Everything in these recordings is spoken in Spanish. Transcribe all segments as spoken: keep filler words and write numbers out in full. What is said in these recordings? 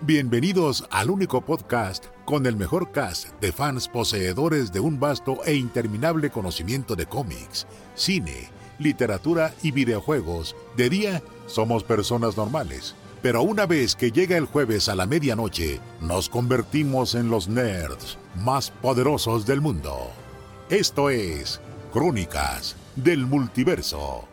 Bienvenidos al único podcast con el mejor cast de fans poseedores de un vasto e interminable conocimiento de cómics, cine, literatura y videojuegos. De día, somos personas normales, pero una vez que llega el jueves a la medianoche, nos convertimos en los nerds más poderosos del mundo. Esto es Crónicas del Multiverso.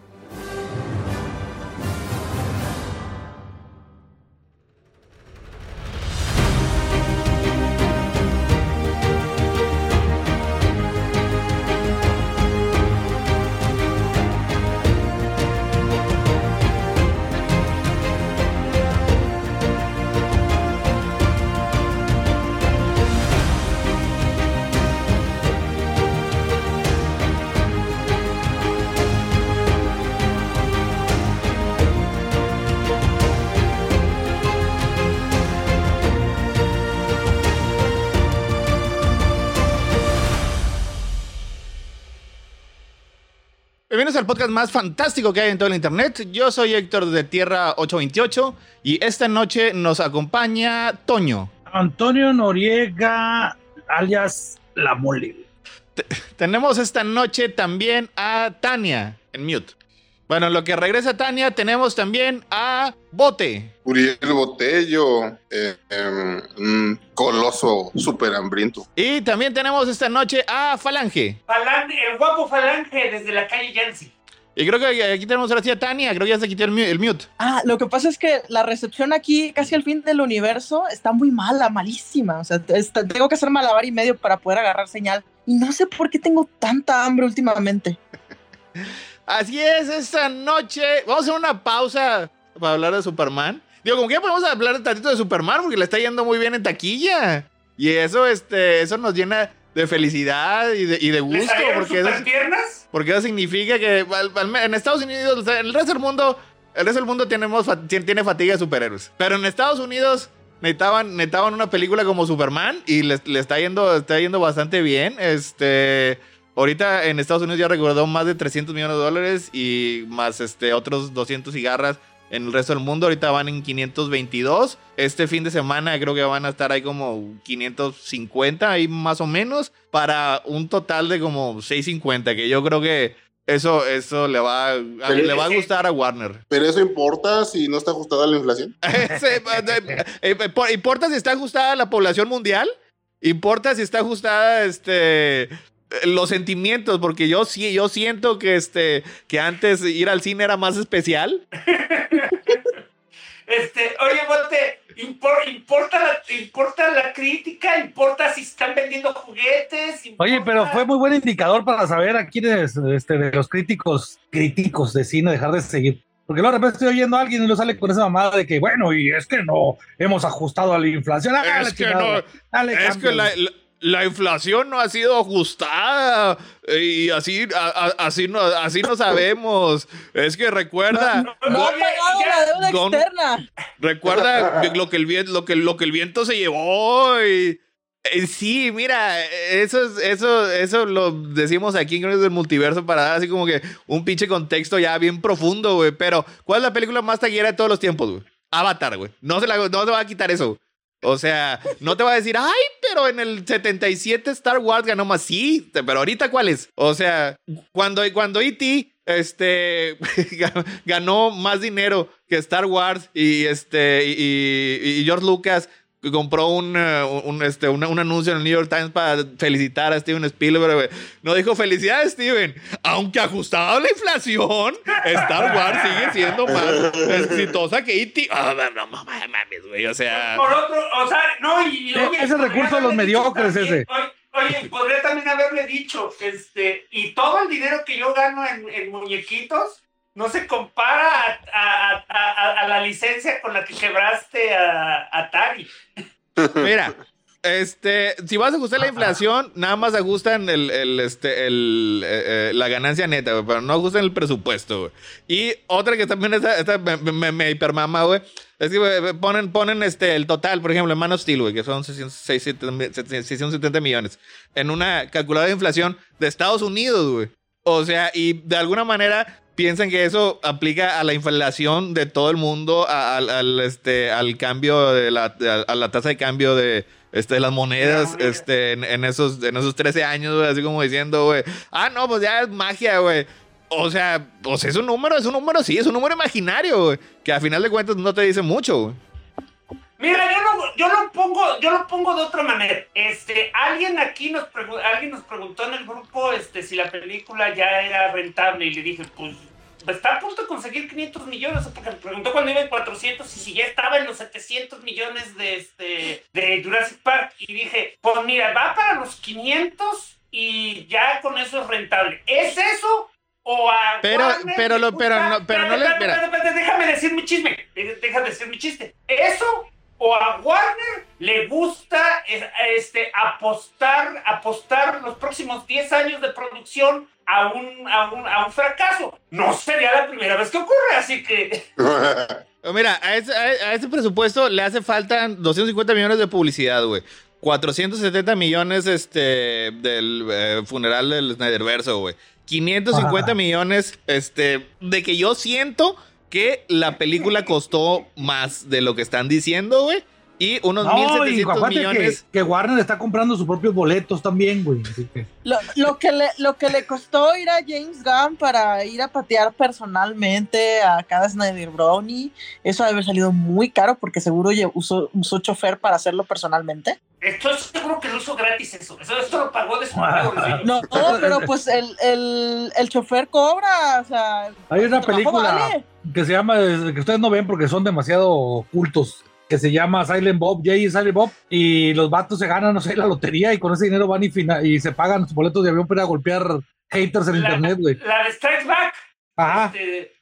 Bienvenidos al podcast más fantástico que hay en todo el internet. Yo soy Héctor de Tierra ocho veintiocho y esta noche nos acompaña Toño. Antonio Noriega, alias La Mole. T- tenemos esta noche también a Tania, en mute. Bueno, en lo que regresa Tania, tenemos también a Bote. Uriel Botello, eh, eh, un coloso súper hambriento. Y también tenemos esta noche a Falange. Falange, el guapo Falange desde la calle Yancy. Y creo que aquí tenemos ahora sí a Tania, creo que ya se quitó el, el mute. Ah, lo que pasa es que la recepción aquí, casi al fin del universo, está muy mala, malísima. O sea, está, tengo que hacer malabar y medio para poder agarrar señal. Y no sé por qué tengo tanta hambre últimamente. Así es, esta noche vamos a hacer una pausa para hablar de Superman. Digo, como que ya podemos hablar un tantito de Superman porque le está yendo muy bien en taquilla. Y eso, este, eso nos llena de felicidad y de, y de gusto. Porque eso, piernas? porque eso significa que al, al, en Estados Unidos, o sea, en el resto del mundo, el resto del mundo tenemos, tiene fatiga de superhéroes. Pero en Estados Unidos necesitaban, necesitaban una película como Superman y le, le está yendo, está yendo bastante bien. Este... Ahorita en Estados Unidos ya recordó más de trescientos millones de dólares y más este, otros doscientos cigarras en el resto del mundo. Ahorita van en quinientos veintidós. Este fin de semana creo que van a estar ahí como quinientos cincuenta, ahí más o menos, para un total de como seiscientos cincuenta, que yo creo que eso, eso le va, a, le va a gustar a Warner. ¿Pero eso importa si no está ajustada a la inflación? ¿Importa si está ajustada a la población mundial? ¿Importa si está ajustada este... los sentimientos? Porque yo sí, yo siento que este, que antes ir al cine era más especial. Este, oye, Bote, impor, importa, la, importa la crítica, importa si están vendiendo juguetes. Importa... Oye, pero fue muy buen indicador para saber a quiénes este, de los críticos, críticos de cine dejar de seguir. Porque luego de repente estoy oyendo a alguien y lo sale con esa mamada de que, bueno, y es que no hemos ajustado a la inflación. Ah, es que no, dale, es que la, la... La inflación no ha sido ajustada y así, a, a, así, no, así no sabemos. Es que recuerda... No, no, no ha pagado la deuda don, externa. Recuerda lo que, el viento, lo, que, lo que el viento se llevó y... Eh, sí, mira, eso, eso, eso lo decimos aquí en Crónicas del Multiverso para dar así como que un pinche contexto ya bien profundo, güey. Pero, ¿cuál es la película más taquillera de todos los tiempos, güey? Avatar, güey. No se, la, no se va a quitar eso. O sea, no te va a decir, ay, pero en el setenta y siete Star Wars ganó más. Sí, pero ahorita, ¿cuál es? O sea, cuando, cuando E T este, ganó más dinero que Star Wars y, este, y, y George Lucas compró un, un, este, un, un anuncio en el New York Times para felicitar a Steven Spielberg. No dijo felicidades, Steven. Aunque ajustado a la inflación, Star Wars sigue siendo más exitosa que E T. Oh, no, no, no mames, güey. O sea. Por otro, o sea, no, y. Oye, ese recurso de los mediocres, ese. Oye, oye, podría también haberle dicho, este, y todo el dinero que yo gano en, en muñequitos no se compara a, a, a, a, a la licencia con la que quebraste a, a Atari. Mira, este, si vas a ajustar la inflación, nada más ajustan el, el, este, el, eh, eh, la ganancia neta, güey, pero no ajustan el presupuesto, güey. Y otra que también está, está, me, me, me hipermama, güey, es que wey, ponen, ponen este, el total, por ejemplo, en Man of Steel, güey, que son seiscientos setenta millones, en una calculadora de inflación de Estados Unidos, güey. O sea, y de alguna manera piensan que eso aplica a la inflación de todo el mundo, a- al, al, este, al cambio de la, a, a la tasa de cambio de, este, de las monedas, moneda. este, en, en esos, en esos trece años, güey, así como diciendo, güey, ah, no, pues ya es magia, güey. O sea, pues es un número, es un número, sí, es un número imaginario, güey, que a final de cuentas no te dice mucho, güey. Mira, yo lo, yo lo pongo, yo lo pongo de otra manera. Este, alguien aquí nos pregu- alguien nos preguntó en el grupo, este, si la película ya era rentable y le dije, pues, está a punto de conseguir quinientos millones, porque me preguntó cuando iba en cuatrocientos y si ya estaba en los setecientos millones de este, de Jurassic Park y dije, pues mira, va para los quinientos y ya con eso es rentable. ¿Es eso? O a Pero- Warner pero le lo- pero gusta- no- pero no le- Espérate, mira. espérate, espérate, déjame decir mi chisme. Eh, Déjame decir mi chiste. ¿Eso? O a Warner le gusta eh, este, apostar, apostar los próximos diez años de producción a un, a, un, a un fracaso. No sería la primera vez que ocurre, así que... Mira, a ese, a, a ese presupuesto le hace falta doscientos cincuenta millones de publicidad, güey. cuatrocientos setenta millones este, del eh, funeral del Snyderverso, güey. quinientos cincuenta Ah. millones este, de que yo siento que la película costó más de lo que están diciendo, güey. Y unos mil No, y setecientos acuérdate millones. que, que Warner está comprando sus propios boletos también, güey. Así que... Lo, lo que le, lo que le costó ir a James Gunn para ir a patear personalmente a cada Snyder Brownie, eso debe haber salido muy caro porque seguro lle- usó, usó chofer para hacerlo personalmente. Estoy seguro que lo hizo gratis eso. Eso, eso lo pagó de su pago. No, no, pero pues el, el, el chofer cobra, o sea... Hay una el trabajo película vale. que se llama, que ustedes no ven porque son demasiado ocultos, que se llama Silent Bob, Jay y Silent Bob, y los vatos se ganan, no sé, la lotería y con ese dinero van y, fina- y se pagan sus boletos de avión para golpear haters en La- internet, güey. La de Strikes Back. Ajá. Este,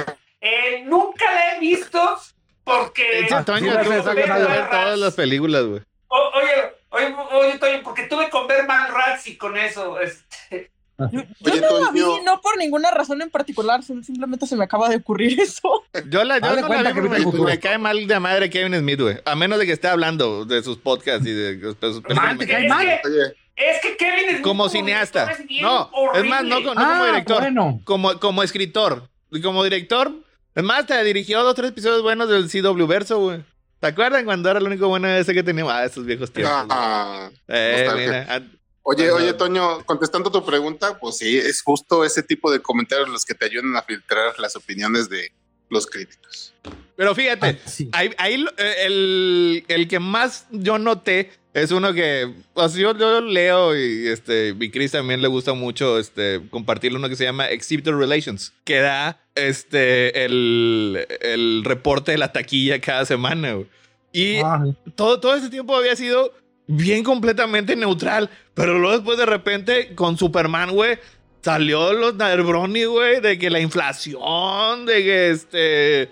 eh, nunca la he visto porque... Sí, Toño, sí, tú sí, vas a sí, ver sí, todas las películas, güey. O- oye, oye, oye, Toño, porque tuve con ver Rats y con eso, este... Yo, yo Oye, no la vi, Toño. no por ninguna razón en particular, sim- simplemente se me acaba de ocurrir eso. Yo la, yo Haz de no la cuenta vi que porque viste el me, futuro. me cae mal de madre Kevin Smith, güey. A menos de que esté hablando de sus podcasts y de, de sus películas. Mal, te cae Es mal. que, Oye, es que Kevin es Como cineasta. Es bien No, es más, no, horrible. con- no como Ah, director. bueno. Como, como escritor. Y como director. Es más, te dirigió dos o tres episodios buenos del C W Verso, güey. ¿Te acuerdan cuando era el único bueno ese que teníamos? Ah, esos viejos tiempos. güey. ah, eh, nostalgia. mira. ah, Oye, Ajá. oye, Toño, contestando tu pregunta, pues sí, es justo ese tipo de comentarios los que te ayudan a filtrar las opiniones de los críticos. Pero fíjate, Ah, sí. ahí, ahí lo- eh, el, el que más yo noté es uno que pues, yo, yo leo y este y Chris también le gusta mucho este compartir uno que se llama Exhibitor Relations, que da este el, el reporte de la taquilla cada semana, güey. Y Ah, todo, todo ese tiempo había sido bien completamente neutral, pero luego después de repente con Superman, güey, salió los Brony, güey, de que la inflación, de que este,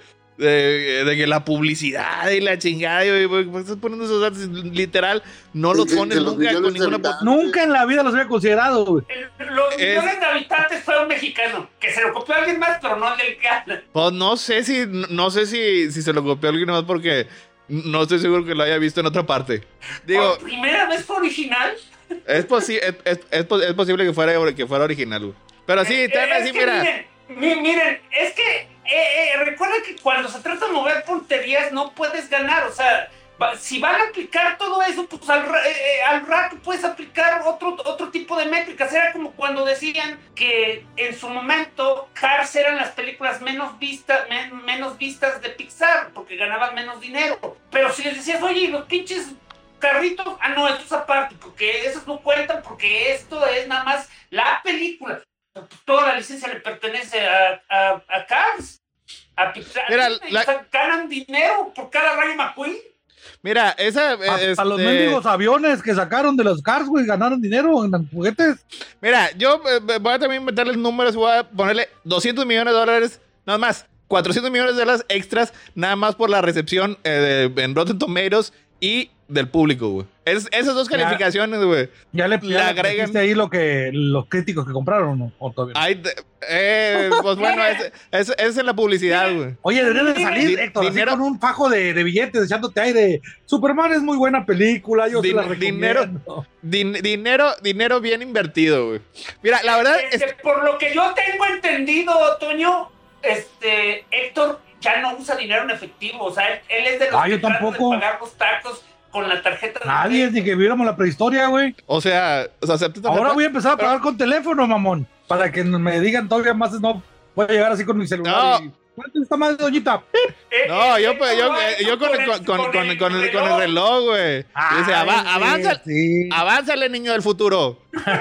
de, de que la publicidad y la chingada, y, güey, pues estás poniendo esos datos, literal, no los De- de pones los nunca con millones de ninguna... habitantes. Nunca en la vida los había considerado, güey. El- Los Es- millones de habitantes fue un mexicano, que se lo copió a alguien más, pero no del gana. Pues no sé si, no sé si, si se lo copió alguien más porque no estoy seguro que lo haya visto en otra parte. Digo, ¿Por primera vez fue original? es, posi es, es, es, pos- es posible que fuera, que fuera original, güey. Pero sí, Eh, te van a es decir, que mira... Miren, mi- miren, es que eh, eh, recuerda que cuando se trata de mover punterías no puedes ganar, o sea, va- si van a aplicar todo eso, pues al, ra- eh, eh, al rato puedes aplicar otro, otro tipo de métricas. Era como cuando decían que en su momento Cars eran las películas menos, vista, men- menos vistas de Pixar, porque ganaban menos dinero. Pero si les decías, oye, los pinches carritos, ah no, esto es aparte, porque esos no cuentan, porque esto es nada más la película. Pues toda la licencia le pertenece a, a, a Cars, a Pixar. Mira, Y la- ganan dinero por cada Rayo McQueen. Mira, esa... A, este, a los mendigos aviones que sacaron de los cars, güey, ganaron dinero en los juguetes. Mira, yo eh, voy a también meterles números, voy a ponerle doscientos millones de dólares, nada más, cuatrocientos millones de dólares extras, nada más por la recepción eh, de- en Rotten Tomatoes y del público, güey. Es, esas dos calificaciones, güey. Ya le, Le ya le agregan- pusiste ahí lo que los críticos que compraron, ¿no? ¿O todavía no? Ay, de- eh, pues bueno, es, es, es en la publicidad, güey. Oye, deberías de salir, Di- Héctor, así dinero- con un fajo de, de billetes echándote ahí de Superman es muy buena película, yo te Din- la recomiendo. dinero- Din- dinero, dinero bien invertido, güey. Mira, la verdad es Este, por lo que yo tengo entendido, Toño, este, Héctor ya no usa dinero en efectivo. O sea, él, él es de los Ah, yo que trata tampoco. de pagar los tacos con la tarjeta de Nadie, ni que viéramos la prehistoria, güey. o sea, o sea, acepta Ahora tarjeta. voy a empezar a pagar con teléfono, mamón. Para que me digan todavía más, no voy a llegar así con mi celular. No. Y, ¿cuánto está más, doñita? Eh, No, eh, yo, eh, pues, yo, no, eh, yo con, el, con, con, con, el con el, con el reloj, güey. Y dice, Ay, "Ava- güey, avanza, sí. avánzale, niño del futuro.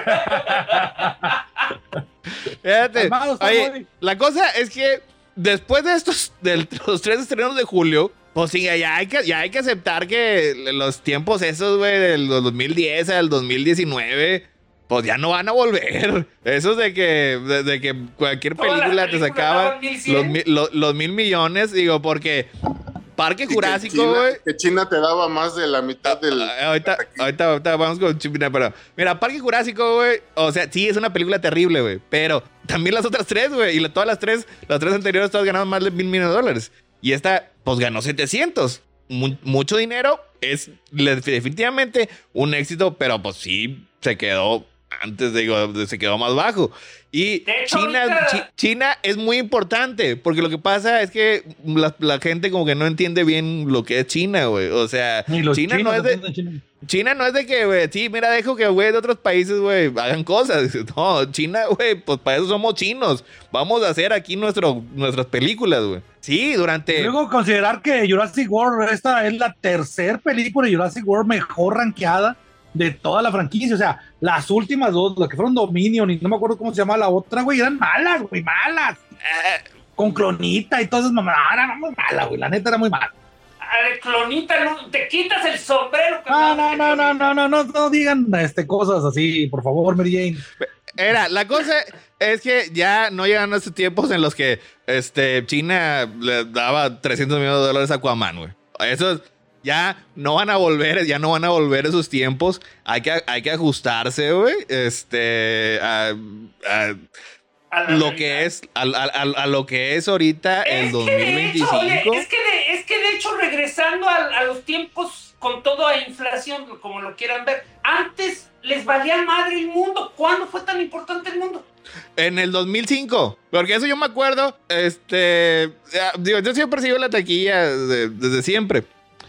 Fíjate. Calmado, está Oye, muy- la cosa es que después de estos, de los tres estrenos de julio, pues sí, ya hay que, ya hay que aceptar que los tiempos esos, güey, del dos mil diez al dos mil diecinueve, pues ya no van a volver. Esos de que, de, de que cualquier Todas las película te películas sacaba daban mil cien. los, mi- lo- los mil millones, digo, porque Parque Y que Jurásico, China- güey. Que China te daba más de la mitad del. Ah, ahorita, ahorita, ahorita vamos con China, pero mira, Parque Jurásico, güey, o sea, sí, es una película terrible, güey, pero también las otras tres, güey, y la- todas las tres, las tres anteriores todas ganaron más de mil millones de dólares, y esta, pues, ganó setecientos, Mu- mucho dinero, es le- definitivamente un éxito, pero pues sí, se quedó, antes digo, se quedó más bajo, y De hecho, China, ahorita- Chi- China es muy importante, porque lo que pasa es que la, la gente como que no entiende bien lo que es China, güey, o sea, Ni los China chinos no es de... entienden chino. China no es de que, güey, sí, mira, dejo que, güey, de otros países, güey, hagan cosas. No, China, güey, pues para eso somos chinos. Vamos a hacer aquí nuestro, nuestras películas, güey. Sí, durante... Luego considerar que Jurassic World, esta es la tercera película de Jurassic World mejor rankeada de toda la franquicia. O sea, las últimas dos, las que fueron Dominion y no me acuerdo cómo se llama la otra, güey, eran malas, güey, malas. Eh, Con clonita y todas esas mamadas. Era muy mala, güey, la neta era muy mala. A ver, clonita, no, te quitas el sombrero. No, cabrón, no, no, no, Clonita. no, no, no, no digan este, cosas así, por favor, Mary Jane. Era, la cosa es que ya no llegan esos tiempos en los que este, China le daba trescientos millones de dólares a Aquaman, güey. Esos ya no van a volver, ya no van a volver esos tiempos. Hay que, hay que ajustarse, güey, este, a, a A la lo realidad. que es, a, a- a- a lo que es ahorita el Es dos que mil de hecho, veinticinco. oye, es, que de, es que de hecho, regresando a, a los tiempos con toda inflación, como lo quieran ver, antes les valía madre el mundo. ¿Cuándo fue tan importante el mundo? En el dos mil cinco, porque eso yo me acuerdo, este, ah, digo, yo siempre sigo la taquilla de- desde siempre.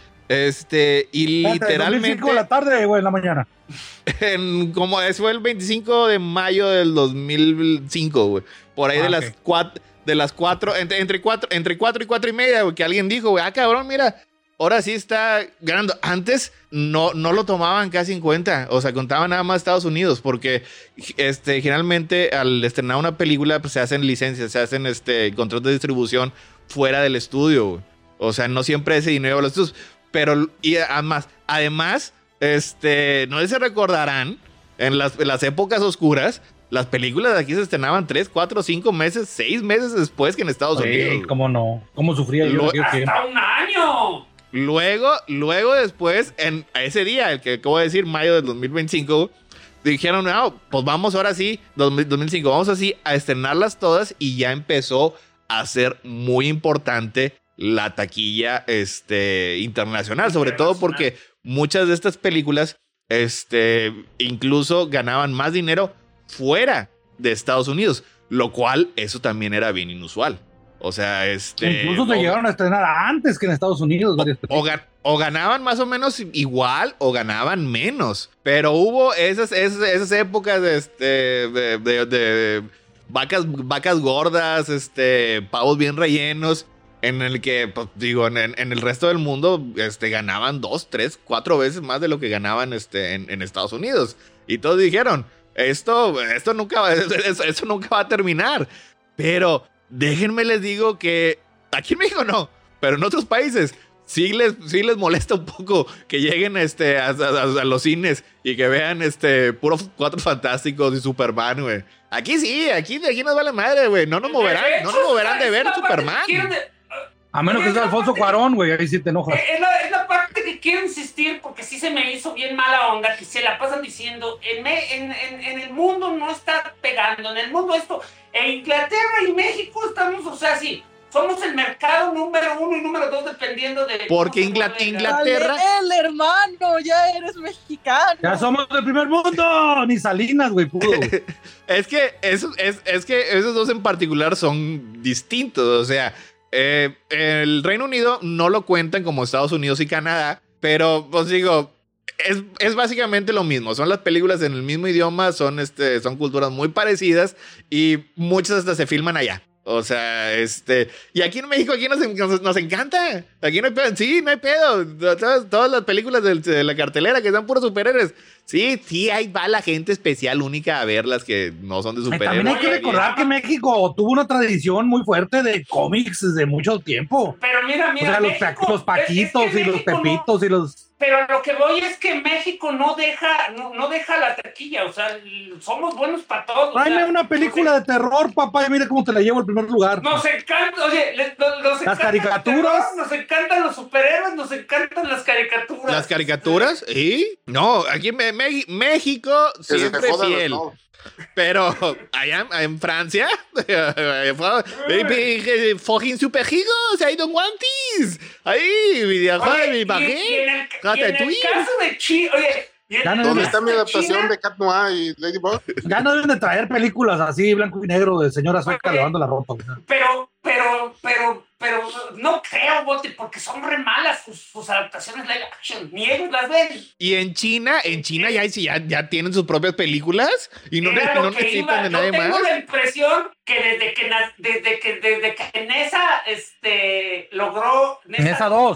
Este, y literalmente, cinco de la tarde, güey, en la mañana. en, como eso fue el veinticinco de mayo del dos mil cinco, güey. Por ahí Ah, de ok. las cuatro, de las cuatro, entre, entre cuatro, entre cuatro y cuatro y media, güey, que alguien dijo, güey, ah, cabrón, mira, ahora sí está ganando. Antes no, no lo tomaban casi en cuenta, o sea, contaban nada más Estados Unidos, porque este, generalmente al estrenar una película, pues se hacen licencias, se hacen este, contratos de distribución fuera del estudio, güey. O sea, no siempre ese dinero va a los estudios. Pero, y además, además, este, no sé si se recordarán, en las, en las épocas oscuras, las películas de aquí se estrenaban tres, cuatro, cinco meses, seis meses después que en Estados Unidos. Oye, güey. ¿cómo no? ¿Cómo sufría yo? Lo- en aquellos tiempos? ¡Hasta un año! Luego, luego después, en a ese día, el que acabo de decir, mayo del dos mil veinticinco, dijeron, no, pues vamos ahora sí, dos mil dos mil cinco, vamos así a estrenarlas todas y ya empezó a ser muy importante la taquilla este, internacional, sobre todo porque muchas de estas películas este, incluso ganaban más dinero fuera de Estados Unidos, lo cual eso también era bien inusual. O sea, este... Incluso se o- llegaron a estrenar antes que en Estados Unidos. varias o, películas. gan- o ganaban más o menos igual o ganaban menos. Pero hubo esas, esas, esas épocas de, este, de, de- de vacas, vacas gordas, este, pavos bien rellenos, en el que, pues, digo, en, en- en el resto del mundo este, ganaban dos, tres, cuatro veces más de lo que ganaban este, en, en Estados Unidos. Y todos dijeron, esto, esto nunca va, eso, eso nunca va a terminar. Pero déjenme les digo que aquí en México no, pero en otros países sí les, sí les molesta un poco que lleguen este, a, a- a los cines y que vean este, puros Cuatro Fantásticos y Superman, güey. Aquí sí, aquí, aquí nos vale madre, güey. No nos moverán, De no hecho, nos moverán de es ver la parte Superman. que quieren de- A menos que sea Alfonso Cuarón, güey, ahí sí te enojas. Es la, es la parte que quiero insistir, porque sí se me hizo bien mala onda, que se la pasan diciendo, en, me, en, en, en el mundo no está pegando, en el mundo esto, en Inglaterra y México estamos, o sea, sí, somos el mercado número uno y número dos dependiendo de... Porque Ingl- Inglaterra... El hermano, ya eres mexicano. Ya somos del primer mundo. Ni Salinas, güey, pudo. es, que eso, es, es que esos dos en particular son distintos. O sea, eh, el Reino Unido no lo cuentan como Estados Unidos y Canadá, pero pues digo... Es, es básicamente lo mismo, son las películas en el mismo idioma, son, este, son culturas muy parecidas y muchas hasta se filman allá. O sea, este... Y aquí en México, aquí nos, nos, nos encanta. Aquí no hay pedo. Sí, no hay pedo. Todas, todas las películas de, de la cartelera que están puros superhéroes. Sí, sí, ahí va la gente especial única a verlas que no son de superhéroes. También hay que recordar que México tuvo una tradición muy fuerte de cómics desde mucho tiempo. Pero mira, mira, o sea, los, México, los Paquitos es que y los México Pepitos no, y los... Pero a lo que voy es que México no deja, no, no deja la taquilla, o sea, somos buenos para todos. Tráeme o sea, una película de terror, papá, y mira cómo te la llevo al primer lugar. Nos encanta, oye, les, nos, nos las encanta caricaturas. Terror, nos encantan los superhéroes, nos encantan las caricaturas. ¿Las caricaturas? ¿Y? No, aquí en Me- México siempre fiel. No. Pero allá en Francia, fucking superheroes, I don't want this. Ahí, videojuegos, mi baguette. Y en el caso de Chi, oye. ¿Dónde está mi adaptación de Cat Noir y Ladybug? Ya no deben de traer películas así, blanco y negro, de señora sueca lavando la ropa. Pero, pero, pero, pero, no creo, Bote, porque son re malas sus, sus adaptaciones live action. Ni ellos las ven. Y en China, en China ya, ya, ya tienen sus propias películas y no, ne- no necesitan de nadie más. Yo tengo la impresión que desde que, desde que, desde que Nesa este, logró... Nesa dos.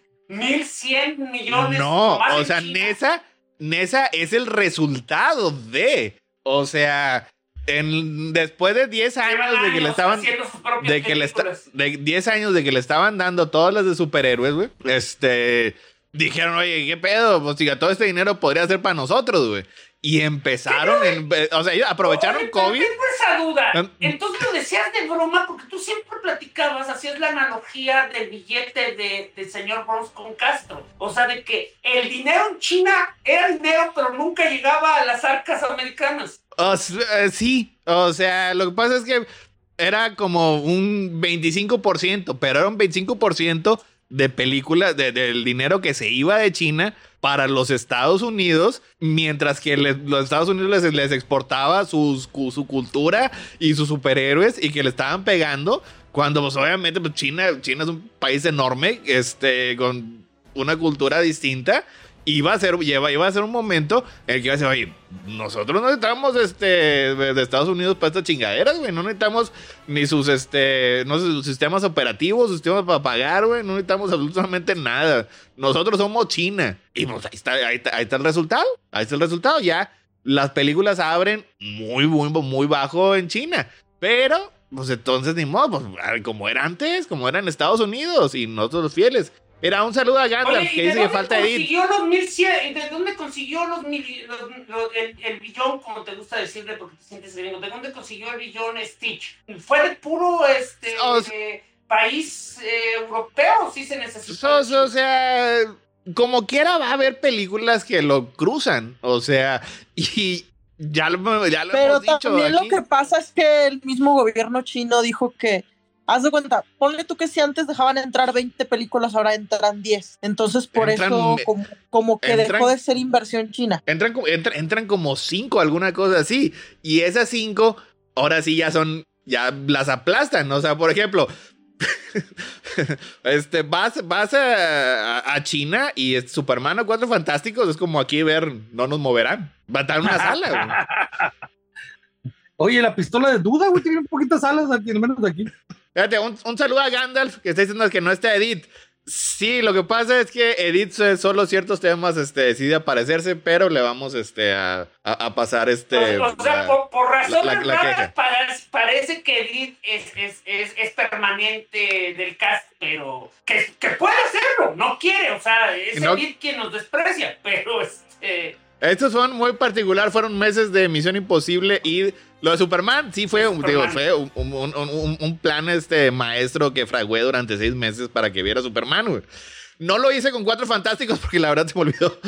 mil cien millones. No, o sea, Nesa... Nesa es el resultado de, o sea, en, después de diez años de que le estaban, de que le esta, de diez años de que le estaban dando todas las de superhéroes, güey, este, dijeron, oye, ¿qué pedo? Pues diga, todo este dinero podría ser para nosotros, güey. Y empezaron, en, o sea, ellos aprovecharon Oye, COVID. Tengo esa duda. Entonces lo decías de broma porque tú siempre platicabas, hacías la analogía del billete de, del señor Burns con Castro. O sea, de que el dinero en China era dinero, pero nunca llegaba a las arcas americanas. Uh, sí, o sea, lo que pasa es que era como un veinticinco por ciento, pero era un veinticinco por ciento de películas, de, del dinero que se iba de China para los Estados Unidos, mientras que les, los Estados Unidos les, les exportaba sus, su cultura y sus superhéroes y que le estaban pegando, cuando pues obviamente pues, China, China es un país enorme, este, con una cultura distinta. Iba a ser, iba, iba a ser un momento en el que iba a decir, oye, nosotros no necesitamos este, de Estados Unidos para estas chingaderas, güey. No necesitamos ni sus, este, no sé, sus sistemas operativos, sus sistemas para pagar, güey. No necesitamos absolutamente nada. Nosotros somos China. Y pues ahí está, ahí está, ahí está el resultado. Ahí está el resultado. Ya las películas abren muy, muy, muy bajo en China. Pero, pues entonces ni modo, pues como era antes, como era en Estados Unidos y nosotros los fieles. Era un saludo a Gandalf. Oye, que dice que falta Edith. Los mil cien, ¿De dónde consiguió los mil, los, los, el, el billón, como te gusta decirle porque te sientes gringo? ¿De dónde consiguió el billón Stitch? ¿Fue de puro este oh, eh, país eh, europeo? Sí se necesita. So, o sea, como quiera va a haber películas que lo cruzan. O sea, y ya lo, ya lo Pero hemos dicho. Pero también aquí. Lo que pasa es que el mismo gobierno chino dijo que haz de cuenta, ponle tú que si antes dejaban entrar veinte películas, ahora entran diez. Entonces, por entran, eso, como, como que entran, dejó de ser inversión china. Entran, entran, entran como cinco, alguna cosa así. Y esas cinco, ahora sí ya son, ya las aplastan. O sea, por ejemplo, este, vas, vas a, a China y es Superman o Cuatro Fantásticos, es como aquí ver, no nos moverán. Va a estar en una sala, güey. Oye, la pistola de duda, güey, tiene poquitas alas aquí, al menos aquí. Fíjate, un, un saludo a Gandalf, que está diciendo que no está Edith. Sí, lo que pasa es que Edith solo ciertos temas este, decide aparecerse, pero le vamos este, a, a, a pasar este... O, o sea, la, por, por razones la, la, la raras, parece, parece que Edith es, es, es, es permanente del cast, pero que, que puede hacerlo, no quiere, o sea, es no, Edith quien nos desprecia, pero este... Estos son muy particular, fueron meses de Misión Imposible y lo de Superman sí fue, Superman. Digo, fue un, un, un, un, un plan este maestro que fragué durante seis meses para que viera Superman, güey. No lo hice con Cuatro Fantásticos porque la verdad se me olvidó.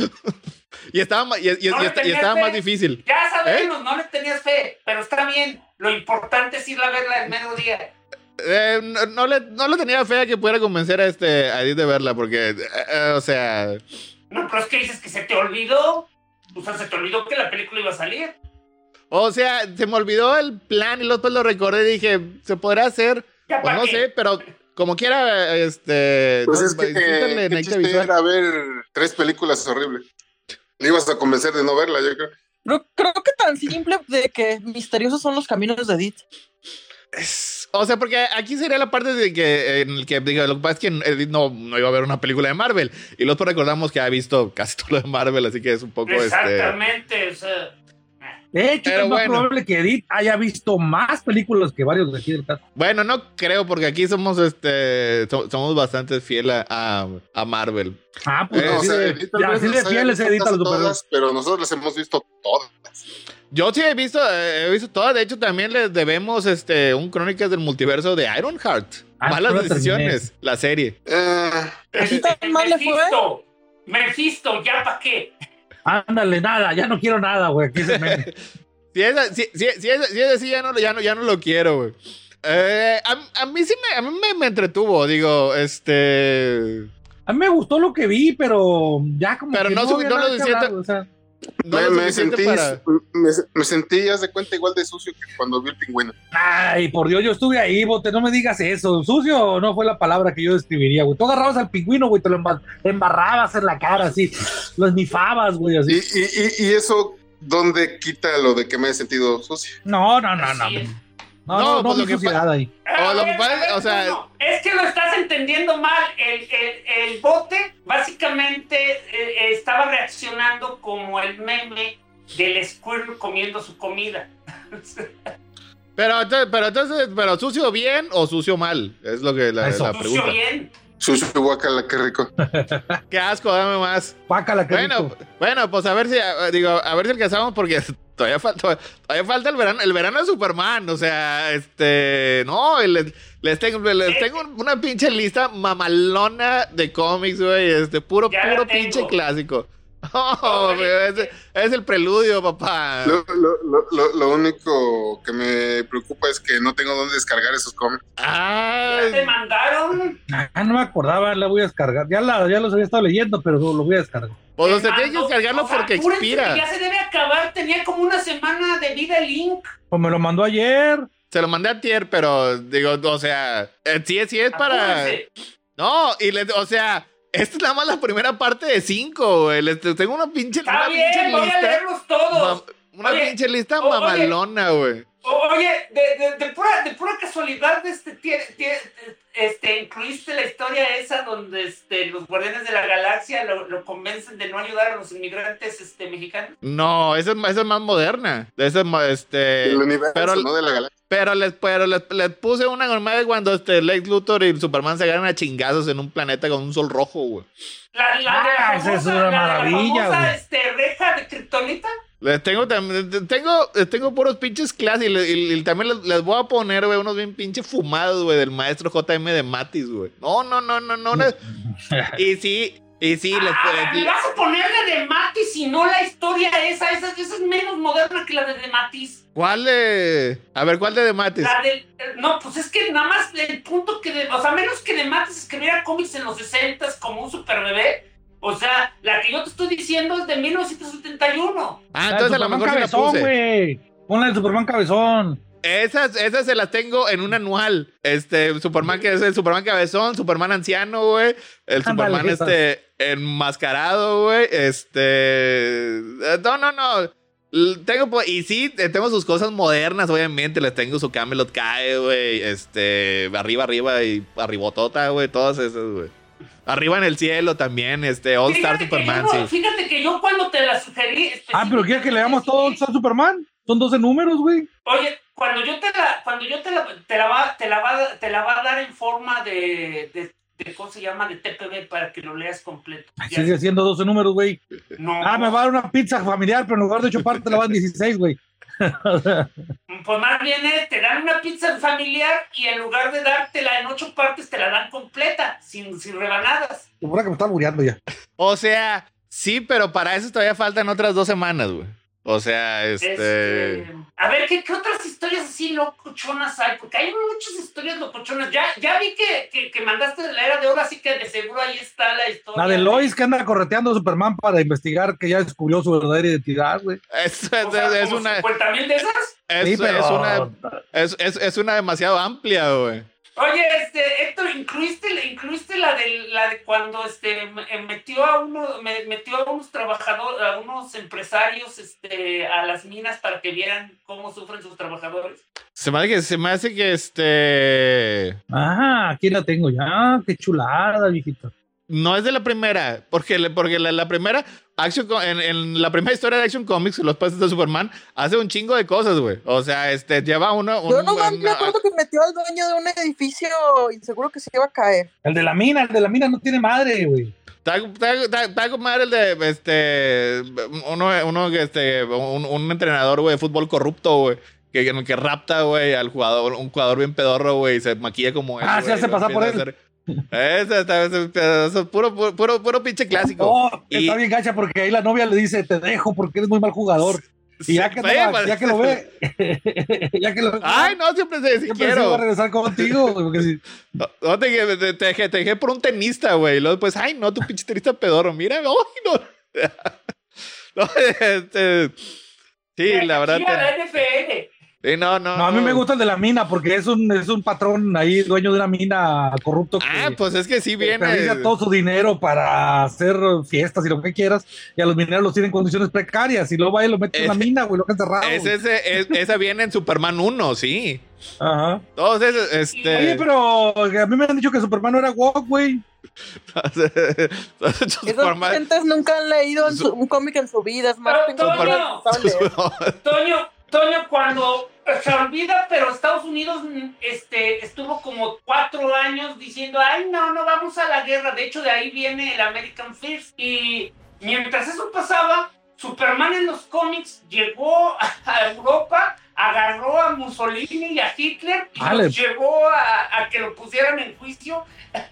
y estaba, y, y, y, No y, le y estaba tenías más fe. difícil. Ya sabemos, no le tenías fe, pero está bien. Lo importante es ir a verla el mero día. Eh, no, no, le, no le tenía fe a que pudiera convencer a, este, a Edith de verla porque, eh, eh, o sea... No, pero es que dices que se te olvidó. O sea, se te olvidó que la película iba a salir. O sea, se me olvidó el plan y luego pues lo recordé y dije, ¿se podrá hacer? ¿Ya Pues pa' no qué? sé, pero como quiera, este... Pues no, es que insístanle en qué Nectar chiste Visual. era ver tres películas horribles. Le ibas a convencer de no verla, yo creo. Creo, creo que tan simple de que misteriosos son los caminos de Edith. Es- o sea, porque aquí sería la parte de que, en el que diga, lo que pasa es que Edith no, no iba a ver una película de Marvel. Y luego recordamos que ha visto casi todo lo de Marvel, así que es un poco este... Exactamente, o sea... De hecho, Pero es más bueno. probable que Edith haya visto más películas que varios de aquí del caso. Bueno, no creo, porque aquí somos este so- somos bastante fieles a, a Marvel. Ah, pues Eh, No, o así sea, de, Edith tal ya, vez así de las haya fieles visto Edith a casi los superhéroes. todas, pero nosotros las hemos visto todas. Yo sí he visto, eh, he visto todas. De hecho, también les debemos este un Crónicas del Multiverso de Ironheart. Ah, Malas no la decisiones, la serie. Eh, ¿Así tan mal le fue? Mephisto, Mephisto, ¿ya para qué? Ándale, nada, ya no quiero nada, güey. Aquí se me... Si es, si, si, si es, si es así, ya no, ya no, ya no lo quiero, güey. Eh, a, a mí sí me, a mí me, me entretuvo, digo, este... A mí me gustó lo que vi, pero ya como Pero que no no, subi- había no nada lo que suficiente- hablar, o sea, No me, lo me suficiente sentí, para... me, me sentí, haz de cuenta, igual de sucio que cuando vi el pingüino. ay, por Dios, yo estuve ahí, bote, no me digas eso. Sucio no fue la palabra que yo describiría, güey. Tú agarrabas al pingüino, güey, te lo emba- embarrabas en la cara, así. Lo esnifabas, güey, Y, así. y, y, y eso, ¿dónde quita lo de que me he sentido sucio? No, no, no, no. Así es. No, No, no, no, pues vi lo que suciedad ahí. O lo que A ver, pasa- a ver, o sea- no, es que lo estás entendiendo mal. El, el, el bote básicamente eh, estaba reaccionando como el meme del Squirrel comiendo su comida. Pero, entonces- pero entonces, pero sucio bien o sucio mal, es lo que la, Eso. la Sucio pregunta. bien. Sucio, guacala, qué rico. Qué asco, dame más. Pácala, qué Bueno, rico. bueno, pues a ver si, a- digo, a ver si alcanzamos porque todavía falta, todavía falta el verano, el verano de Superman, o sea, este, no, les, les tengo, les tengo una pinche lista mamalona de cómics, güey, este, puro, Ya la puro tengo. pinche clásico. Oh, güey, es, es el preludio, papá. Lo, lo, lo, lo, lo único que me preocupa es que no tengo dónde descargar esos cómics. Ah, Ya te mandaron. Ah, no me acordaba, la voy a descargar. Ya, la, ya los había estado leyendo, pero lo voy a descargar. pues Te se tiene que mandó- descargarlo o sea, porque apúrense que expira. Ya se debe acabar. Tenía como una semana de vida el link. Pues me lo mandó ayer. Se lo mandé a Tier, pero digo, o sea, eh, sí, sí es para. Apúrense. No, y les, o sea, esta es nada más la primera parte de cinco, güey. Les tengo una pinche, Está una pinche bien, voy a lista. leerlos todos. ma- una Oye, pinche lista o- oye. mamalona, güey. O- Oye, de, de, de, pura, de pura casualidad, este, tie- tie- este, incluiste la historia esa donde este, los Guardianes de la Galaxia lo, lo convencen de no ayudar a los inmigrantes este, mexicanos. No, esa es, esa es más moderna. Esa es más, este. El universo, pero- no de la galaxia. Pero les, pero les, les puse una normal de cuando este Lex Luthor y Superman se agarran a chingazos en un planeta con un sol rojo, güey. La, la, Ah, de la esa es famosa, una la de la maravilla, famosa, güey. este, reja de kriptonita. Les tengo también, tengo, les tengo puros pinches clases y, le- y- y también les, les voy a poner, güey, unos bien pinches fumados, güey, del maestro J M de Matis, güey. No, no, no, no, no. les- y sí, y sí, les Ah, ¿me les- vas a ponerle de Matis y no la historia esa? Esa, esa es menos moderna que la de, de Matis. ¿Cuál de? A ver, ¿cuál de de Matis? La del... No, pues es que nada más el punto que... De, o sea, menos que de Matis escribiera cómics en los sesentas como un super bebé. O sea, la que yo te estoy diciendo es de mil novecientos setenta y uno. Ah, entonces a lo Superman mejor sí la cabezón, puse. güey. Ponle el Superman cabezón. Esas, esas se las tengo en un anual. Este, Superman que es el Superman cabezón, Superman anciano, güey. El Ándale, Superman ¿qué este enmascarado, güey. Este. eh, No, no, no. L- Tengo, po- y sí, eh, tengo sus cosas modernas, obviamente. Les tengo su Camelot Cae, güey. Este, arriba, arriba y arribotota, güey. Todas esas, güey. Arriba en el cielo también, este, All Star Fíjate que Superman, yo no- sí. Fíjate que yo cuando te la sugerí... Ah, pero ¿quieres que leamos todo el Superman? Son doce números, güey. Oye, cuando yo te la, cuando yo te la, te la va, te la va, te la va a dar en forma de, de, de ¿cómo se llama? De T P B para que lo leas completo. Ay, Ya sigue siendo doce números, güey. no, Ah, me va a dar una pizza familiar, pero en lugar de ocho partes te la van dieciséis, güey. Pues más bien eh, te dan una pizza familiar y en lugar de dártela en ocho partes, te la dan completa, sin, sin rebanadas. Te juro que me estaba muriendo ya. O sea, sí, pero para eso todavía faltan otras dos semanas, güey. O sea, este... Este, a ver, ¿qué, ¿qué otras historias así locochonas hay? Porque hay muchas historias locochonas. Ya, ya vi que, que, que mandaste de la era de oro, así que de seguro ahí está la historia. La de Lois que anda correteando a Superman para investigar que ya descubrió su verdadera identidad, güey. Es, es, O sea, es ¿como una... cincuenta mil de esas? Es, Sí, pero- es una... Es, es, es una demasiado amplia, güey. Oye, este, Héctor, incluiste, incluiste la de la de cuando este me- metió a uno, me, metió a unos trabajadores, a unos empresarios, este, a las minas para que vieran cómo sufren sus trabajadores. Se me hace que, se me hace que este... Ah, aquí la tengo ya. Qué chulada, viejito. No es de la primera, porque, le- porque la, la primera, Action, Co- en, en la primera historia de Action Comics, los pases de Superman, hace un chingo de cosas, güey. O sea, este, lleva uno... Un, Yo no me una- acuerdo que metió al dueño de un edificio y seguro que se iba a caer. El de la mina, el de la mina no tiene madre, güey. Está, está, está, está con madre el de, este, uno, uno que, este, un, un entrenador, güey, de fútbol corrupto, güey. Que, que rapta, güey, al jugador, un jugador bien pedorro, güey, y se maquilla como él. Ah, se güey, hace y pasar por empieza él. a hacer- Ese, está- ese- ese- puro, puro, puro, puro pinche clásico. No, Y- está bien gacha porque ahí la novia le dice, te dejo porque eres muy mal jugador. Y ya que, Sí, no, pues, ya que lo ve, ya que lo ve, Ay, no, siempre se si siempre se va quiero. a regresar contigo, güey, porque si- No, no, te, dejé- te, te dejé, te dejé por un tenista, güey. Y luego, pues, ay, no, tu pinche tenista pedorro. Mira, ay, no. No, este, sí, la verdad. Aquí a la te- N F L. sí, no, no. No, a mí me gusta el de la mina porque es un, es un patrón ahí, dueño de una mina corrupto que Ah, pues es que sí viene. desperdicia todo su dinero para hacer fiestas y lo que quieras, y a los mineros los tienen en condiciones precarias, y luego va y lo mete en la Ese- mina, güey, lo que encerrado. Es güey. ese, es- esa viene en Superman uno, sí. Ajá. Todos esos, este. Oye, pero a mí me han dicho que Superman no era woke, güey. Esas Superman- gentes nunca han leído en su- un cómic en su vida. Es más, Pero, tengo Toño. que saber. Toño, Toño, cuando se olvida, pero Estados Unidos mm, este, estuvo como cuatro años diciendo, ay, no, no vamos a la guerra. De hecho, de ahí viene el American First. Y mientras eso pasaba, Superman en los cómics llegó a Europa, agarró a Mussolini y a Hitler y Vale. los llevó a, a que lo pusieran en juicio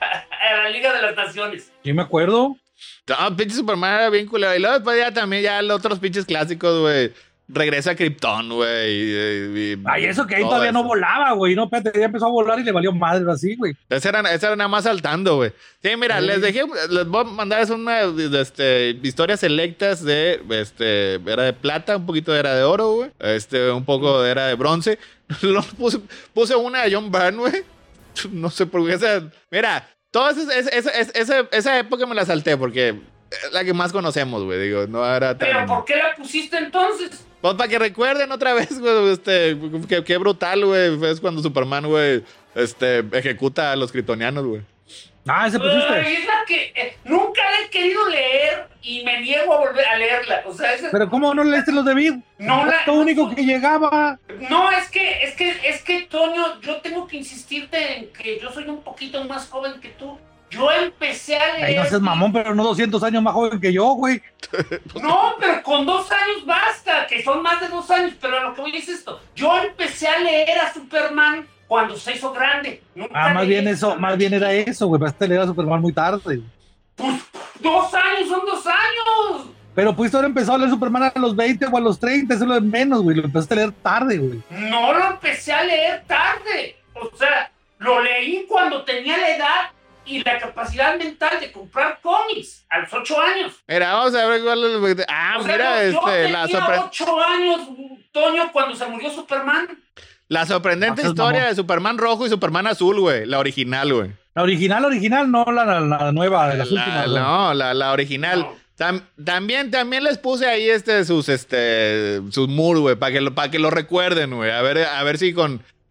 a la Liga de las Naciones. Yo me acuerdo. No, pinche Superman era bien culero. Y luego después ya también ya los otros pinches clásicos, güey. Regresa a Krypton, güey. y- y- Ay, eso que ahí todo todavía no eso. volaba, güey. No, espérate, ya empezó a volar y le valió madre así, güey. Ese era, ese era nada más saltando, güey. Sí, mira, Sí. les dejé, les voy a mandar es una de, este, historias selectas de, este, era de plata, un poquito de era de oro, güey. Este, un poco de era de bronce. Lo puse, puse una de John Byrne, güey. No sé por qué. Esa, mira, toda esa, esa, esa, esa, esa época me la salté porque es la que más conocemos, güey. Digo, no era tan... ¿Pero por qué la pusiste entonces? Pues para que recuerden otra vez, güey, este, qué, qué brutal, güey, es cuando Superman, güey, este, ejecuta a los kryptonianos, güey. Ah, ese pusiste. Ay, es la que eh, nunca la he querido leer y me niego a volver a leerla. O sea, esa- Pero ¿cómo no leíste los de Vid? No la- Lo único que llegaba. no, es que, es que, es que, Toño, yo tengo que insistirte en que yo soy un poquito más joven que tú. Yo empecé a leer. Ay, no seas mamón, pero no doscientos años más joven que yo, güey. No, pero con dos años basta, que son más de dos años, pero lo que voy es esto. Yo empecé a leer a Superman cuando se hizo grande. Nunca Ah, más leí bien a eso, Superman más bien era chico. eso, güey. Vas a leer a Superman muy tarde. Pues, dos años son dos años. Pero pudiste haber empezado a leer Superman a los veinte o a los treinta, eso es lo de menos, güey. Lo empezaste a leer tarde, güey. No lo empecé a leer tarde. O sea, lo leí cuando tenía la edad y la capacidad mental de comprar cómics a los ocho años. Mira, vamos a ver cuál es... Ah, O sea, mira, yo, yo este, la, tenía sorpre- ocho años, Toño, cuando se murió Superman. la sorprendente No seas historia mamón. de Superman rojo y Superman azul, güey, la original, güey. La original, original, no la, la, la nueva de las La- últimas. güey. no, la, la original. No. Tam- también, también les puse ahí este, sus, este, sus mood, güey, para que, lo- para que lo recuerden, güey. A ver, a ver si con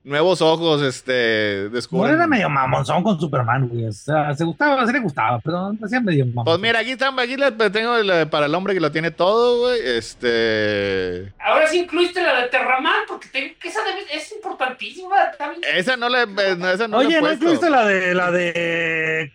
nuevos ojos, este, descubren. No era medio mamonzón con Superman, güey. O sea, se gustaba, se le gustaba, pero hacía medio mamonzón. Pues mira, aquí están, aquí les tengo la- para el hombre que lo tiene todo, güey. Este. Ahora sí incluiste la de Terraman, porque te, que esa debe- es importantísima. También. Esa no la, eh, no, esa no la Oye, he ¿no puesto. incluiste la de la de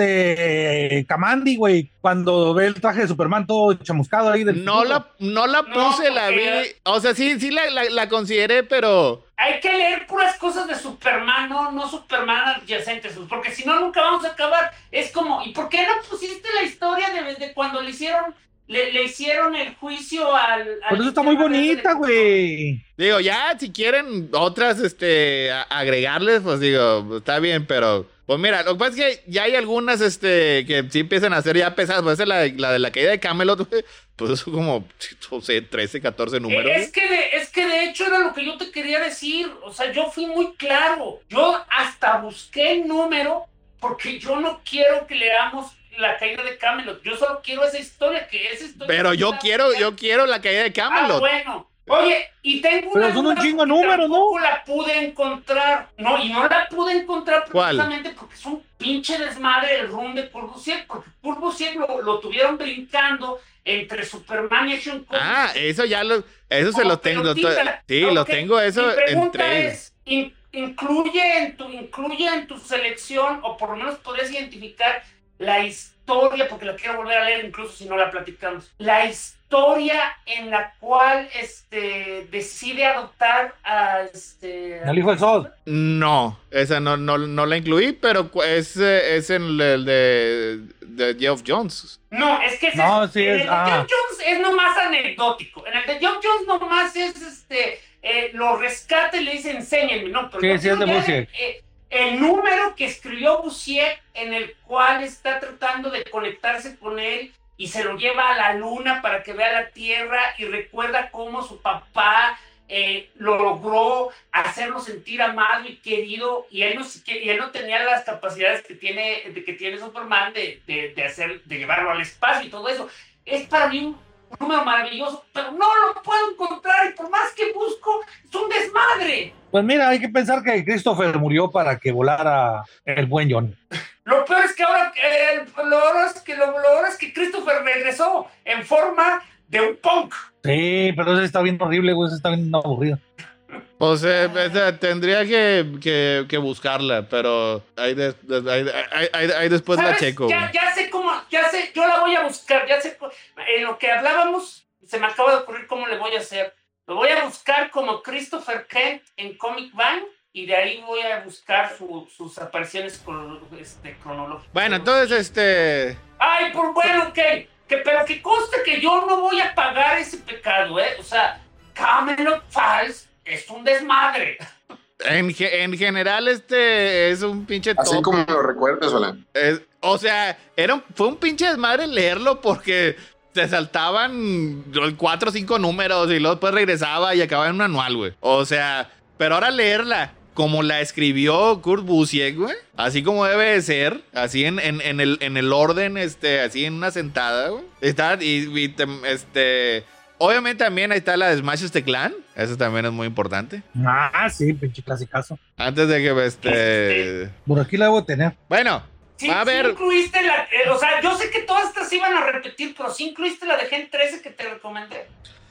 este Kamandi, güey? Cuando ve el traje de Superman todo chamuscado ahí del No futuro. la, no la No, puse, la vi. porque- O sea, sí, sí la, la, la consideré, pero. Hay que leer puras cosas de Superman, no, no Superman adyacentes, porque si no, nunca vamos a acabar. Es como, ¿y por qué no pusiste la historia de, de cuando le hicieron, le, le hicieron el juicio al... al Por eso está muy sistema de- bonita, güey. Digo, ya, si quieren otras, este, a- agregarles, pues digo, está bien, pero. Pues mira, lo que pasa es que ya hay algunas, este, que sí empiezan a ser ya pesadas. Pues esa es la, de- la de la caída de Camelot, güey. Pues eso como, no sé, trece, catorce números. Eh, Es que, de, es que de hecho era lo que yo te quería decir. O sea, yo fui muy claro. Yo hasta busqué el número porque yo no quiero que leamos la caída de Camelot. Yo solo quiero esa historia, que esa historia... Pero yo está- quiero, yo quiero la caída de Ah, Camelot. bueno. Oye, y tengo Pero una son un duda chingo de porque números, ¿no? tampoco la pude encontrar. No, y no la pude encontrar ¿Cuál? precisamente porque es un pinche desmadre el run de Kurbusiek, porque Kurbusiek lo, lo tuvieron brincando entre Superman y Action Comics. Ah, eso ya lo, eso se Como lo tengo. lo- pelotita. sí, lo Ok, tengo eso Mi pregunta entre. es, in- incluye en tu incluye en tu selección, o por lo menos podrías identificar la historia, porque la quiero volver a leer incluso si no la platicamos, la historia en la cual este decide adoptar a este El hijo del sol. No, esa no, no, no la incluí, pero cu- es, eh, es en el de, de Geoff Jones. No, es que ese No, es, sí en es- el de ah. Geoff Jones es nomás anecdótico. En el de Geoff Jones nomás es este eh, lo rescata y le dice enséñenme, ¿no? Pero Sí, yo sí, es de quiero Busiek. leer, eh, el número que escribió Busiek en el cual está tratando de conectarse con él y se lo lleva a la luna para que vea la Tierra y recuerda cómo su papá eh, lo logró hacerlo sentir amado y querido, y él no, y él no tenía las capacidades que tiene, de que tiene Superman de, de, de, hacer, de llevarlo al espacio y todo eso. Es para mí un número maravilloso, pero no lo puedo encontrar y por más que busco, es un desmadre. Pues mira, hay que pensar que Christopher murió para que volara el buen John. Lo peor es que ahora, eh, lo, peor es que, lo, lo peor es que Christopher regresó en forma de un punk. Sí, pero eso está bien horrible, güey. Eso está bien aburrido. Pues eh, esa tendría que, que, que buscarla, pero ahí, de- de- ahí, ahí- ahí- ahí después la ¿Sabes? checo. Ya, güey. ya sé cómo, ya sé, yo la voy a buscar, ya sé, co- en lo que hablábamos, se me acaba de ocurrir cómo le voy a hacer. Lo voy a buscar como Christopher Kent en Comic Vine y de ahí voy a buscar su- sus apariciones con, este, cronológicas. Bueno, entonces, este. Ay, por bueno, ok, que, pero que conste que yo no voy a pagar ese pecado, ¿eh? O sea, Camelot Files es un desmadre. En, ge- en general, este es un pinche Así top. como lo recuerdas, Alan. Es- o sea, era un- fue un pinche desmadre leerlo porque se saltaban cuatro o cinco números y luego después regresaba y acababa en un anual, güey. O sea, pero ahora leerla como la escribió Kurt Busiek, güey, así como debe de ser, así en, en, en el, en el orden, este, así en una sentada, güey. Está, y, y te- este, obviamente también ahí está la de Smash este Clan, eso también es muy importante. Ah, sí, pinche clasicazo. Antes de que, este, Por aquí la debo tener. bueno, Sí, va a sí ver. incluiste la, eh, o sea, yo sé que todas estas iban a repetir, pero sí incluiste la de Gen trece que te recomendé.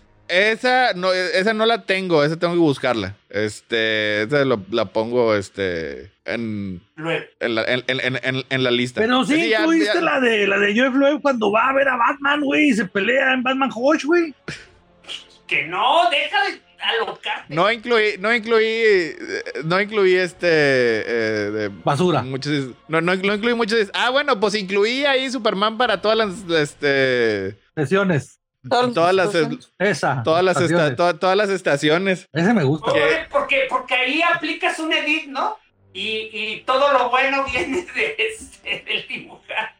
Esa no, esa no la tengo, esa tengo que buscarla. Este, esa lo- la pongo este en, Luego. en, la, en, en, en, en la lista. Pero sí, ya- incluiste ya- la de la de Jeff Loeb cuando va a ver a Batman, güey, y se pelea en Batman Hodge, güey. Que no, deja de alocarte. No incluí, no incluí, eh, no incluí este eh, de Basura. muchos, no, no, no incluí muchos. Ah, bueno, pues incluí ahí Superman para todas las, este, Sesiones. todas las, Esa. todas las, esta- estaciones. to- todas las estaciones. Ese me gusta. Oye, porque, porque ahí aplicas un edit, ¿no? Y, y todo lo bueno viene de este, del dibujar.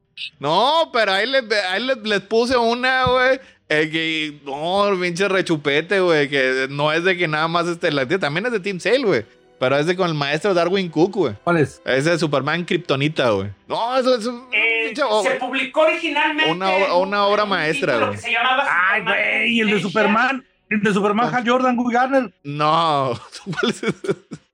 No, pero ahí les, ahí les, les puse una, güey. Eh, que no, pinche rechupete, güey. Que no es de que nada más este, la también es de Team Sale, güey. Pero es de con el maestro Darwin Cook, güey. ¿Cuál es? Ese de Superman Kryptonita, güey. No, eso es un Eh, pinche. oh, se publicó originalmente Una obra- en un- una obra en un maestra, título güey. que se llamaba Ay, Superman güey, el de Asia. Superman. El de Superman, Hal Jordan, Guy Garner. no. ¿Cuál es ese?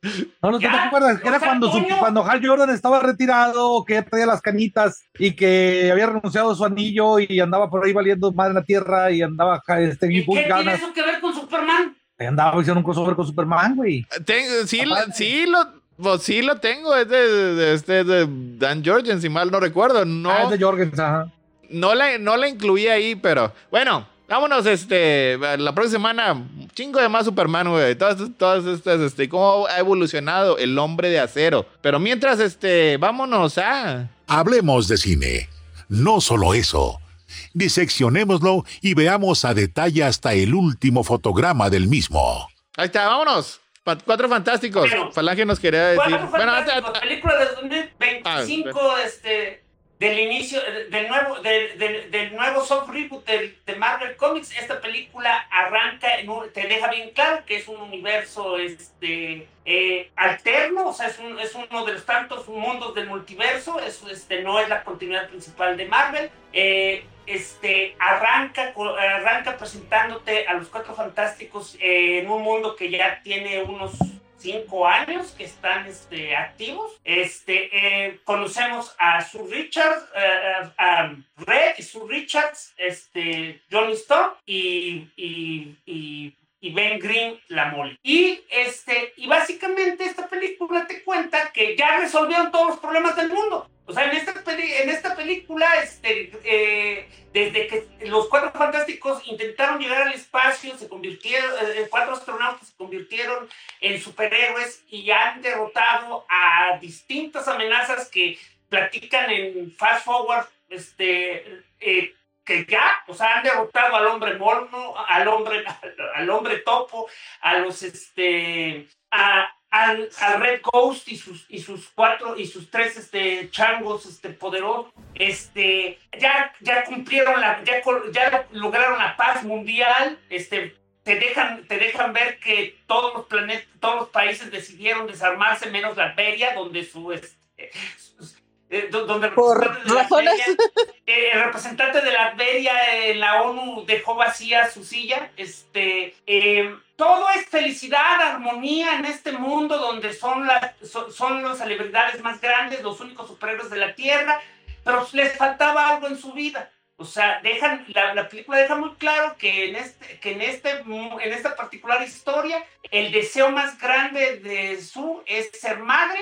No, no, ¿te Ya, acuerdas? Que o era sea, cuando, su- Toño. cuando Hal Jordan estaba retirado, que traía las canitas y que había renunciado a su anillo y andaba por ahí valiendo madre en la tierra y andaba ja, este, ¿Y y Bull qué tiene ganas. eso que ver con Superman? Ahí andaba hicieron un crossover con Superman, güey. Ten- sí, Aparte. lo- sí, lo, pues sí lo tengo. Es de, de, este, de Dan Jorgen, si mal no recuerdo. No, Ah, es de Jorgens, ajá. no, la, no la incluí ahí, pero bueno. Vámonos, este, la próxima semana, un chingo de más Superman, güey. Todas, todas estas, este, cómo ha evolucionado el hombre de acero. Pero mientras, este, vámonos a... Hablemos de cine. No solo eso. Diseccionémoslo y veamos a detalle hasta el último fotograma del mismo. Ahí está, vámonos. Pa- Cuatro Fantásticos. Bueno, Falange nos quería decir. Cuatro Bueno, Fantásticos, antes- película de dos mil veinticinco, este, del inicio, del nuevo, del, del, del nuevo soft reboot de, de Marvel Comics. Esta película arranca, en un, te deja bien claro que es un universo este, eh, alterno, o sea, es, un, es uno de los tantos mundos del multiverso, es, este, no es la continuidad principal de Marvel. Eh, este, arranca, arranca presentándote a los Cuatro Fantásticos eh, en un mundo que ya tiene unos cinco años que están este, activos. Este, eh, conocemos a Sue Richards, uh, a Red y Sue Richards, este, Johnny Storm y, y, y, y Ben Grimm, la Molly. Y, este, y básicamente esta película te cuenta que ya resolvieron todos los problemas del mundo. O sea, en esta, peli en esta película, este, eh, desde que los Cuatro Fantásticos intentaron llegar al espacio, se convirtieron, eh, cuatro astronautas se convirtieron en superhéroes y han derrotado a distintas amenazas que platican en Fast Forward, este, eh, que ya, o sea, han derrotado al hombre mono, al hombre, al hombre topo, a los, este, a, al, al Red Ghost y sus, y sus cuatro, y sus tres, este, changos, este, poderosos, este, ya, ya cumplieron la, ya, ya lograron la paz mundial, este, te dejan, te dejan ver que todos los planetas, todos los países decidieron desarmarse, menos la Beria, donde su, este, su Eh, donde el Por representante, de razones. la Beria, eh, el representante de la Beria en la ONU dejó vacía su silla. Este, eh, todo es felicidad, armonía en este mundo donde son, las, son, son las celebridades más grandes, los únicos superhéroes de la Tierra, pero les faltaba algo en su vida. O sea, dejan, la, la película deja muy claro que, en, este, que en, este, en esta particular historia el deseo más grande de Sue es ser madre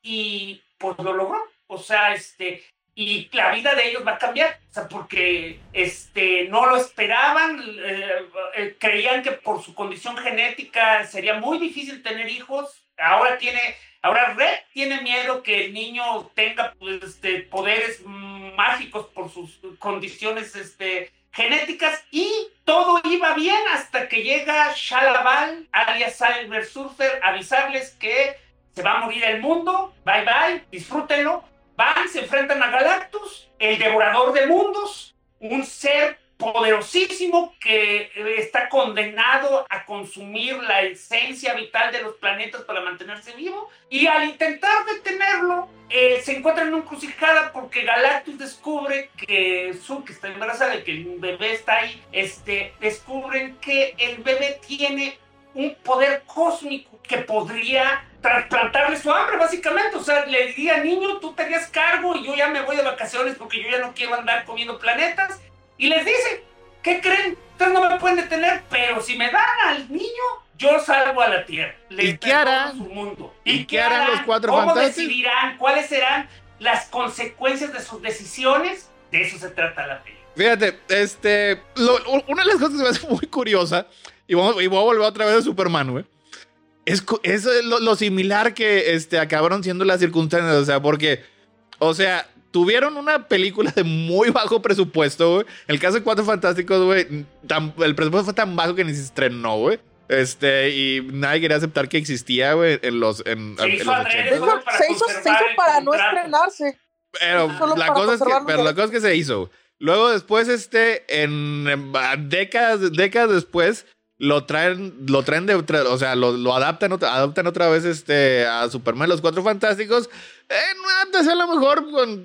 y pues lo logró. O sea, este, y la vida de ellos va a cambiar, o sea, porque este, no lo esperaban, eh, eh, creían que por su condición genética sería muy difícil tener hijos. Ahora tiene, ahora Red tiene miedo que el niño tenga pues, este, poderes mágicos por sus condiciones este, genéticas, y todo iba bien hasta que llega Shalaval, alias Silver Surfer, a avisarles que se va a morir el mundo, bye bye, disfrútenlo. Van, se enfrentan a Galactus, el devorador de mundos, un ser poderosísimo que está condenado a consumir la esencia vital de los planetas para mantenerse vivo, y al intentar detenerlo, eh, se encuentran en una encrucijada porque Galactus descubre que Sue, que está embarazada y que el bebé está ahí, este, descubren que el bebé tiene un poder cósmico que podría trasplantarle su hambre, básicamente. O sea, le diría, niño, tú te harías cargo y yo ya me voy de vacaciones porque yo ya no quiero andar comiendo planetas. Y les dice, ¿qué creen? Ustedes no me pueden detener, pero si me dan al niño, yo salgo a la Tierra. ¿Y qué harán? Su mundo. ¿Y qué harán los Cuatro ¿Cómo Fantásticos? decidirán? ¿Cuáles serán las consecuencias de sus decisiones? De eso se trata la película. Fíjate, este, lo, una de las cosas que me hace muy curiosa, y, vamos, y voy a volver otra vez a Superman, güey, es, es lo, lo similar que este, acabaron siendo las circunstancias, o sea, porque, o sea, tuvieron una película de muy bajo presupuesto, güey. En el caso de Cuatro Fantásticos, güey, tan, el presupuesto fue tan bajo que ni se estrenó, güey. Este, y nadie quería aceptar que existía, güey, en los, en, Se en hizo los adrede, ochentas. güey, para Se hizo, se conservar hizo el para no contrato. estrenarse. Pero Solo la para cosa, es que, conservar los pero la derechos. cosa es que se hizo. Luego después, este, en, en décadas, décadas después, lo traen, lo traen de otra, o sea, lo, lo adaptan, otra, adaptan otra vez este, a Superman, los Cuatro Fantásticos. Eh, no, antes a lo mejor con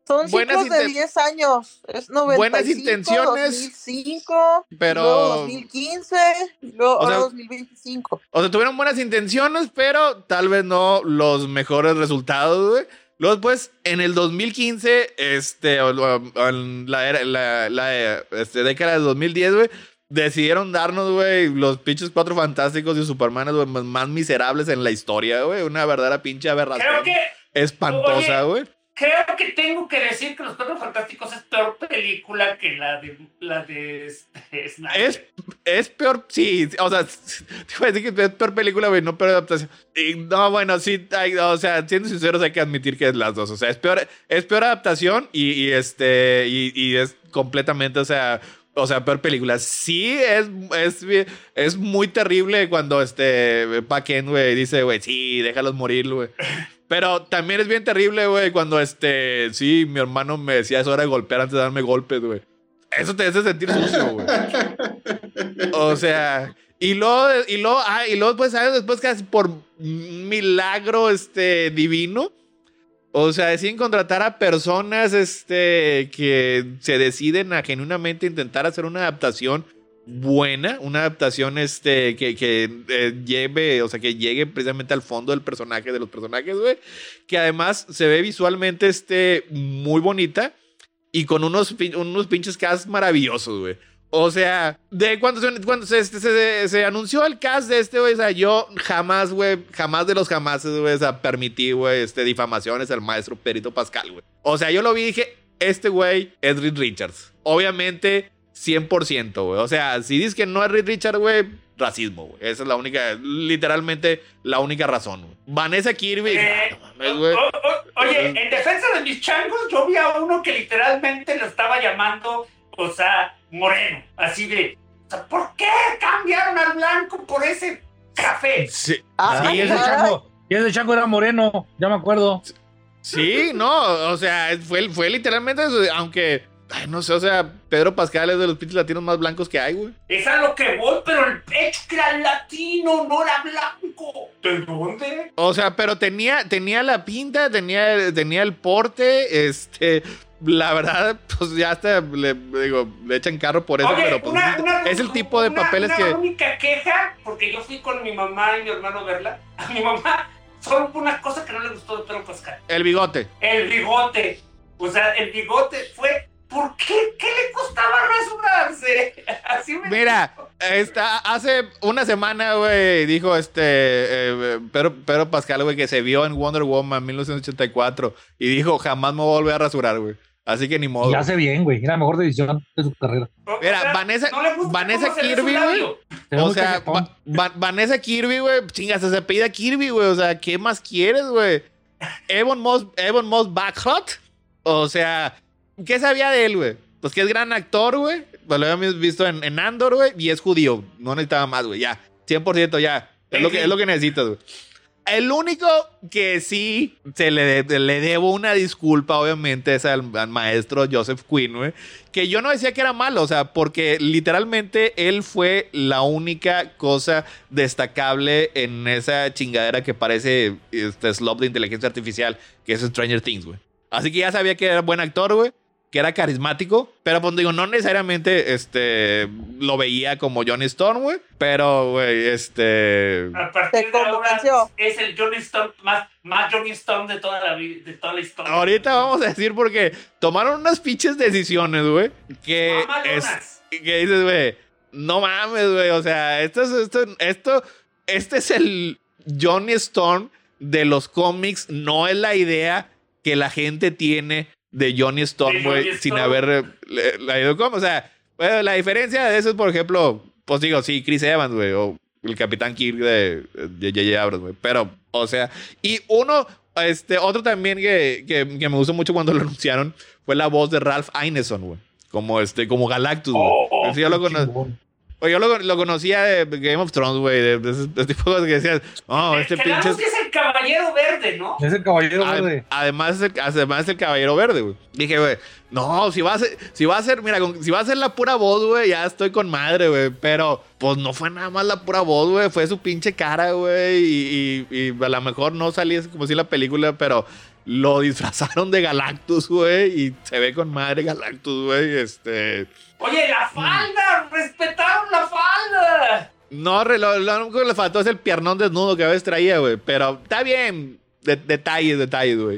Son buenas ciclos de inten- diez años. Es noventa y cinco, buenas intenciones, dos mil cinco, pero- luego dos mil quince, y luego O ahora sea- dos mil veinticinco. O sea, tuvieron buenas intenciones, pero tal vez no los mejores resultados, güey. Luego, pues, en el dos mil quince, este, o, o, en la, era- la, la este, década de dos mil diez, güey, decidieron darnos, güey, los pinches Cuatro Fantásticos y Superman, güey, más, más miserables en la historia, güey. Una verdadera pinche aberración. Creo que, Espantosa, güey. creo que tengo que decir que Los Cuatro Fantásticos es peor película que la de la de este, Snyder. Es, es peor, sí, o sea, te iba a decir que es peor película, güey, no peor adaptación. Y, no, bueno, sí, hay, o sea, siendo sinceros, hay que admitir que es las dos. O sea, es peor, es peor adaptación y, y este, y, y es completamente, o sea, o sea, peor película. Sí, es, es, es muy terrible cuando este Paquén, güey, dice, güey, sí, déjalos morir, güey. Pero también es bien terrible, güey, cuando este, sí, mi hermano me decía, es hora de golpear antes de darme golpes, güey. Eso te hace sentir sucio, güey. O sea, y luego, y luego, ah, y luego, pues, ¿sabes? Después casi por un milagro, este, divino. O sea, deciden contratar a personas, este, que se deciden a genuinamente intentar hacer una adaptación buena, una adaptación, este, que, que eh, lleve, o sea, que llegue precisamente al fondo del personaje, de los personajes, güey. Que además se ve visualmente, este, muy bonita y con unos, unos pinches casts maravillosos, güey. O sea, de cuando se, cuando se, se, se, se anunció el cast de este, güey, o sea, yo jamás, güey, jamás de los jamases, güey, o sea, permití, güey, este, difamaciones al maestro Perito Pascal, güey. O sea, yo lo vi y dije, este güey es Reed Richards. Obviamente, cien por ciento, güey. O sea, si dices que no es Reed Richards, güey, racismo, güey. Esa es la única, literalmente, la única razón, güey. Vanessa Kirby, Eh, no mames, güey. o- o- oye, en defensa de mis changos, yo vi a uno que literalmente lo estaba llamando, o sea, moreno. Así de, o sea, ¿por qué cambiaron al blanco por ese café? Sí, Ah, Sí, ese caray. chango, y ese chango era moreno, ya me acuerdo. sí, no, o sea, fue, fue literalmente, aunque, ay, no sé, o sea, Pedro Pascal es de los pinches latinos más blancos que hay, güey. Es a lo que voy, pero el pecho que era latino, no era blanco. ¿De dónde? O sea, pero tenía, tenía la pinta, tenía, tenía el porte, este, la verdad, pues ya hasta le, digo, le echan carro por eso, Oye, pero pues, una- una- es el tipo de una- papeles una que... única queja, porque yo fui con mi mamá y mi hermano a verla. A mi mamá solo fue una cosa que no le gustó de Pedro Pascal. El bigote. El bigote. O sea, el bigote fue... ¿Por qué? ¿Qué le costaba rasurarse? Así me Mira, esta, hace una semana, güey, dijo este eh, Pedro, Pedro Pascal, güey, que se vio en Wonder Woman mil novecientos ochenta y cuatro y dijo, jamás me voy a volver a rasurar, güey. Así que ni modo. Y hace bien, güey. Era la mejor decisión de su carrera. O Mira, sea, Vanessa- no le gusta Vanessa cómo se ve su Kirby, güey. labio. Se ve O muy sea, cachetón. Va- Va- Vanessa Kirby, güey, chingas, se apellida Kirby, güey. O sea, ¿qué más quieres, güey? Evan Moss, Evan Moss Backhot. O sea, ¿qué sabía de él, güey? Pues que es gran actor, güey. Pues lo habíamos visto en, en Andor, güey. Y es judío. No necesitaba más, güey. Ya. cien por ciento ya. Es lo que, es lo que necesitas, güey. El único que sí se le, le debo una disculpa, obviamente, es al, al maestro Joseph Quinn, güey. Que yo no decía que era malo, o sea, porque literalmente él fue la única cosa destacable en esa chingadera que parece este slop de inteligencia artificial, que es Stranger Things, güey. Así que ya sabía que era buen actor, güey. Que era carismático, pero pues digo, no necesariamente este, lo veía como Johnny Storm, güey. Pero, güey, este... A partir Te de ahora convenció. es el Johnny Storm más, más Johnny Storm de toda la vi- de toda la historia. Ahorita vamos a decir porque tomaron unas pinches decisiones, güey. Que Mamalonas. es... Que dices, güey, no mames, güey. O sea, esto es, esto, esto, este es el Johnny Storm de los cómics. No es la idea que la gente tiene de Johnny Storm, De Johnny güey, sin Storm. haber eh, le- leído cómics. O sea, bueno, la diferencia de eso es, por ejemplo, pues digo, sí, Chris Evans, güey, o el Capitán Kirk de de J J Abrams, güey. Pero, o sea, y uno, este, otro también que, que, que me gustó mucho cuando lo anunciaron fue la voz de Ralph Ineson, güey. Como este, como Galactus, güey. Oh, oh, Así yo lo cono- Chingón. o yo lo, lo conocía de Game of Thrones, güey, de, de ese de ese tipo de cosas que decías, oh, este Quedamos pinche... que es el caballero verde, ¿no? Es el caballero Adem- verde. Además, es el, además es el caballero verde, güey. Dije, güey, no, si va a ser, si va a ser, mira, con- si va a ser la pura voz, güey, ya estoy con madre, güey. Pero, pues no fue nada más la pura voz, güey. Fue su pinche cara, güey. Y, y, y a lo mejor no salía como si la película, pero lo disfrazaron de Galactus, güey, y se ve con madre Galactus, güey, este... Oye, la falda, respetaron la falda. No, lo, lo único que le faltó es el piernón desnudo que a veces traía, güey, pero está bien, de, detalles, detalles, güey.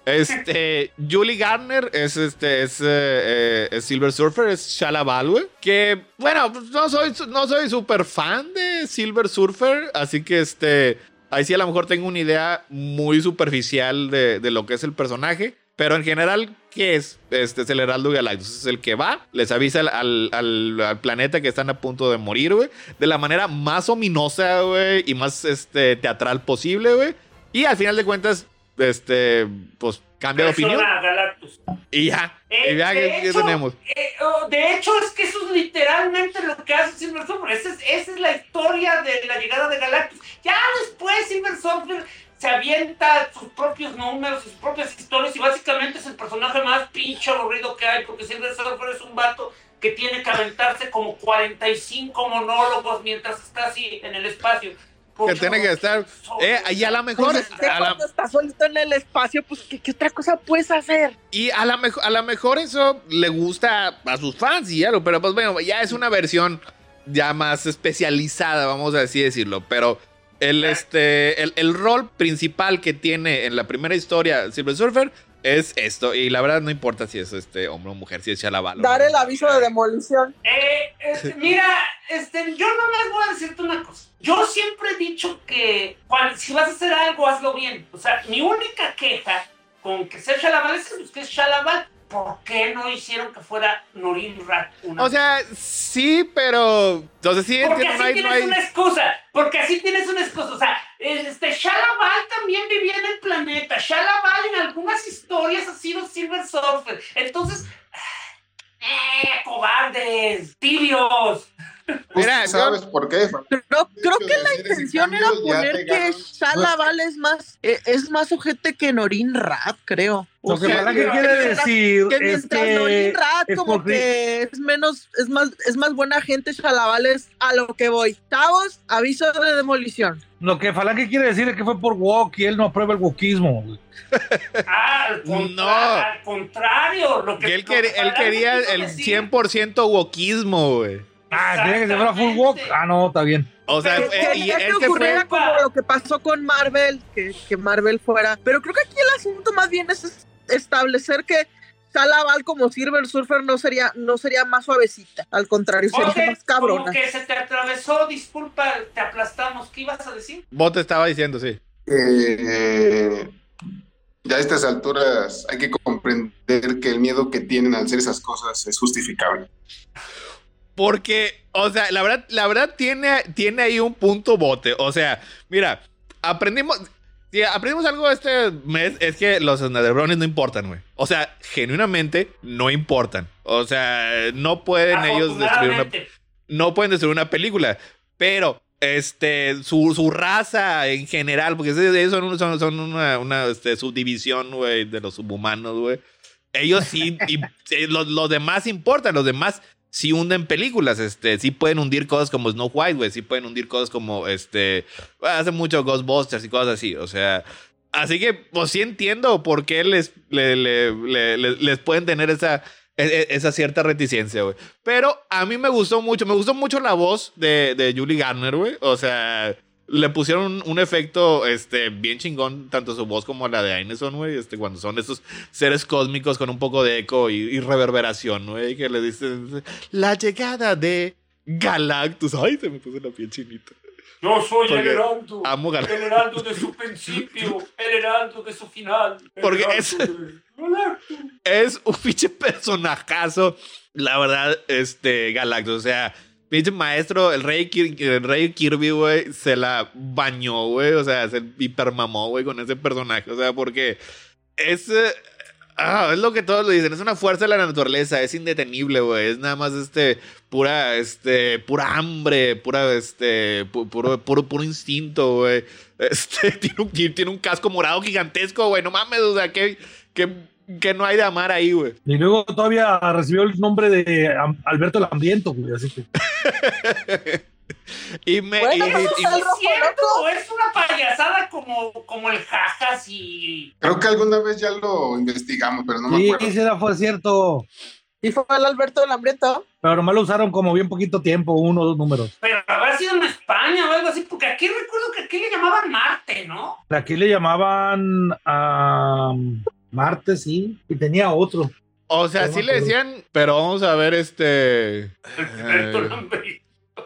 Este, Julie Garner es este, es, eh, es Silver Surfer, es Shala Bal, güey. Que, bueno, no soy, no soy súper fan de Silver Surfer, así que este, ahí sí a lo mejor tengo una idea muy superficial de, de lo que es el personaje. Pero en general, ¿qué es? Este es el Heraldo Galactus. Es el que va, les avisa al, al, al, al planeta que están a punto de morir, güey. De la manera más ominosa, güey, y más este, teatral posible, güey. Y al final de cuentas, este, pues cambia de opinión. Galactus. Y ya. Eh, y ya, de, ¿qué, hecho, ¿qué tenemos? Eh, oh, de hecho, es que eso es literalmente lo que hace Silver Surfer. Esa es, esa es la historia de la llegada de Galactus. Ya después Silver Surfer se avienta sus propios números, sus propias historias, y básicamente es el personaje más pinche aburrido que hay, porque Silver Surfer es un vato que tiene que aventarse como cuarenta y cinco monólogos mientras está así en el espacio. Que tiene que estar... Eh, y a lo mejor... Pues este, a la, cuando estás solito en el espacio, pues, ¿qué, qué otra cosa puedes hacer? y a lo mejor, a lo mejor eso le gusta a sus fans y ya, lo- pero pues bueno, ya es una versión ya más especializada, vamos a así decirlo, pero... El, este, el, el rol principal que tiene en la primera historia Silver Surfer es esto. Y la verdad no importa si es este hombre o mujer, si es Shala Bal. Dar el aviso de demolición. Eh, este, mira, este, yo nomás voy a decirte una cosa. Yo siempre he dicho que cuando, si vas a hacer algo, hazlo bien. O sea, mi única queja con que sea Shala Bal es que es Shala Bal. ¿Por qué no hicieron que fuera Noreen Rath? Una O sea, sí, pero... Entonces sí, porque entiendo, así no hay... tienes No hay... una excusa. Porque así tienes una excusa. O sea, este, Shala Bal también vivía en el planeta. Shala Bal en algunas historias ha sido Silver Surfer. Entonces... ¡Eh, cobardes! ¡Tibios! Mira, ¿Sabes por qué? Pero creo que la intención era poner que Shala Bal es más, eh, es más ojete que Noreen Rath, creo. O Lo que sea, Fala que que- quiere decir que es mientras que Noreen Rath es como porque- que es menos, es más, es más buena gente, Shala Bal es a lo que voy. Chavos, aviso de demolición. lo que Falange quiere decir es que fue por woke y él no aprueba el wokismo, güey. Ah, al, contra- No. al contrario. Lo que, Que él, lo que quer- él Falange quería quiso el decir- cien por ciento wokismo, güey. Ah, quería que se fuera full woke. Ah, no, está bien. O sea, Pero eh, y Quería que este ocurriera fue... como lo que pasó con Marvel, que, que Marvel fuera. Pero creo que aquí el asunto más bien es establecer que Shala Bal como Silver Surfer no sería, no sería más suavecita. Al contrario, sería Ok, más cabrona. como que se te atravesó, disculpa, te aplastamos. ¿Qué ibas a decir? Vos te estaba diciendo, sí. Eh, ya a estas alturas hay que comprender que el miedo que tienen al hacer esas cosas es justificable. Porque, o sea, la verdad, la verdad tiene, tiene ahí un punto bote. O sea, mira, aprendimos... Si aprendimos algo este mes, es que los Netherbronies no importan, güey. O sea, genuinamente no importan. O sea, no pueden ellos destruir una... Afortunadamente. No pueden destruir una película. Pero, este, su, su raza en general, porque ellos son, un- son, son una, una este, subdivisión, güey, de los subhumanos, güey. Ellos sí, y, eh, los, los demás importan, los demás sí hunden películas, este, sí pueden hundir cosas como Snow White, güey, sí pueden hundir cosas como, este, bueno, hace mucho Ghostbusters y cosas así, o sea, así que, pues sí entiendo por qué les, le- le- le- le- les pueden tener esa, e- e- esa cierta reticencia, güey. Pero a mí me gustó mucho, me gustó mucho la voz de, de Julie Garner, güey, o sea... Le pusieron un, un efecto este, bien chingón, tanto su voz como la de Ineson, güey, este, cuando son estos seres cósmicos con un poco de eco y, y reverberación, güey, que le dicen la llegada de Galactus. Ay, se me puso la piel chinita. Yo soy el Porque heraldo. amo Galactus. El heraldo de su principio. El heraldo de su final. El Porque heraldo es- de Galactus. Es un pinche personajazo, la verdad, este, Galactus, o sea... Pinche maestro, el rey, Kir- el rey Kirby, güey, se la bañó, güey. O sea, se hipermamó, güey, con ese personaje. O sea, porque es... eh, ah, es lo que todos lo dicen. Es una fuerza de la naturaleza. Es indetenible, güey. Es nada más, este... Pura, este... Pura hambre. Pura, este... pu- Puro, puro, puro instinto, güey. Este... Tiene un, tiene un casco morado gigantesco, güey. No mames, o sea, que... que que no hay de amar ahí, güey. Y luego todavía recibió el nombre de Am- Alberto el Hambriento, güey, así que... Y me. Bueno, y- pues, y- está el ¿Es rojo cierto loco. o es una payasada como, como el jajas y... Creo que alguna vez ya lo investigamos, pero no me Sí, acuerdo. sí, era- fue cierto. Y fue el Alberto del Hambriento. Pero nomás lo usaron como bien poquito tiempo, uno o dos números. Pero habrá sido en España o algo así, porque aquí recuerdo que aquí le llamaban Marte, ¿no? Aquí le llamaban a Marte, sí, y tenía otro. o sea, no sí me le acuerdo. decían, pero vamos a ver este. Alberto Eh, Lambre.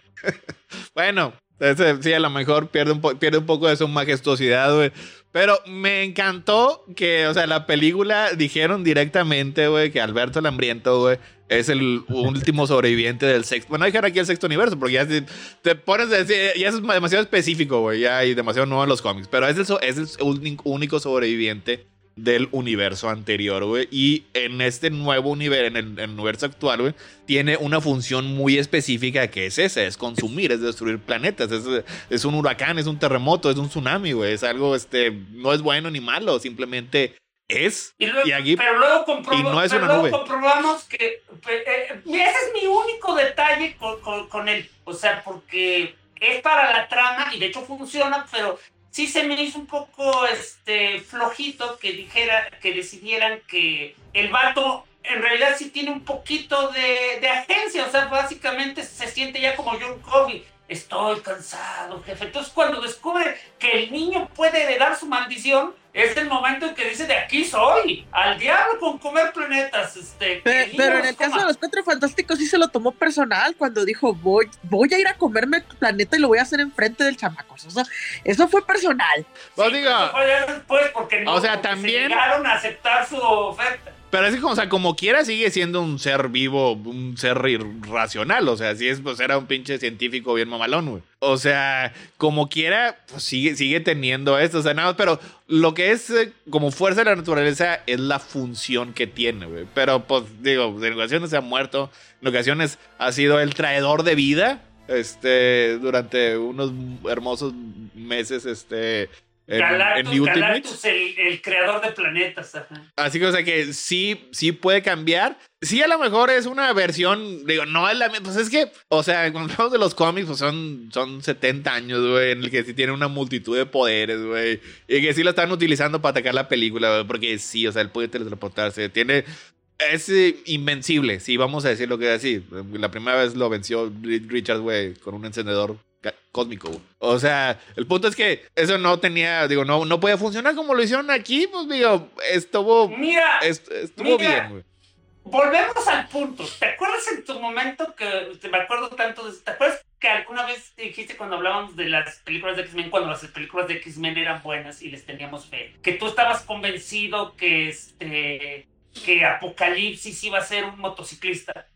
Bueno, ese sí, a lo mejor pierde un, po- pierde un poco de su majestuosidad, güey. Pero me encantó que, o sea, la película dijeron directamente, güey, que Alberto el Hambriento, güey, es el último sobreviviente del sexto. Bueno, no dijeron aquí el sexto universo, porque ya te, te pones a decir, ya es demasiado específico, güey, ya hay demasiado nuevo en los cómics. Pero es el, so- es el uni- único sobreviviente del universo anterior, güey. Y en este nuevo universo, en el, en el universo actual, güey, tiene una función muy específica que es esa, es consumir, es destruir planetas, es, es un huracán, es un terremoto, es un tsunami, güey. Es algo, este, no es bueno ni malo, simplemente es. Y luego, Y aquí- pero luego, comproba- y no es pero una luego nube. comprobamos que eh, eh, ese es mi único detalle con, con, con él. O sea, porque es para la trama y de hecho funciona, pero sí se me hizo un poco este, flojito que dijera, que decidieran que el vato en realidad sí tiene un poquito de, de agencia. O sea, básicamente se siente ya como John Kobe. Estoy cansado, jefe. Entonces, cuando descubre que el niño puede heredar su maldición, es el momento en que dice, de aquí soy, al diablo con comer planetas. Este, que Pe- el niño Pero en los el caso coma. de los Cuatro Fantásticos sí se lo tomó personal cuando dijo, voy, voy a ir a comerme el planeta y lo voy a hacer enfrente del chamaco. Eso, eso fue personal. Pues Sí, digo, eso fue ya después, porque no, o sea, porque se también- llegaron a aceptar su oferta. pero es que como, o sea, como quiera sigue siendo un ser vivo, un ser irracional. O sea, si es, pues era un pinche científico bien mamalón, güey. O sea, como quiera, pues sigue, sigue teniendo esto. O sea, nada más, pero lo que es eh, como fuerza de la naturaleza es la función que tiene, güey. Pero, pues, digo, en ocasiones se ha muerto, en ocasiones ha sido el traidor de vida, este, durante unos hermosos meses, este, en, en Galactus, The Ultimates. Galactus el, el creador de planetas. Ajá. Así que, o sea, que sí, sí puede cambiar. Sí, a lo mejor es una versión, digo, no es la misma. Pues es que, o sea, cuando hablamos de los cómics, pues son, son setenta años, güey, en el que sí tiene una multitud de poderes, güey. Y que sí lo están utilizando para atacar la película, güey, porque sí, o sea, él puede teletransportarse. Tiene. Es eh, invencible, sí, vamos a decir lo que es así. La primera vez lo venció Richard, güey, con un encendedor ca- cósmico, güey. O sea, el punto es que eso no tenía, digo, no, no podía funcionar como lo hicieron aquí, pues digo, estuvo, Mira, est- estuvo mira. bien, güey. volvemos al punto. ¿Te acuerdas en tu momento que te me acuerdo tanto de... ¿Te acuerdas que alguna vez dijiste cuando hablábamos de las películas de X-Men, cuando las películas de X-Men eran buenas y les teníamos fe, que tú estabas convencido que este que Apocalipsis iba a ser un motociclista?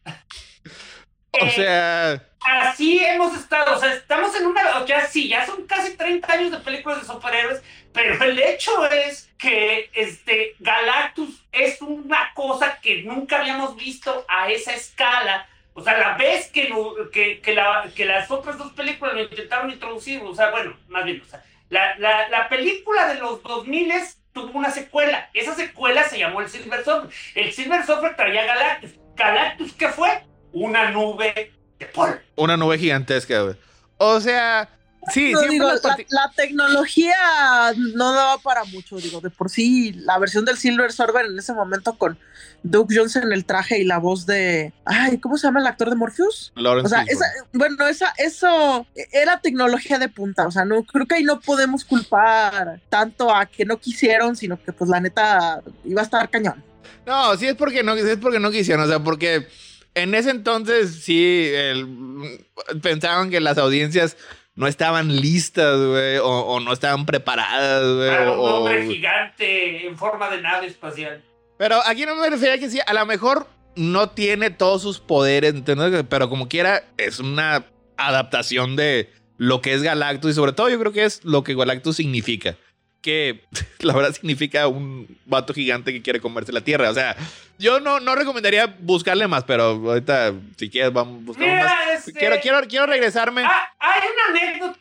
O Eh, sea, Así hemos estado, o sea, estamos en una, o sea, sí, ya son casi treinta años de películas de superhéroes, pero el hecho es que este Galactus es una cosa que nunca habíamos visto a esa escala. O sea, la vez que, lo, que, que, la, que las otras dos películas lo intentaron introducir, o sea, bueno, más bien, o sea, la, la, la película de los dos mil tuvo una secuela. Esa secuela se llamó el Silver Surfer. El Silver Surfer traía Galactus. ¿Galactus qué fue? Una nube de polvo. una nube gigantesca, güey. O sea, sí, No, siempre digo, las la, parti- la tecnología no daba para mucho, digo, de por sí la versión del Silver Surfer en ese momento con Doug Johnson en el traje y la voz de, ay, ¿cómo se llama el actor de Morpheus? Lawrence O sea, Fishburne. esa, bueno, esa, eso era tecnología de punta, o sea, no creo que ahí no podemos culpar tanto a que no quisieron, sino que pues la neta iba a estar cañón. No, sí es porque no, sí es porque no quisieron, o sea, porque en ese entonces sí el- pensaban que las audiencias no estaban listas, güey, o, o no estaban preparadas, güey. Para un o- hombre o- gigante en forma de nave espacial. Pero aquí no me refería a que sí, a lo mejor no tiene todos sus poderes, ¿entiendes? Pero como quiera, es una adaptación de lo que es Galactus y sobre todo yo creo que es lo que Galactus significa. Que la verdad significa un vato gigante que quiere comerse la Tierra. O sea, yo no, no recomendaría buscarle más, pero ahorita, si quieres, vamos a buscar Mira, más. este- Quiero, quiero, quiero regresarme. Ah, hay una anécdota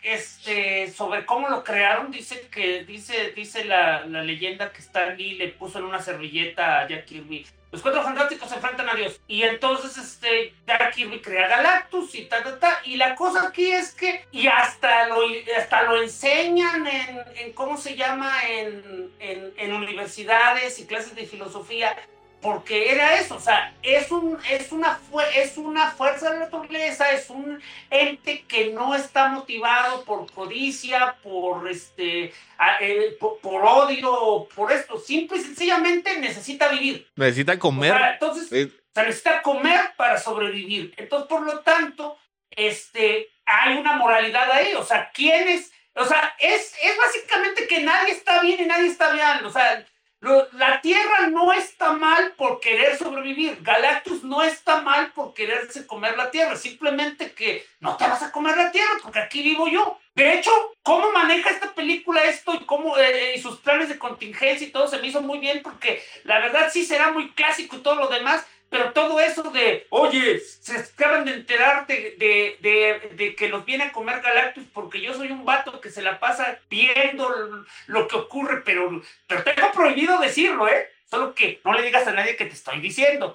este, sobre cómo lo crearon, dice que dice, dice la, la leyenda que Stan Lee le puso en una servilleta a Jack Kirby. Los Cuatro Fantásticos se enfrentan a Dios. Y entonces este, Jack Kirby crea Galactus y ta, ta, ta. Y la cosa aquí es que, y hasta lo, hasta lo enseñan en, en ¿cómo se llama? En, en, en universidades y clases de filosofía. Porque era eso, o sea, es, un, es, una, es una fuerza de la naturaleza, es un ente que no está motivado por codicia, por, este, eh, por, por odio, por esto. Simple y sencillamente necesita vivir. Necesita comer. O sea, entonces, sí. o sea, necesita comer para sobrevivir. Entonces, por lo tanto, este, hay una moralidad ahí. O sea, ¿quién es? O sea, es, es básicamente que nadie está bien y nadie está bien. O sea, Lo, la Tierra no está mal por querer sobrevivir. Galactus no está mal por quererse comer la Tierra. Simplemente que no te vas a comer la Tierra porque aquí vivo yo. De hecho, cómo maneja esta película esto y, cómo, eh, y sus planes de contingencia y todo se me hizo muy bien porque la verdad sí será muy clásico y todo lo demás. Pero todo eso de, oye, se acaban de enterar de, de, de, de que los viene a comer Galactus porque yo soy un vato que se la pasa viendo lo que ocurre, pero, pero tengo prohibido decirlo, ¿eh? Solo que no le digas a nadie que te estoy diciendo.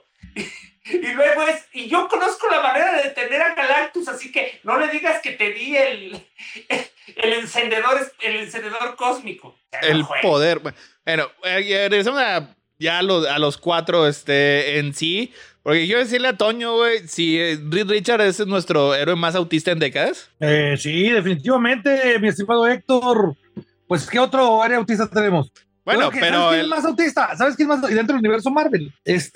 Y luego es, y yo conozco la manera de detener a Galactus, así que no le digas que te di el, el, encendedor, el encendedor cósmico. El no poder. Bueno, regresamos a... Ya a los, a los cuatro este, en sí. Porque quiero decirle a Toño, güey, si Reed Richards es nuestro héroe más autista en décadas. Eh, sí, definitivamente, mi estimado Héctor. Pues, ¿qué otro héroe autista tenemos? Bueno, que, pero... ¿Sabes quién el... es más autista? ¿Sabes quién es más? Y dentro del universo Marvel.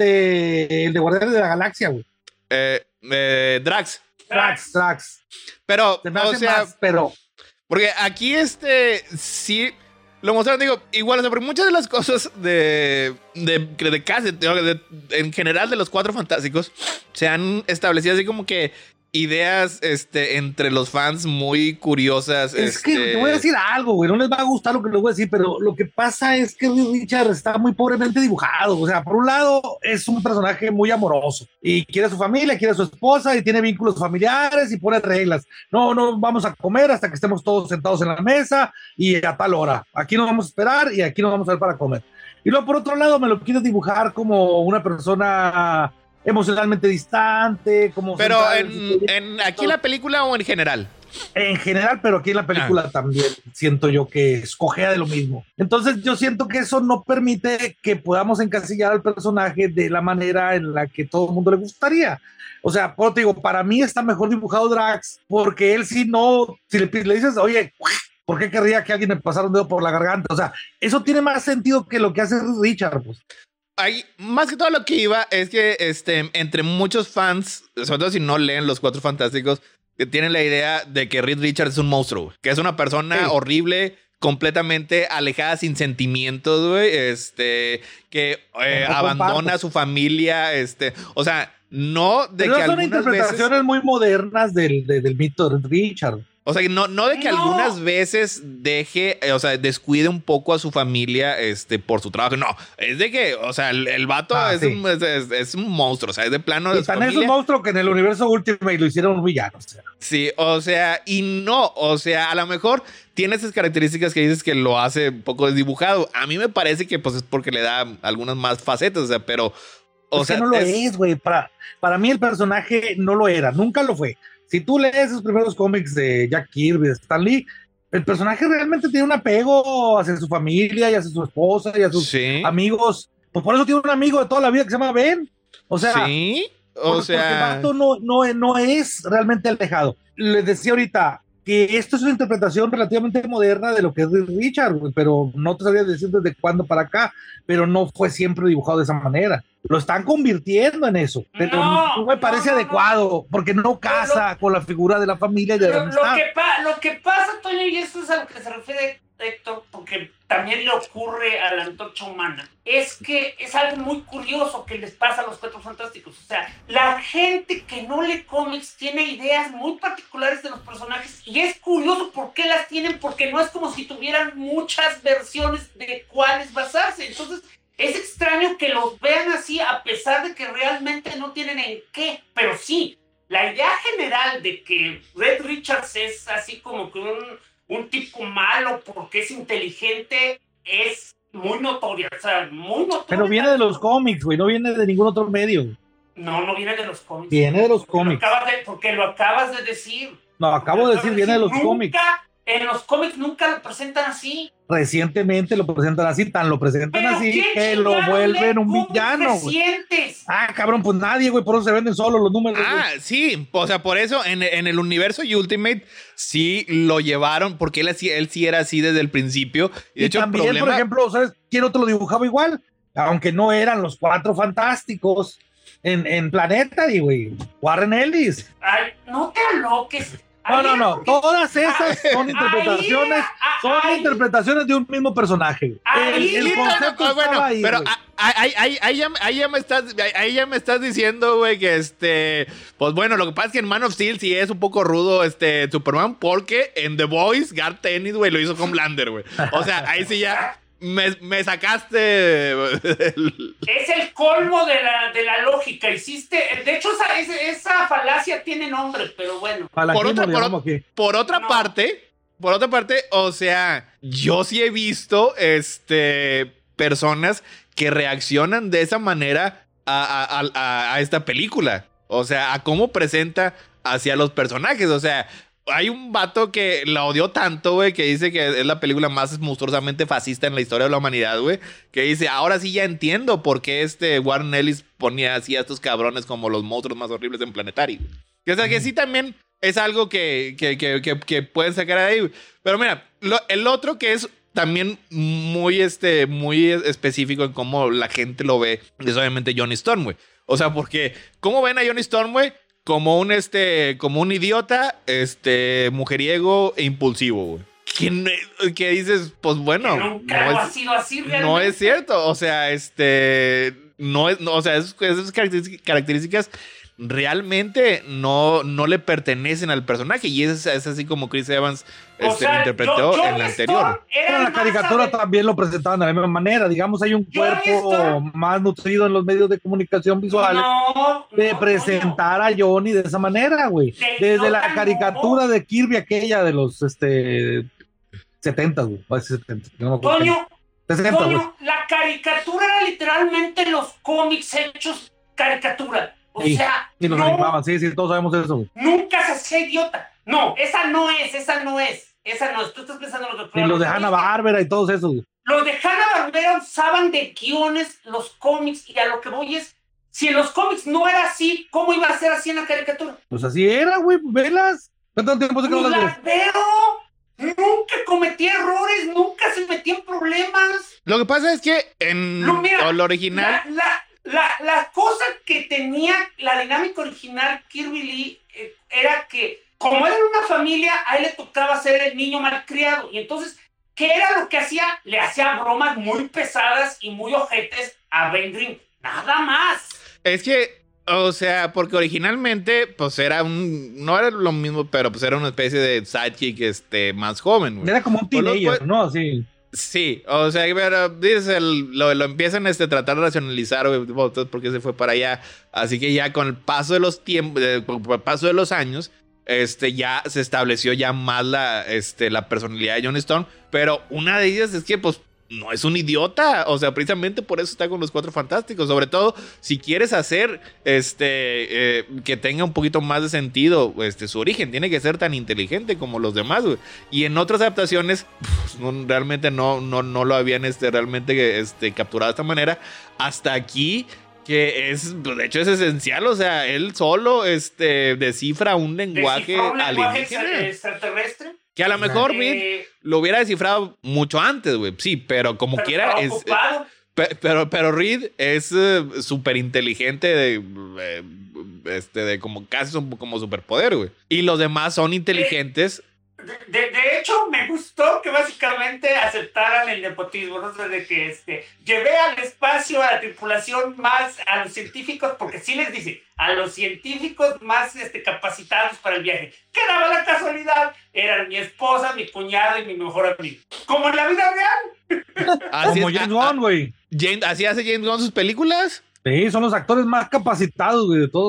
Este, el de Guardianes de la Galaxia, güey. Eh, eh, Drax. Drax, Drax. Pero, o sea... Más, pero... Porque aquí, este, sí... Lo mostraron, digo, igual, o sea, porque muchas de las cosas de, de, de, de casi, de, de, en general de los Cuatro Fantásticos se han establecido así como que ideas este, entre los fans muy curiosas. Es este... que te voy a decir algo, güey, no les va a gustar lo que les voy a decir, pero lo que pasa es que Richard está muy pobremente dibujado. O sea, por un lado es un personaje muy amoroso y quiere a su familia, quiere a su esposa y tiene vínculos familiares y pone reglas. No, no vamos a comer hasta que estemos todos sentados en la mesa y a tal hora. Aquí no vamos a esperar y aquí no vamos a ver para comer. Y luego por otro lado me lo quiere dibujar como una persona emocionalmente distante, como... Pero en, en aquí en la película o en general. En general, pero aquí en la película ah. también siento yo que escogea de lo mismo. Entonces yo siento que eso no permite que podamos encasillar al personaje de la manera en la que todo el mundo le gustaría. O sea, por te digo, para mí está mejor dibujado Drax, porque él sí no, si le, le dices, oye, ¿por qué querría que alguien me pasara un dedo por la garganta? O sea, eso tiene más sentido que lo que hace Richard, pues. Hay, más que todo lo que iba es que este, entre muchos fans, sobre todo si no leen Los Cuatro Fantásticos, que tienen la idea de que Reed Richards es un monstruo, que es una persona sí. horrible, completamente alejada, sin sentimientos, güey, este, que eh, abandona a su familia, este, o sea, no de Pero que son algunas interpretaciones veces... muy modernas del, del, del mito de Richard. O sea, no, no de que no. algunas veces deje, o sea, descuide un poco a su familia este, por su trabajo. No, es de que, o sea, el, el vato ah, es, sí. un, es, es, es un monstruo, o sea, es de plano de y tan es un monstruo que en el universo Ultimate lo hicieron un villano. O sea. Sí, o sea, y no, o sea, a lo mejor tiene esas características que dices que lo hace un poco desdibujado. A mí me parece que pues es porque le da algunas más facetas, o sea, pero... O es sea, que no lo es, es, güey. Para, para mí el personaje no lo era, nunca lo fue. Si tú lees esos primeros cómics de Jack Kirby, de Stan Lee, el personaje realmente tiene un apego hacia su familia y hacia su esposa y a sus sí. amigos. Pues por eso tiene un amigo de toda la vida que se llama Ben. O sea, sí, o por, sea, porque el vato no, no, no es realmente alejado. Les decía ahorita que esto es una interpretación relativamente moderna de lo que es Richard, pero no te sabría decir desde cuándo para acá, pero no fue siempre dibujado de esa manera. Lo están convirtiendo en eso, pero no, no me parece no, no, adecuado, porque no casa lo, con la figura de la familia y de lo, la amistad. Lo que, pa, lo que pasa, Toño, y esto es a lo que se refiere Héctor, porque también le ocurre a la Antorcha Humana, es que es algo muy curioso que les pasa a los Cuatro Fantásticos. O sea, la gente que no lee cómics tiene ideas muy particulares de los personajes, y es curioso por qué las tienen, porque no es como si tuvieran muchas versiones de cuáles basarse. Entonces, es extraño que los vean así, a pesar de que realmente no tienen en qué, pero sí, la idea general de que Reed Richards es así como que un, un tipo malo porque es inteligente es muy notoria, o sea, muy notoria. Pero viene de los cómics, güey, no viene de ningún otro medio. No, no viene de los cómics. Viene de los porque cómics. Lo acabas de, porque lo acabas de decir. No, acabo de decir, viene de los nunca, cómics. En los cómics nunca lo presentan así. Recientemente lo presentan así, tan lo presentan Pero así que lo vuelven un villano, güey. Ah, cabrón, pues nadie, güey, por eso se venden solo los números. Ah, güey. sí, o sea, por eso en, en el universo Ultimate sí lo llevaron, porque él, así, él sí era así desde el principio. Y, de y hecho, también, problema... por ejemplo, ¿sabes quién otro lo dibujaba igual? Aunque no eran los Cuatro Fantásticos en, en Planeta, y güey, Warren Ellis. Ay, no te aloques. No, no, no, todas esas son interpretaciones, ahí, son ahí, interpretaciones de un mismo personaje. Ahí, el, el concepto ah, bueno, estaba ahí, pero güey. ahí, ahí, ahí, ya, ahí, ya me estás, ahí ya me estás diciendo, güey, que este, pues bueno, lo que pasa es que en Man of Steel sí es un poco rudo este Superman, porque en The Boys, Garth Ennis, güey, lo hizo con Homelander, güey. O sea, ahí sí ya me, me sacaste. Es el colmo de la, de la lógica. Hiciste, de hecho, esa, esa falacia tiene nombre, pero bueno. Por otra, por, por otra no. parte, por otra parte, o sea, yo sí he visto este, personas que reaccionan de esa manera a, a, a, a esta película. O sea, a cómo presenta hacia los personajes. O sea, hay un vato que la odió tanto, güey, que dice que es la película más monstruosamente fascista en la historia de la humanidad, güey. Que dice, ahora sí ya entiendo por qué este Warren Ellis ponía así a estos cabrones como los monstruos más horribles en Planetary, güey. O sea, que sí también es algo que, que, que, que, que pueden sacar ahí, güey. Pero mira, lo, el otro que es también muy, este, muy específico en cómo la gente lo ve es obviamente Johnny Storm, güey. O sea, porque ¿cómo ven a Johnny Storm, güey? Como un, este, como un idiota, este, mujeriego e impulsivo, güey. Que, que dices, pues bueno, nunca no, ha es, sido así realmente. No es cierto. O sea, este, no es, no, o sea, esas, esas características realmente no, no le pertenecen al personaje. Y es, es así como Chris Evans este, o sea, lo interpretó yo, en la anterior. Pero en la caricatura sabe... también lo presentaban de la misma manera. Digamos, hay un cuerpo Storm... más nutrido en los medios de comunicación visual no, de no, presentar no. a Johnny de esa manera, güey. De, Desde la caricatura no. de Kirby, aquella de los este, setenta, güey. setenta, no Toño, sesenta, Toño, la caricatura era literalmente los cómics hechos caricatura. O sí, sea, sí, no, animaban, sí, sí, todos sabemos eso. Nunca se hacía idiota. No, esa no es, esa no es. Esa no es. Tú estás pensando en lo que... Y los de Hanna-Barbera y todos esos. Los de Hanna-Barbera usaban de guiones los cómics y a lo que voy es, si en los cómics no era así, ¿cómo iba a ser así en la caricatura? Pues así era, güey, velas. ¿Cuánto tiempo se quedó pues las las veo. Nunca cometía errores, nunca se metía en problemas. Lo que pasa es que en no, mira, lo original... La, la, la, la cosa que tenía la dinámica original Kirby Lee eh, era que, como era una familia, a él le tocaba ser el niño malcriado. Y entonces, ¿qué era lo que hacía? Le hacía bromas muy pesadas y muy ojetes a Ben Grimm. Nada más. Es que, o sea, porque originalmente, pues era un... No era lo mismo, pero pues era una especie de sidekick este, más joven, güey. Era como un teenager, pues, ¿no? Así... Sí, o sea, pero dices, el, lo, lo empiezan este, a tratar de racionalizar, güey, porque se fue para allá. Así que ya con el paso de los tiempos, eh, con el paso de los años, este, ya se estableció ya más la, este, la personalidad de Johnny Storm. Pero una de ellas es que, pues, no es un idiota. O sea, precisamente por eso está con los Cuatro Fantásticos. Sobre todo, si quieres hacer este eh, que tenga un poquito más de sentido este, su origen, tiene que ser tan inteligente como los demás, güey. Y en otras adaptaciones, pues, no, realmente no, no, no lo habían este, realmente este, capturado de esta manera. Hasta aquí, que es, pues, de hecho, es esencial. O sea, él solo este, descifra un lenguaje ¿Descifra un lenguaje alienígena. extraterrestre? Que a lo mejor Reed eh, lo hubiera descifrado mucho antes, güey. Sí, pero como pero quiera es... ocupado. Pe- Pero, pero Reed es uh, súper inteligente de, eh, este, de como casi son como superpoder, güey. Y los demás son inteligentes. De, de, de hecho, me gustó que básicamente aceptaran el nepotismo, ¿no? O sea, de que este, llevé al espacio a la tripulación más, a los científicos, porque sí les dice, a los científicos más este, capacitados para el viaje. Que daba la casualidad, eran mi esposa, mi cuñado y mi mejor amigo. Como en la vida real. Así como es, James Gunn, güey. James, ¿así hace James Gunn sus películas? Sí, son los actores más capacitados, güey, de todos.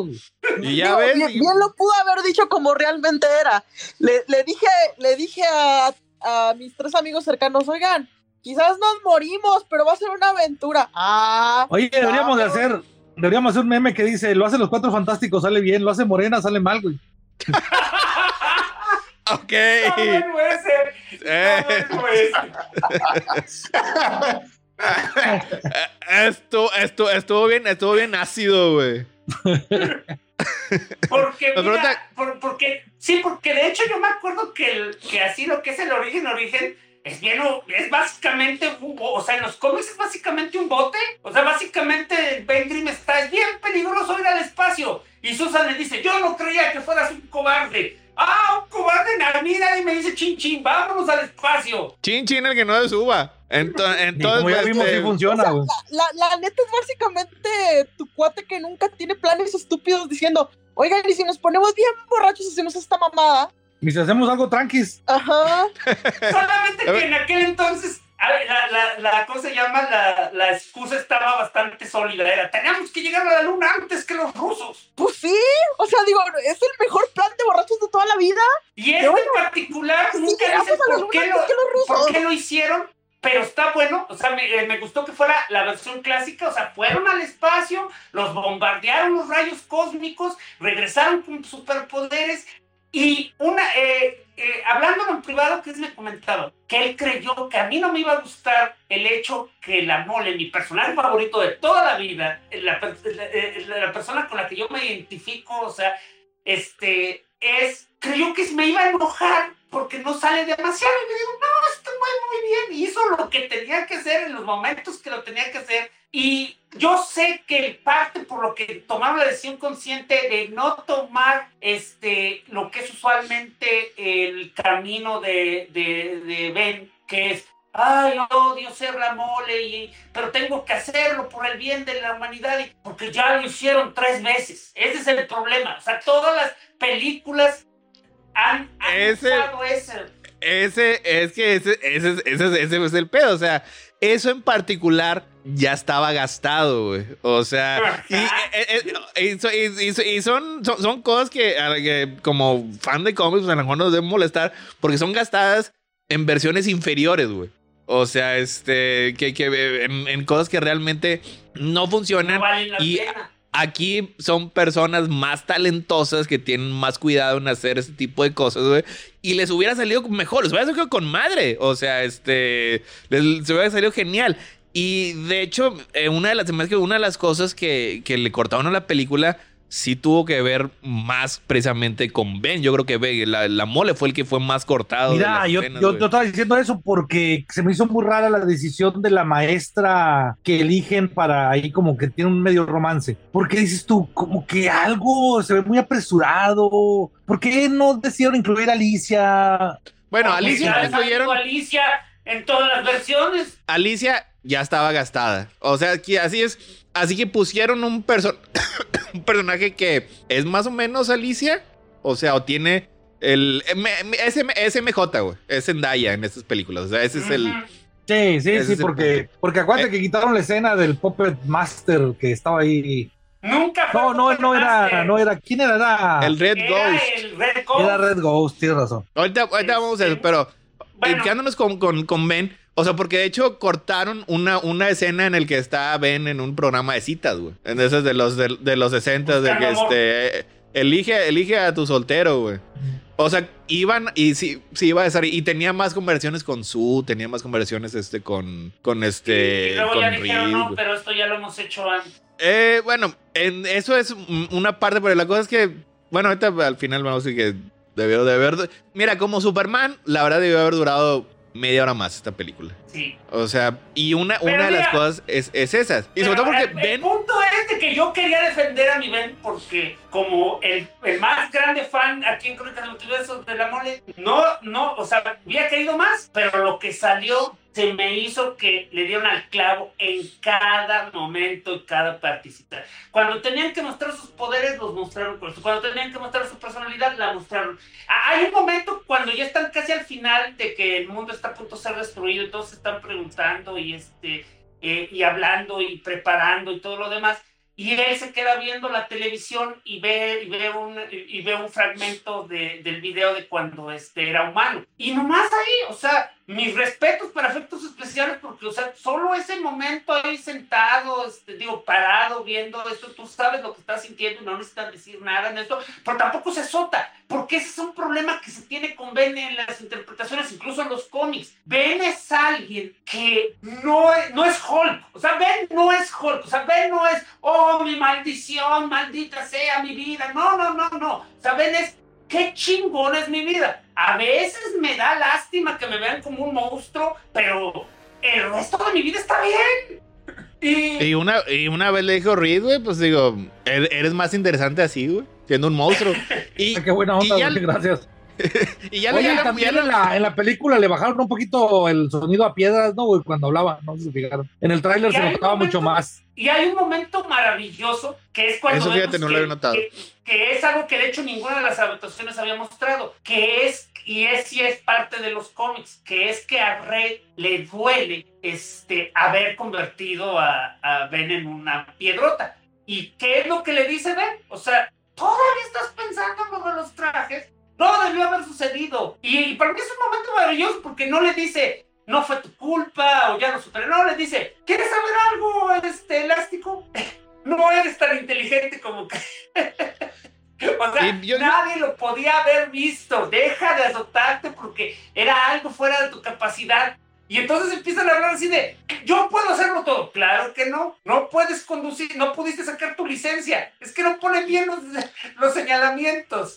Y ya Digo, ves. bien, y- bien lo pudo haber dicho como realmente era. Le, le dije, le dije a, a mis tres amigos cercanos, oigan, quizás nos morimos, pero va a ser una aventura. Ah, Oye, deberíamos de vamos. hacer, deberíamos hacer un meme que dice, lo hacen los Cuatro Fantásticos, sale bien, lo hace Morena, sale mal, güey. Ok. Está bueno ese. Eh. Está bueno ese. Esto, esto, estuvo bien, estuvo bien ácido, güey. Porque, Me mira, pregunta- por- porque, sí, porque de hecho yo me acuerdo que, el, que así lo que es el origen, origen, es bien, es básicamente, un bo- o sea, en los cómics es básicamente un bote, o sea, básicamente Ben Grimm está, es bien peligroso ir al espacio, y Susan le dice, yo no creía que fueras un cobarde, ah, un cobarde, na- mira, y me dice, chin, chin, vámonos al espacio. Chin, chin, el que no se suba. Ento- Y Entonces, como ya pues, vimos, este, sí funciona, güey. La, la neta es básicamente tu cuate que nunca tiene planes estúpidos diciendo, oigan, y si nos ponemos bien borrachos y hacemos esta mamada. Y si hacemos algo tranquis, Ajá. Solamente que en aquel entonces, a ver, la, la, la cosa se llama, la, la excusa estaba bastante sólida, era, teníamos que llegar a la luna antes que los rusos. Pues sí, o sea, digo, es el mejor plan de borrachos de toda la vida. Y este Pero bueno, en particular, sí nunca llegamos dicen a la por luna qué, lo, antes que los rusos. por qué lo hicieron, pero está bueno, o sea, me, eh, me gustó que fuera la versión clásica, o sea, fueron al espacio, los bombardearon los rayos cósmicos, regresaron con superpoderes, y una, eh, eh, hablándolo en privado, Chris me comentaba que él creyó que a mí no me iba a gustar el hecho que la Mole, mi personaje favorito de toda la vida, la, la, la persona con la que yo me identifico, o sea, este, es, creyó que me iba a enojar porque no sale demasiado, y me digo, no, está muy, muy bien, y hizo lo que tenía que hacer en los momentos que lo tenía que hacer, y yo sé que parte por lo que tomaron la decisión consciente de no tomar este, lo que es usualmente el camino de, de, de Ben, que es, ay, odio ser la Mole, y, pero tengo que hacerlo por el bien de la humanidad, y, porque ya lo hicieron tres veces. Ese es el problema. O sea, todas las películas han, han Ese- usado eso. Ese, es que ese, ese, ese, ese es el pedo. O sea, eso en particular ya estaba gastado, güey. O sea, y, Ajá. eh, eh, y so- y- y- y son, son, son cosas que, a- que como fan de cómics, pues, a lo mejor nos deben molestar porque son gastadas en versiones inferiores, güey. O sea, este, que, que eh, en, en cosas que realmente no funcionan. No valen la y pena. aquí son personas más talentosas que tienen más cuidado en hacer ese tipo de cosas, güey. Y les hubiera salido mejor, les hubiera salido con madre. O sea, este, les, se hubiera salido genial. Y de hecho, eh, una de las, se me hace que una de las cosas que, que le cortaron a la película sí tuvo que ver más precisamente con Ben. Yo creo que Ben, la, la Mole fue el que fue más cortado. de mira, las yo, escenas, yo, güey. yo estaba diciendo eso porque se me hizo muy rara la decisión de la maestra que eligen para ahí como que tiene un medio romance. ¿Por qué dices tú? Como que algo se ve muy apresurado. ¿Por qué no decidieron incluir a Alicia? Bueno, Porque Alicia ya la ha salido incluyeron. Alicia en todas las versiones. Alicia ya estaba gastada. O sea, que así es. Así que pusieron un, perso- un personaje que es más o menos Alicia. O sea, o tiene el M- M- S M- S M J, güey. Es Zendaya en estas películas. O sea, ese es el. Ujú. Sí, sí, Ese sí, es el porque, porque acuérdate Eh. que quitaron la escena del Puppet Master que estaba ahí. Nunca fue No, no, no era, Master. no era. ¿Quién era? Era El Red Era Ghost. el Red Ghost. Era Red Ghost, tienes razón. Ahorita, ahorita vamos a eso, Este, pero. bueno. Quedándonos con, con, con Ben. O sea, porque de hecho cortaron una, una escena en el que está Ben en un programa de citas, güey. En esas de los, de, de los sesenta, de que Buscando amor. este. Elige, elige a tu soltero, güey. O sea, iban y sí, sí iba a estar. Y tenía más conversaciones con Sue, tenía más conversaciones este con, con este. y luego con ya dijeron, Reed, no, güey. pero esto ya lo hemos hecho antes. Eh, bueno, en, eso es mm, una parte, pero la cosa es que, bueno, ahorita al final vamos a decir que debió de haber. Mira, como Superman, la verdad debió haber durado media hora más esta película. Sí. O sea, y una, Pero una de las mira, cosas es, es esas. Y sobre Pero todo porque el, el Ben. punto es de que yo quería defender a mi Ben porque como el, el más grande fan aquí en Crónicas del Multiverso de la Mole, no, no, o sea, había querido más, pero lo que salió se me hizo que le dieron al clavo en cada momento y cada participación. Cuando tenían que mostrar sus poderes, los mostraron con eso. Cuando tenían que mostrar su personalidad, la mostraron. Ah, hay un momento cuando ya están casi al final de que el mundo está a punto de ser destruido y todos se están preguntando y este... Eh, y hablando y preparando y todo lo demás. y él se queda viendo la televisión y ve, y ve, un, y ve un fragmento de, del video de cuando este, era humano. Y nomás ahí, o sea, mis respetos para efectos especiales, porque, o sea, solo ese momento ahí sentado, este, digo, parado, viendo esto, tú sabes lo que estás sintiendo y no necesitas decir nada en esto, pero tampoco se azota, porque ese es un problema que se tiene con Ben en las interpretaciones, incluso en los cómics. Ben es alguien que no es, no es Hulk, o sea, Ben no es Hulk, o sea, Ben no es, oh, mi maldición, maldita sea mi vida, no, no, no, no, o sea, Ben es, qué chingona es mi vida. A veces me da lástima que me vean como un monstruo, pero el resto de mi vida está bien. Y, y, una, y una vez le dijo Reed, güey, pues digo, eres más interesante así, güey, siendo un monstruo. Y, qué buena onda, ya, güey, gracias. Y ya Oye, le, ya también ya en, la, en la película le bajaron un poquito el sonido a piedras, ¿no, güey? Cuando hablaba, no sé si fijaron. En el tráiler se notaba momento, mucho más. Y hay un momento maravilloso que es cuando eso fíjate, no que, lo había notado. Que, que es algo que de hecho ninguna de las adaptaciones había mostrado, que es, y es sí es parte de los cómics, que es que a Rey le duele este, haber convertido a, a Ben en una piedrota. ¿Y qué es lo que le dice Ben? O sea, ¿todavía estás pensando en lo de los trajes? No debió haber sucedido. Y, y para mí es un momento maravilloso porque no le dice, no fue tu culpa o ya lo superé. No, le dice, ¿quieres saber algo, este, Elástico? No eres tan inteligente como que... O sea, yo, nadie yo... lo podía haber visto. Deja de azotarte porque era algo fuera de tu capacidad. Y entonces empiezan a hablar así de, yo puedo hacerlo todo. Claro que no. No puedes conducir, no pudiste sacar tu licencia. Es que no ponen bien los, los señalamientos.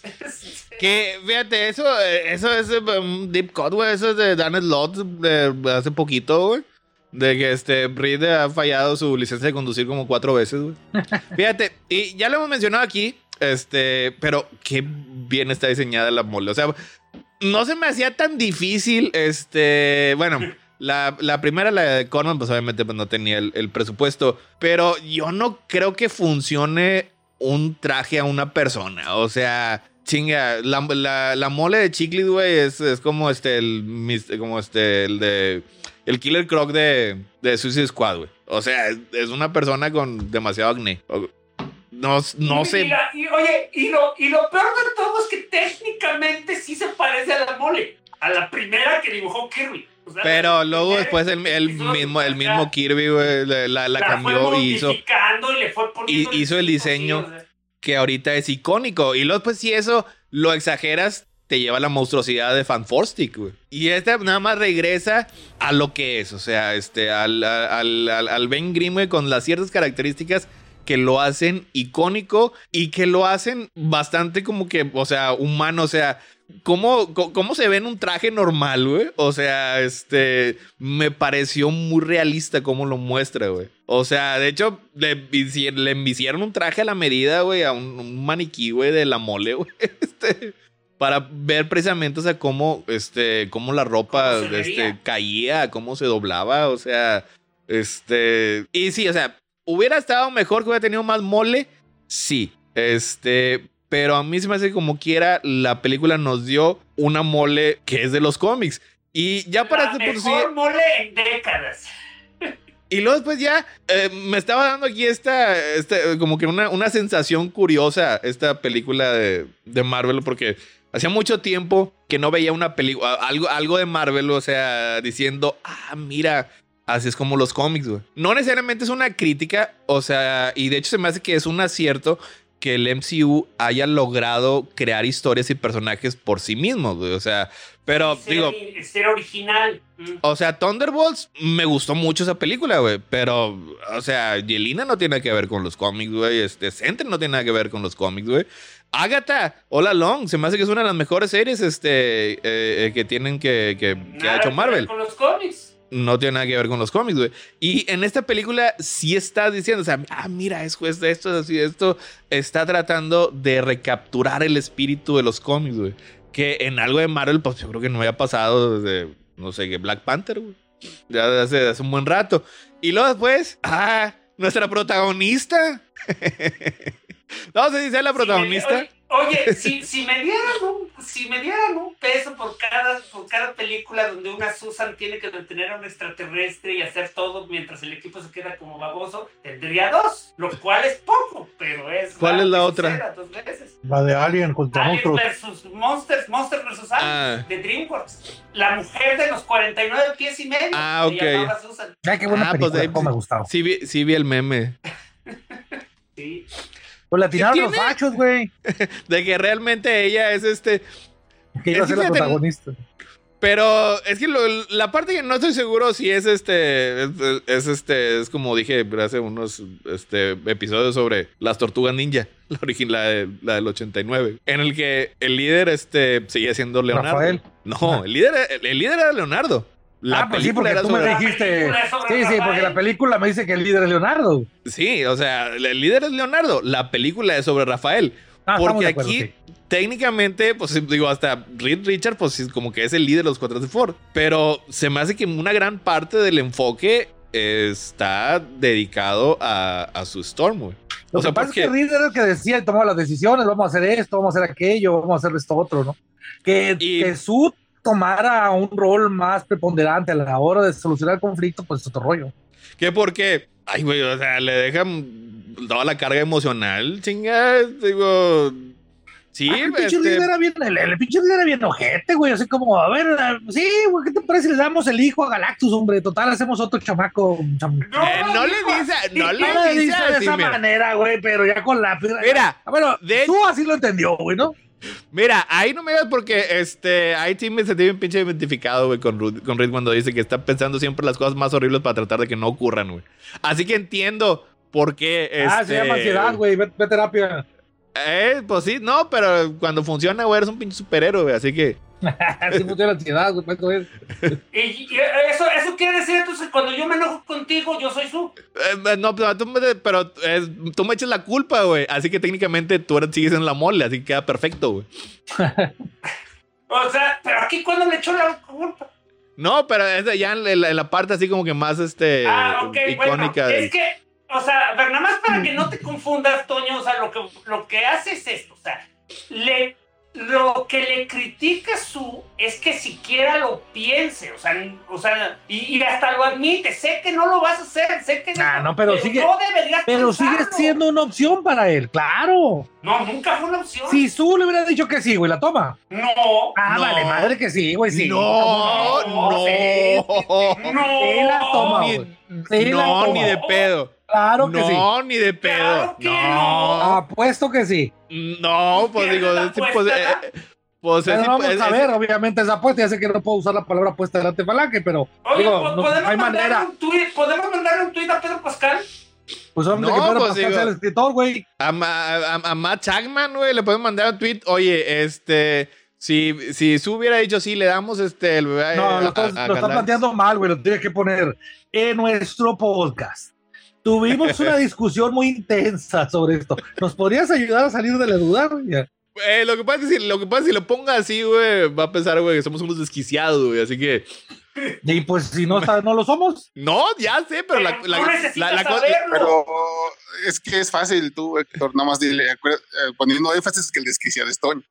Que, fíjate, eso, eso es un deep cut, güey. Eso es de Dan Slott de hace poquito, güey. De que este Reed ha fallado su licencia de conducir como cuatro veces, güey. Fíjate, y ya lo hemos mencionado aquí, este, pero qué bien está diseñada la mole. O sea, no se me hacía tan difícil, este, bueno... La, la primera, la de Corman, pues obviamente pues, no tenía el, el presupuesto. Pero yo no creo que funcione un traje a una persona. O sea, chinga, la, la, la mole de Chiclet, güey, es, es como este, el, como este, el de, el Killer Croc de, de Suicide Squad, güey. O sea, es, es una persona con demasiado acné. No, no sé. Mira, y, oye, y lo, y lo peor de todo es que técnicamente sí se parece a la mole. A la primera que dibujó Kirby. O sea, pero luego después el, el, mismo, el mismo Kirby, güey, la, la, la cambió y hizo, y le fue y hizo el diseño sí, o sea. Que ahorita es icónico. Y luego pues si eso lo exageras, te lleva a la monstruosidad de Fantastic, güey. Y este nada más regresa a lo que es, o sea, este, al, al, al, al Ben Grimm, güey, con las ciertas características que lo hacen icónico y que lo hacen bastante como que, o sea, humano, o sea... ¿Cómo, ¿Cómo se ve en un traje normal, güey? O sea, este... Me pareció muy realista cómo lo muestra, güey. O sea, de hecho, le, le enviciaron un traje a la medida, güey, a un, un maniquí, güey, de la mole, güey. Este... Para ver precisamente, o sea, cómo, este... Cómo la ropa, este... caía, cómo se doblaba, o sea... Este... Y sí, o sea... ¿Hubiera estado mejor que hubiera tenido más mole? Sí. Este... Pero a mí se me hace como quiera, la película nos dio una mole que es de los cómics. Y ya para... La mejor por sí, mole en décadas. Y luego después ya eh, me estaba dando aquí esta, esta como que una, una sensación curiosa, esta película de, de Marvel, porque hacía mucho tiempo que no veía una película, algo, algo de Marvel, o sea, diciendo, ah, mira... Así es como los cómics, güey. No necesariamente es una crítica, o sea, y de hecho se me hace que es un acierto que el M C U haya logrado crear historias y personajes por sí mismos, güey. O sea, pero ser, digo... Ser original. O sea, Thunderbolts, me gustó mucho esa película, güey. Pero, o sea, Yelena no tiene que ver con los cómics, güey. Este, Sentry no tiene nada que ver con los cómics, güey. Agatha, All Along, se me hace que es una de las mejores series este, eh, eh, que tienen que, que, que ha hecho Marvel. Con los cómics. No tiene nada que ver con los cómics, güey. Y en esta película sí está diciendo, o sea, ah, mira, es juez de esto, es así, esto. Está tratando de recapturar el espíritu de los cómics, güey. Que en algo de Marvel, pues yo creo que no había pasado desde, no sé, que Black Panther, güey. Ya de hace, de hace un buen rato. Y luego después, ah, nuestra protagonista. No sé si sea la protagonista. Sí, Oye, si, si, me dieran un, si me dieran un peso por cada, por cada película donde una Susan tiene que detener a un extraterrestre y hacer todo mientras el equipo se queda como baboso, tendría dos, lo cual es poco, pero es... ¿Cuál es la otra? Sincera, dos veces. La de Alien contra Alien monstruos. versus Monsters, Monsters versus Alien, Ah. de DreamWorks. La mujer de los cuarenta y nueve pies y medio. Ah, se ok. llamaba Susan. Ay, qué buena Ah, pues película, ahí- cómo me gustaba. Sí vi, sí vi el meme. Sí. Pues la tiraron los tiene? machos, güey. De que realmente ella es este... Que iba a Es ser que la fíjate, protagonista. Pero es que lo- la parte que no estoy seguro si es este, es, es este, es como dije hace unos este, episodios sobre las tortugas ninja, la original, la, de- la del ochenta y nueve, en el que el líder este sigue siendo Leonardo. Rafael. No, el líder, el, el líder era Leonardo. La Ah, pues sí, película porque era tú me sobre- dijiste. La película es sobre Sí, sí, Rafael. porque la película me dice que el líder es Leonardo. Sí, o sea, el líder es Leonardo. La película es sobre Rafael. Ah, estamos Porque de acuerdo, aquí, sí. técnicamente, pues digo, hasta Reed Richard, pues sí, como que es el líder de los cuatro de Ford. Pero se me hace que una gran parte del enfoque está dedicado a, a su Storm, güey. Lo O sea, que pasa porque... es que Reed era el que decía y tomaba las decisiones, vamos a hacer esto, vamos a hacer aquello, vamos a hacer esto otro, ¿no? Que, Y- que Sue tomara un rol más preponderante a la hora de solucionar el conflicto, pues es otro rollo. Que porque, ay, güey, o sea, le dejan toda la carga emocional, chinga, digo... Sí, Ah, el pinche este, líder era bien, el, el pinche líder era bien ojete, güey, así como, a ver, eh, sí, güey, ¿qué te parece si le damos el hijo a Galactus, hombre? Total, hacemos otro chamaco. cham- eh, no le dijo dice, así. no No le le dice dice de así, esa mira. manera, güey, pero ya con la... Mira, Ah, bueno, de- tú así lo entendió, güey, ¿no? Mira, ahí no me digas porque este, ahí sí me sentí bien pinche identificado, güey, con Ruth, con Reed cuando dice que está pensando siempre las cosas más horribles para tratar de que no ocurran, güey. Así que entiendo por qué. Ah, este, se llama ansiedad, güey, ve, ve terapia. Eh, pues sí, no, pero cuando funciona, güey, eres un pinche superhéroe, güey, así que. Así funciona la ansiedad, güey, pues, güey. Y, y eso, eso quiere decir entonces cuando yo me enojo contigo, yo soy su. eh, no, pero tú me, pero, es- tú me echas la culpa, güey. Así que técnicamente tú eres- sigues en la mole, así que queda perfecto, güey. O sea, pero aquí cuando le echó la culpa. No, pero es de ya en la, en la parte así como que más este Ah, ok, icónica. bueno, del- es que, o sea, a ver, nada más para que no te confundas, Toño, o sea, lo que, lo que hace es esto, o sea, le, lo que le critica su es que siquiera lo piense, o sea, o sea y, y hasta lo admite, sé que no lo vas a hacer, sé que Ah, no, pero sigue- no deberías Pero sigue pensarlo. siendo una opción para él, claro. No, nunca fue una opción. Si Sue le hubiera dicho que sí, güey, la toma. No. Ah, No. vale, madre que sí, güey, sí. No, no, no. No. Sí la toma, Ni- güey. Sí la no, toma. ni de pedo. Claro que sí. No, ni de pedo. Claro que no. Apuesto que sí. No, pues digo, ¿Pierdes la es- pues, apuesta? eh, pues Pero es- vamos es- a es- ver, obviamente esa apuesta. Ya sé que no puedo usar la palabra apuesta delante de Falange, pero Oye, digo, ¿po- no, ¿podemos, no hay mandarle manera. un tuit, ¿podemos mandarle un tuit a Pedro Pascal? Pues solamente No, que Pedro pues, Pascal digo- sea el escritor, güey. A, Ma- a, a Matt Chapman, güey, le pueden mandar un tweet. Oye, este, si, si Su hubiera dicho sí, le damos este el bebé No, a- lo, a- estás- a lo está Galactus. planteando mal, güey. Lo tienes que poner en nuestro podcast. Tuvimos una discusión muy intensa sobre esto. ¿Nos podrías ayudar a salir de la duda, güey? Eh, lo que pasa es que si lo que pasa es que si lo ponga así, güey, va a pensar, güey, que somos unos desquiciados, güey. Así que, Y pues si no, está, no lo somos. no, ya sé, pero la, Pero la, tú la, necesitas la cosa- saberlo. Pero es que es fácil, tú, Héctor, nada más dile, acuer- eh, poniendo énfasis que el desquiciado es Toño.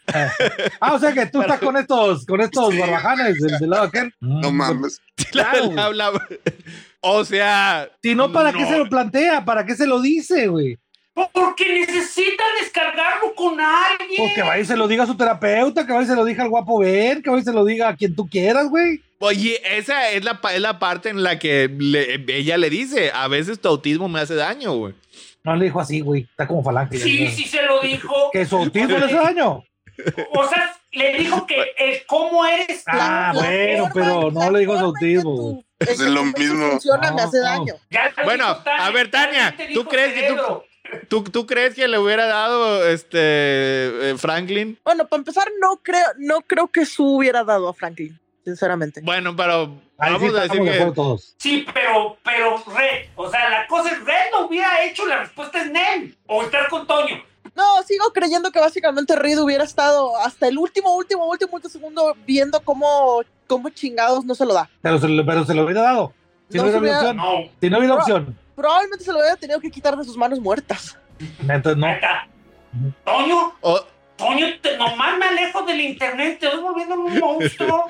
Ah, o sea que tú estás con estos, con estos Sí. barbajanes del, del lado de aquel. No Mm, mames. la- claro, la- la- o sea, Si no, ¿para No. qué se lo plantea? ¿Para qué se lo dice, güey? Porque necesita descargarlo con alguien. Pues que vaya y se lo diga a su terapeuta, que vaya y se lo diga al guapo Ben, que vaya y se lo diga a quien tú quieras, güey. oye, esa es la, pa- es la parte en la que le- ella le dice, a veces tu autismo me hace daño, güey. No le dijo así, güey. Está como Falange. Sí, ya. sí se lo dijo. Que su autismo le hace daño. O sea, le dijo que el cómo eres tú. Ah, La bueno, forma- pero no la le digo su forma en que autismo, tu- güey. en que Es lo tu mente mismo. funciona, me hace No. daño. Ya lo Bueno, dijo Tania, a ver, Tania, ya te ¿tú dijo crees que tú- cerebro. ¿Tú, ¿Tú crees que le hubiera dado este eh, Franklin? Bueno, para empezar, no creo, no creo que Sue hubiera dado a Franklin, sinceramente. Bueno, pero Ahí sí vamos a decir estamos de que... acuerdo todos. Sí, pero, pero Red, o sea, la cosa es Red lo hubiera hecho, la respuesta es Nel. O estar con Toño. No, sigo creyendo que básicamente Reed hubiera estado hasta el último, último, último, último segundo viendo cómo, cómo chingados no se lo da. Pero se, lo- pero se lo hubiera dado. Si no, No se hubiera hubiera- opción. No, Si no hubiera No. opción. Probablemente se lo hubiera tenido que quitar de sus manos muertas. Entonces no. ahí está. Toño, O- Toño, te, nomás me alejo del internet, te voy volviendo un monstruo.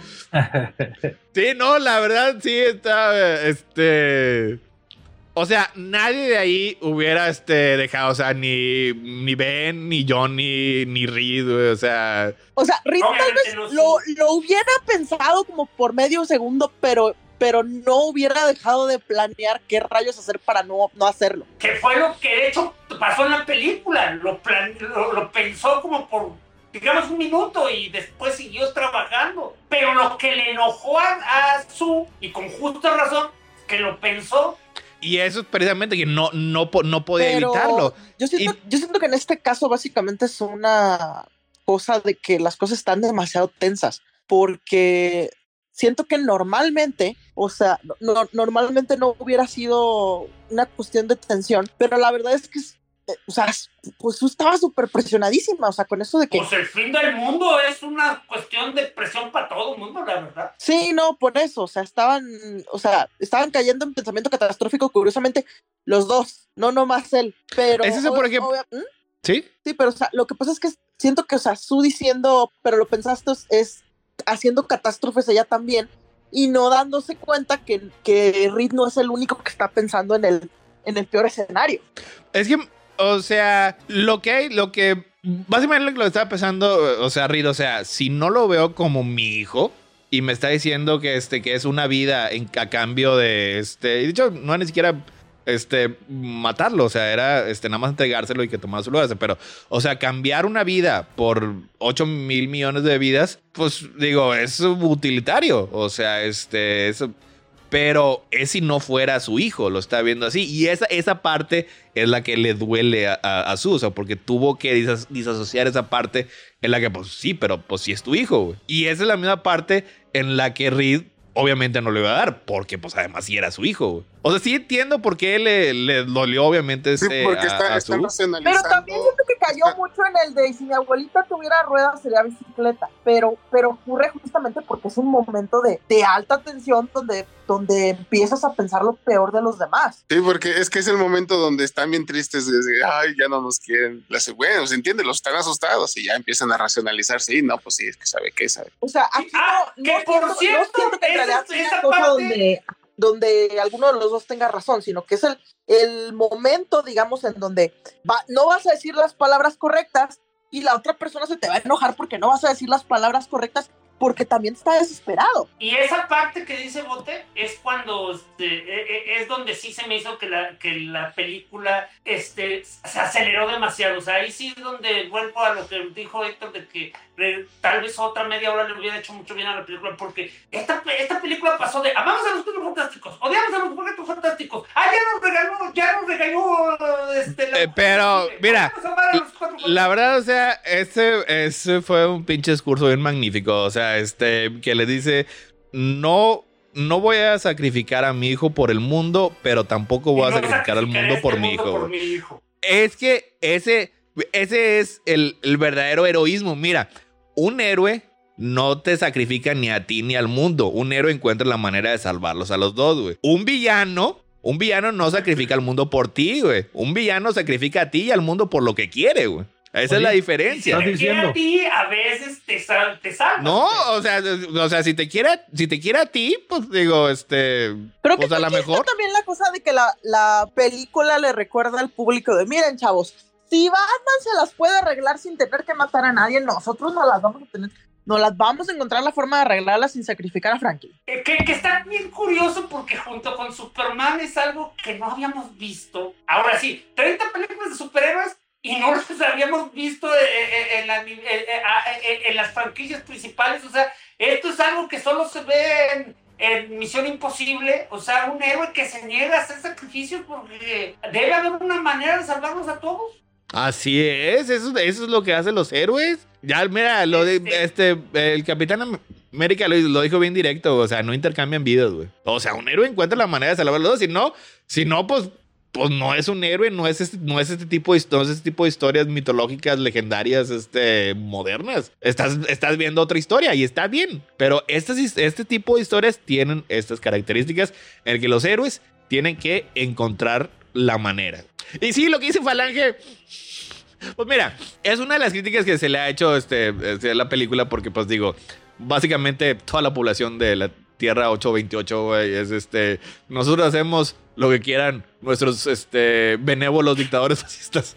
sí, no, la verdad sí está, este... O sea, nadie de ahí hubiera este, dejado, o sea, ni, ni Ben, ni Johnny, ni Reed, güey, o sea... O sea, Reed tal Obviamente vez no, sí. lo, lo hubiera pensado como por medio segundo, pero, pero no hubiera dejado de planear qué rayos hacer para no, no hacerlo. Que fue lo que de hecho pasó en la película. Lo, plan, lo, lo pensó como por, digamos, un minuto y después siguió trabajando. Pero lo que le enojó a, a Sue, y con justa razón, que lo pensó. Y eso es precisamente que no, no, po- no podía Pero evitarlo. Yo siento, yo siento que en este caso básicamente es una cosa de que las cosas están demasiado tensas, porque siento que normalmente, o sea, no, normalmente no hubiera sido una cuestión de tensión, pero la verdad es que, eh, o sea, pues tú estabas súper presionadísima, o sea, con eso de que... Pues el fin del mundo es una cuestión de presión para todo el mundo, la verdad. Sí, no, por eso, o sea, estaban, o sea, estaban cayendo en pensamiento catastrófico, curiosamente, los dos, no nomás él, pero... ¿Es eso por obvia- ejemplo? obvia- ¿Mm? ¿Sí? Sí, pero o sea, lo que pasa es que siento que, o sea, Sue diciendo, pero lo pensaste, es, es haciendo catástrofes ella también y no dándose cuenta que, que Reed no es el único que está pensando en el, en el peor escenario. Es que, o sea, lo que hay, lo que... Básicamente lo que estaba pensando, o sea, Reed, o sea, si no lo veo como mi hijo y me está diciendo que, este, que es una vida en, a cambio de, este... Y de hecho, no ni siquiera... Este, matarlo, o sea, era este, nada más entregárselo y que tomara su lugar. Pero, o sea, cambiar una vida por ocho mil millones de vidas, pues digo, es utilitario. O sea, este, eso. Pero es si no fuera su hijo, lo está viendo así. Y esa, esa parte es la que le duele a, a, a Sue, o sea, porque tuvo que disas, disasociar esa parte en la que, pues sí, pero pues sí es tu hijo, güey. Y esa es la misma parte en la que Reed obviamente no le iba a dar, porque pues además sí era su hijo, güey. O sea, sí entiendo por qué le, le dolió obviamente Sí, ese, porque a, está, a están Sue. racionalizando. Pero también siento que cayó está- mucho en el de si mi abuelita tuviera ruedas sería bicicleta, pero, pero ocurre justamente porque es un momento de, de alta tensión donde, donde empiezas a pensar lo peor de los demás. Sí, porque es que es el momento donde están bien tristes, de, ay, ya no nos quieren. Las, bueno, se entiende, los están asustados y ya empiezan a racionalizar. Sí, no, pues sí, es que sabe qué, sabe. O sea, aquí Ah, no, que no, por siento, cierto, no siento que en esa- realidad sea esa una cosa parte- donde, donde alguno de los dos tenga razón, sino que es el, el momento, digamos, en donde va, no vas a decir las palabras correctas y la otra persona se te va a enojar porque no vas a decir las palabras correctas porque también está desesperado. Y esa parte que dice Bote es cuando este, e- e- es donde sí se me hizo que la, que la película este, se aceleró demasiado. O sea, ahí sí es donde vuelvo a lo que dijo Héctor de que eh, tal vez otra media hora le hubiera hecho mucho bien a la película, porque esta, esta película pasó de amamos a los Cuatro Fantásticos, odiamos a los Cuatro Fantásticos, ah, ya nos regañó, ya nos regañó este, la- Eh, pero, mira, vamos a amar a los Cuatro Fantásticos. La verdad, o sea, ese, ese fue un pinche discurso bien magnífico. O sea, este, que le dice, no, no voy a sacrificar a mi hijo por el mundo, pero tampoco voy a Y no sacrificar al sacrificaré mundo este por mi mundo hijo. por güey. mi hijo. Es que ese, ese es el, el verdadero heroísmo. Mira, un héroe no te sacrifica ni a ti ni al mundo. Un héroe encuentra la manera de salvarlos a los dos, güey. Un villano, un villano no sacrifica al mundo por ti, güey. Un villano sacrifica a ti y al mundo por lo que quiere, güey. Esa Oye, es la Si diferencia. ¿estás te quiere diciendo? a ti, a veces te, sal, te salvas. No, o sea, o sea, si te quiere, si te quiere a ti, pues digo, este, Pero pues que a lo aquí está mejor. también la cosa de que la, la película le recuerda al público de, miren, chavos, si Batman se las puede arreglar sin tener que matar a nadie, nosotros no las vamos a tener, no las vamos a encontrar la forma de arreglarlas sin sacrificar a Franklin. Eh, Que, que está bien curioso porque junto con Superman es algo que no habíamos visto. Ahora sí, treinta películas de superhéroes y no las habíamos visto eh, eh, en, la- eh, eh, ah, eh, en las franquicias principales. O sea, esto es algo que solo se ve en, en Misión Imposible. O sea, un héroe que se niega a hacer sacrificios porque debe haber una manera de salvarlos a todos. Así es, eso, eso es lo que hacen los héroes. Ya, mira, lo de este, el Capitán América lo, lo dijo bien directo, o sea, no intercambian vidas, güey. O sea, un héroe encuentra la manera de salvar a los dos, si no, si no, pues, pues no es un héroe, no es este, no es este tipo de, no es este tipo de historias mitológicas, legendarias, este, modernas. Estás, estás viendo otra historia y está bien, pero estas, este tipo de historias tienen estas características en el que los héroes tienen que encontrar la manera. Y sí, lo que dice Falange, Pues mira, es una de las críticas que se le ha hecho este, este, a la película porque, pues digo, básicamente toda la población de la Tierra ochocientos veintiocho, güey, es este... Nosotros hacemos lo que quieran nuestros este, benévolos dictadores fascistas.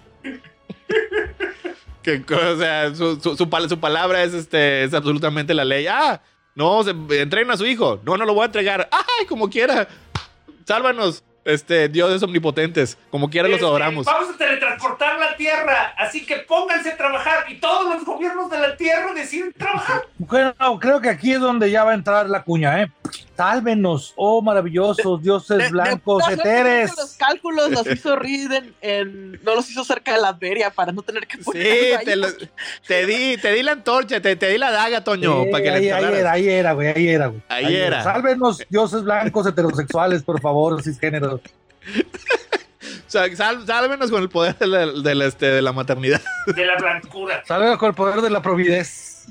Que, o sea, su, su, su, su palabra es, este, es absolutamente la ley. Ah, no, se, entreguen a su hijo. No, no lo voy a entregar. Ay, como quiera. Sálvanos. Este, dioses omnipotentes, como quiera los Este, adoramos. Vamos a teletransportar la Tierra, así que pónganse a trabajar y todos los gobiernos de la Tierra deciden trabajar. Bueno, creo que aquí es donde ya va a entrar la cuña, ¿eh? Sálvenos, oh maravillosos dioses De- de- blancos, de- eteres. Los cálculos los hizo Reed en, en- no los hizo cerca de la Beria para no tener que Sí, ponerlo ahí. te, lo- te di, te di la antorcha, te, te di la daga, Toño, Sí, para que ahí, la ahí enterraras. era, ahí era, güey, ahí era, güey. Ahí era. Sálvenos, dioses blancos heterosexuales, por favor, cisgéneros. O sea, sal- sálvenos con el poder de la, de la, este, de la maternidad. De la blancura. Sálvenos con el poder de la providez.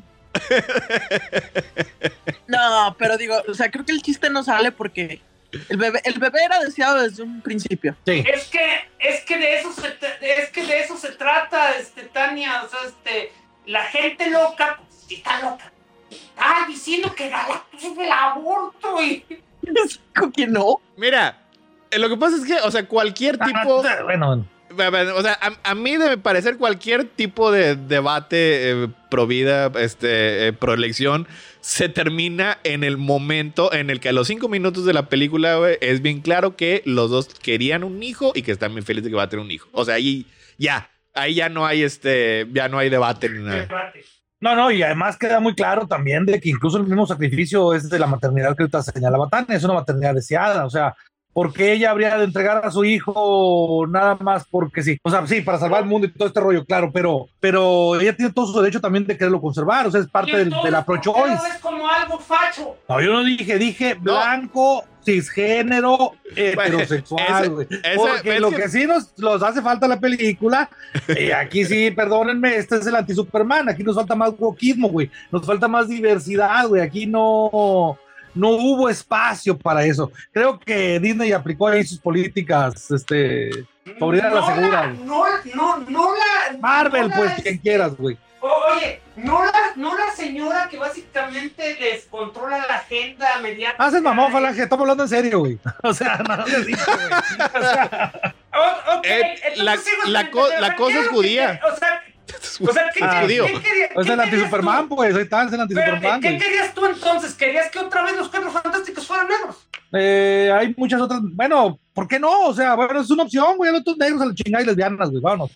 No, pero digo, o sea, creo que el chiste no sale porque el bebé, el bebé era deseado desde un principio. Sí. Es que, es que de eso se tra- es que de eso se trata, este, Tania, o sea, este, la gente loca, pues sí está loca. Está diciendo que Galactus es el aborto y Con que no. Mira, eh, lo que pasa es que, o sea, cualquier tipo... Ah, bueno, O sea, a, a mí de parecer cualquier tipo de debate eh, pro vida, este, eh, pro elección, se termina en el momento en el que a los cinco minutos de la película, güey, es bien claro que los dos querían un hijo y que están bien felices de que va a tener un hijo. O sea, ahí ya, ahí ya no hay este, ya no hay debate ni nada. debate. no, no, y además queda muy claro también de que incluso el mismo sacrificio es de la maternidad que ahorita señalaba Tania, es una maternidad deseada, o sea, ¿por qué ella habría de entregar a su hijo nada más porque sí? O sea, sí, para salvar el mundo y todo este rollo, claro, pero, pero ella tiene todo su derecho también de quererlo conservar, o sea, es parte del, de la ¿por qué pro-choice. lo ves como algo facho? No, yo no dije, dije blanco, cisgénero, heterosexual, eso- güey. eso- Porque es lo que- que sí nos, nos hace falta la película, y aquí sí, perdónenme, este es el anti-Superman, aquí nos falta más wokeismo, güey, nos falta más diversidad, güey, aquí no, no hubo espacio para eso. Creo que Disney aplicó ahí sus políticas, este, por ir a la No segura, la- güey. No, no, no la... Marvel, no la- pues, quien quieras, güey. O- Oye, no la, no la señora que básicamente les controla la agenda mediática. Haces mamón, Falange, estamos hablando en serio, güey. O sea, no seas hijo, güey. O sea, O- ok, Eh, entonces la- sigo la sin co- entender, la o sea, cosa ¿qué es lo que judía. quer- O sea, o sea, ¿qué, Ah, qué- judío. qué quería- o qué sea, el querías anti-Superman, tú? pues, ahí está, es el Pero, anti-Superman, ¿qué güey. querías tú entonces? ¿Querías que otra vez los Cuatro Fantásticos fueran negros? Eh, hay muchas otras. Bueno, ¿por qué no? O sea, bueno, es una opción, güey. Los otros negros a la chingada y lesbianas, güey. Vámonos.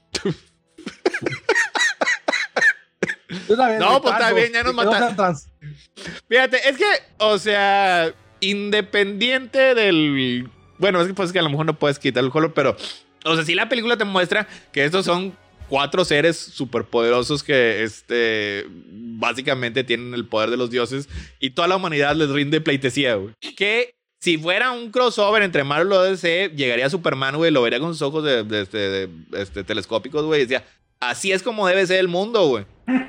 Una vez, No, güey, pues, está trans, bien, ya que nos no mata- sean trans. Fíjate, es que, o sea, independiente del... Bueno, es que, pues, que a lo mejor no puedes quitar el color, pero... O sea, sí la película te muestra que estos son cuatro seres superpoderosos que, este... Básicamente tienen el poder de los dioses y toda la humanidad les rinde pleitesía, güey. Que... Si fuera un crossover entre Marvel y D C, llegaría Superman, güey, lo vería con sus ojos de, de, de, de, este, telescópicos, güey, y decía, así es como debe ser el mundo, güey.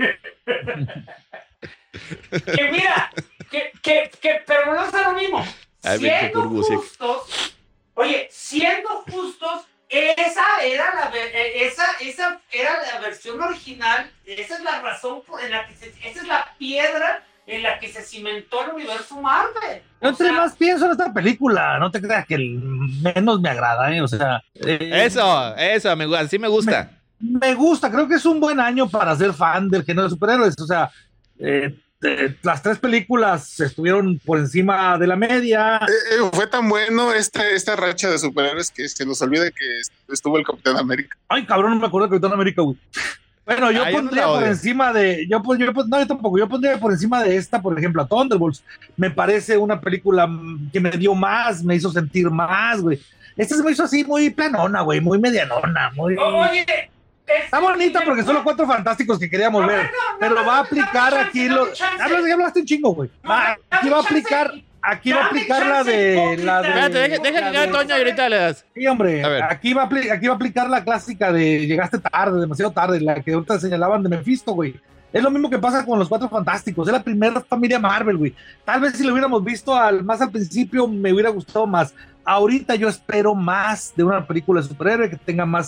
Que mira, que, que, que, pero no es lo mismo. Ay, Víctor Siendo Kurbusiek. justos, oye, siendo justos, esa era la ve- eh, esa, esa era la versión original, esa es la razón por en la que se, esa es la piedra en la que se cimentó el universo Marvel. Yo O entre sea, más pienso en esta película, no te creas que el menos me agrada, ¿eh? O sea. eh, Eso, eso, me, así me gusta. Me gusta, creo que es un buen año para ser fan del género de superhéroes. O sea, eh, eh, las tres películas estuvieron por encima de la media. Eh, eh, fue tan bueno esta, esta racha de superhéroes que se nos olvida que estuvo el Capitán América. Ay, cabrón, no me acuerdo de Capitán América, güey. Bueno, yo Ah, yo no pondría la por odio. encima de. Yo, pon- yo, pon- no, yo tampoco. Yo pondría por encima de esta, por ejemplo, a Thunderbolts. Me parece una película mm, que me dio más, me hizo sentir más, güey. Esta se me hizo así muy planona, güey, muy medianona, muy. o- oye, Está bonita porque son los cuatro fantásticos que queríamos No, ver. no, no, Pero no, va a no, aplicar dame aquí. chance, Lo, dame chance. hablas, ya hablaste un chingo, güey. No, Va, dame aquí va a chance. aplicar. Aquí va a Dame aplicar la chance, de. hipócrita. La de Espérate, deja, deja la que llegue de- Toño y ahorita le das. Sí, hombre, A ver. aquí va, a apli- aquí va a aplicar la clásica de llegaste tarde, demasiado tarde, la que ahorita señalaban de Mephisto, güey. Es lo mismo que pasa con los Cuatro Fantásticos, es la primera familia Marvel, güey. Tal vez si lo hubiéramos visto al, más al principio me hubiera gustado más. Ahorita yo espero más de una película de superhéroe que tenga más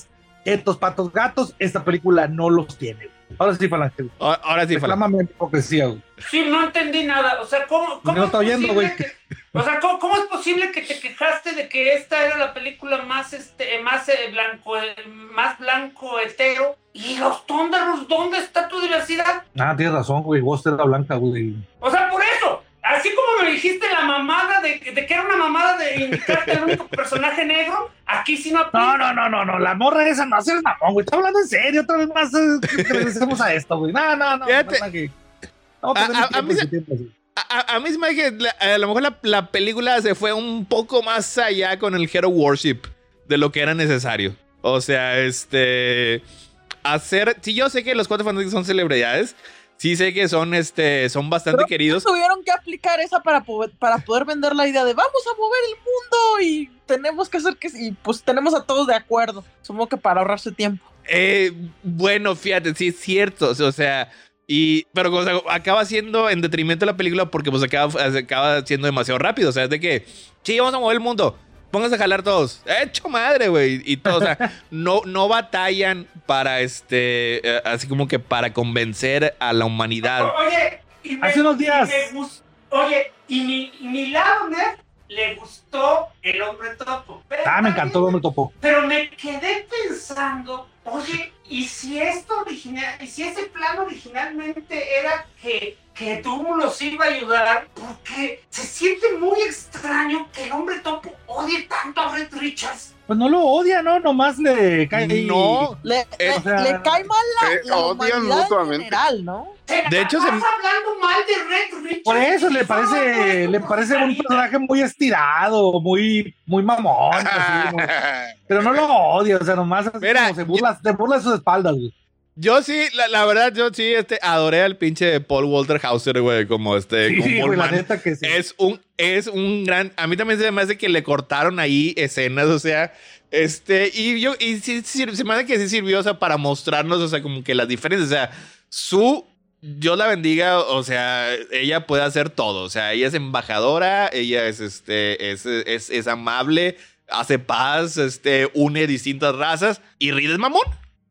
chetos, patos, gatos, esta película no los tiene. Ahora sí, Falange. Ahora, ahora sí, Falange. Reclámame hipocresía, güey. Sí, no entendí nada. O sea, ¿cómo, cómo No está es oyendo, posible güey. que, o sea, ¿cómo, ¿cómo es posible que te quejaste de que esta era la película más, este, más eh, blanco, eh, más blanco hetero? ¿Y los Thunderbolts, dónde está tu diversidad? Ah, tienes razón, güey. Ghost era blanca, güey. O sea, por eso. Así como me dijiste la mamada de, de que era una mamada de indicarte el único personaje negro, aquí sí no aplica. No, no, no, no, no. La morra esa no haces mamón, güey. Está hablando en serio. Otra vez más eh, que regresemos a esto, güey. No, no, no. Fíjate. no, no, que- no, A- pues, a- tiempo, a mí se- tiempo, sí. A, a- a mí se me hace que la- a lo mejor la, la película se fue un poco más allá con el hero worship de lo que era necesario. O sea, este... Hacer... Sí, yo sé que los Cuatro Fantásticos son celebridades. Sí sé que son, este, son bastante Pero queridos. tuvieron que aplicar esa para, po- para poder vender la idea de vamos a mover el mundo y tenemos que hacer que... Y pues tenemos a todos de acuerdo. Supongo que para ahorrarse tiempo. Eh, bueno, fíjate, sí es cierto. O sea... Y, pero o sea, acaba siendo en detrimento de la película porque pues acaba, acaba siendo demasiado rápido. O sea, es de que, sí, vamos a mover el mundo. Pónganse a jalar todos. Hecho madre, güey. Y todo, o sea, no, no batallan para este, eh, así como que para convencer a la humanidad. Oye, y me, Hace unos días. y me gust- oye, y mi, y mi lado nerd le gustó El Hombre Topo. Pero Ah, me también- encantó Hombre Topo. Pero me quedé pensando, oye, ¿y si esto original, y si ese plan originalmente era que, que Túmulo sí iba a ayudar? Porque se siente muy extraño que el Hombre Topo odie tanto a Red Richards. Pues no lo odia, ¿no? Nomás le cae ahí. No. Le, Eh, le- o sea, le cae mal la, se la odian humanidad en mutuamente. general, ¿no? Se De hecho, estás se- hablando mal de Red Richards. Por eso le Y solo parece, por le tu parece un carita. personaje muy estirado, muy, muy mamón, así, ¿no? Pero no lo odia, o sea, nomás así Mira, como se burla, se burla de sus espaldas, güey. Yo sí, la, la verdad, yo sí este, adoré al pinche Paul Walter Hauser, güey, como este, como Sí, güey, la Moleman. neta que sí. Es un, es un gran. A mí también se me hace que le cortaron ahí escenas, o sea. Este, y yo, y sí, sí, se me hace que sí sirvió, o sea, para mostrarnos, o sea, como que las diferencias, o sea, su. Dios la bendiga, o sea, ella puede hacer todo, o sea, ella es embajadora, ella es, este, es, es, es amable, hace paz, este, une distintas razas, y Reed es mamón.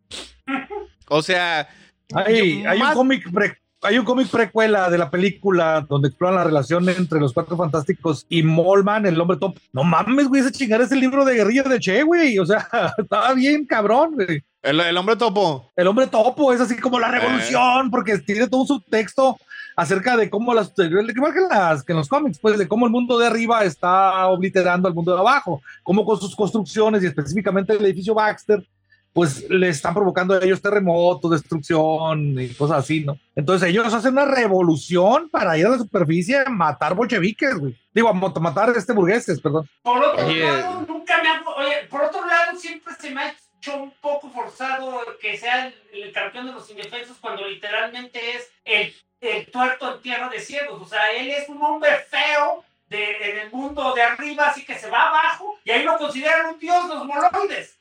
O sea, Hay, yo hay un más- cómic pre- hay un cómic precuela de la película donde exploran la relación entre los Cuatro Fantásticos y Molman, el Hombre Top. No mames, güey, ese chingar es el libro de guerrilla de Che, güey. O sea, estaba bien cabrón, güey. el, el hombre topo. El Hombre Topo es así como la revolución, porque tiene todo un subtexto acerca de cómo las, igual que en, las, que en los cómics, pues de cómo el mundo de arriba está obliterando al mundo de abajo, cómo con sus construcciones y específicamente el edificio Baxter, pues le están provocando a ellos terremotos, destrucción y cosas así, ¿no? Entonces ellos hacen una revolución para ir a la superficie a matar bolcheviques, güey. Digo, a mo- matar este burgueses, perdón. Por otro Oye. lado, nunca me ha... Oye, por otro lado, siempre se me ha hecho un poco forzado que sea el, el campeón de los indefensos cuando literalmente es el, el tuerto en tierra de ciegos. O sea, él es un hombre feo de, en el mundo de arriba, así que se va abajo y ahí lo consideran un dios los moloides.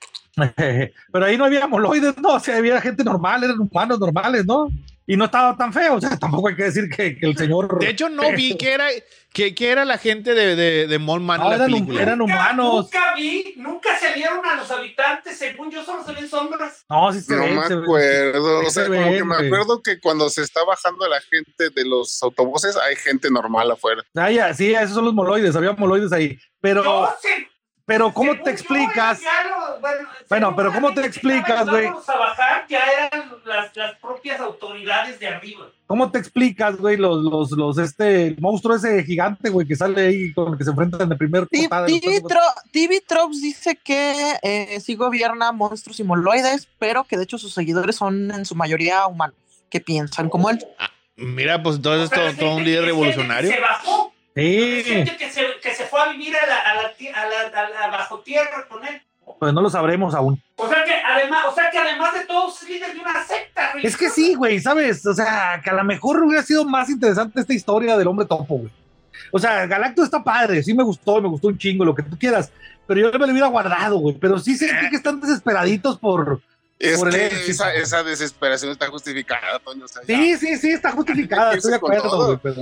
Pero ahí no había moloides, no, o sea, había gente normal, eran humanos normales, ¿no? Y no estaba tan feo, o sea, tampoco hay que decir que, que el señor... De hecho, no vi que era, que, que era la gente de, de, de Molman No, en la eran, película. eran Nunca- humanos. Nunca vi, nunca se vieron a los habitantes, según yo solo se ven sombras. No, sí se No ven, me se ven. acuerdo, sí o sea, se como ven, que me güey. acuerdo que cuando se está bajando la gente de los autobuses hay gente normal afuera. Ah, ya, sí, esos son los moloides, había moloides ahí. Pero, No sé. pero ¿cómo Según te yo, explicas? ya lo- bueno, Bueno, según pero la ¿cómo gente te que estaba explicas, güey? ayudándonos a bajar ya eran las, las propias autoridades de arriba. ¿Cómo te explicas, güey, los, los, los, este, el monstruo ese gigante, güey, que sale ahí con el que se enfrentan en el primer T- portada de los TV, Cuatro Tro- T V Tropes dice que eh, sí gobierna monstruos y moloides, pero que de hecho sus seguidores son en su mayoría humanos, que piensan como él. Mira, pues entonces O sea, todo, es todo un gente- líder es gente revolucionario. que se bajó. Sí, Es gente que se, que se fue a vivir a la, a la, ti- a la, a la bajo tierra con él. pues no lo sabremos aún. O sea que además, o sea que además de todo es líder de una secta. güey. Es que sí, güey, ¿sabes? O sea, que a lo mejor hubiera sido más interesante esta historia del Hombre Topo, güey. O sea, Galactus está padre, sí me gustó, me gustó un chingo, lo que tú quieras, pero yo me lo hubiera guardado, güey. Pero sí sentí que están desesperaditos por... Es Por el que éxito. esa, esa desesperación está justificada, Toño. O sea, ya. Sí, sí, sí, está justificada, Hay que estoy de irse con acuerdo, todo. güey, pero...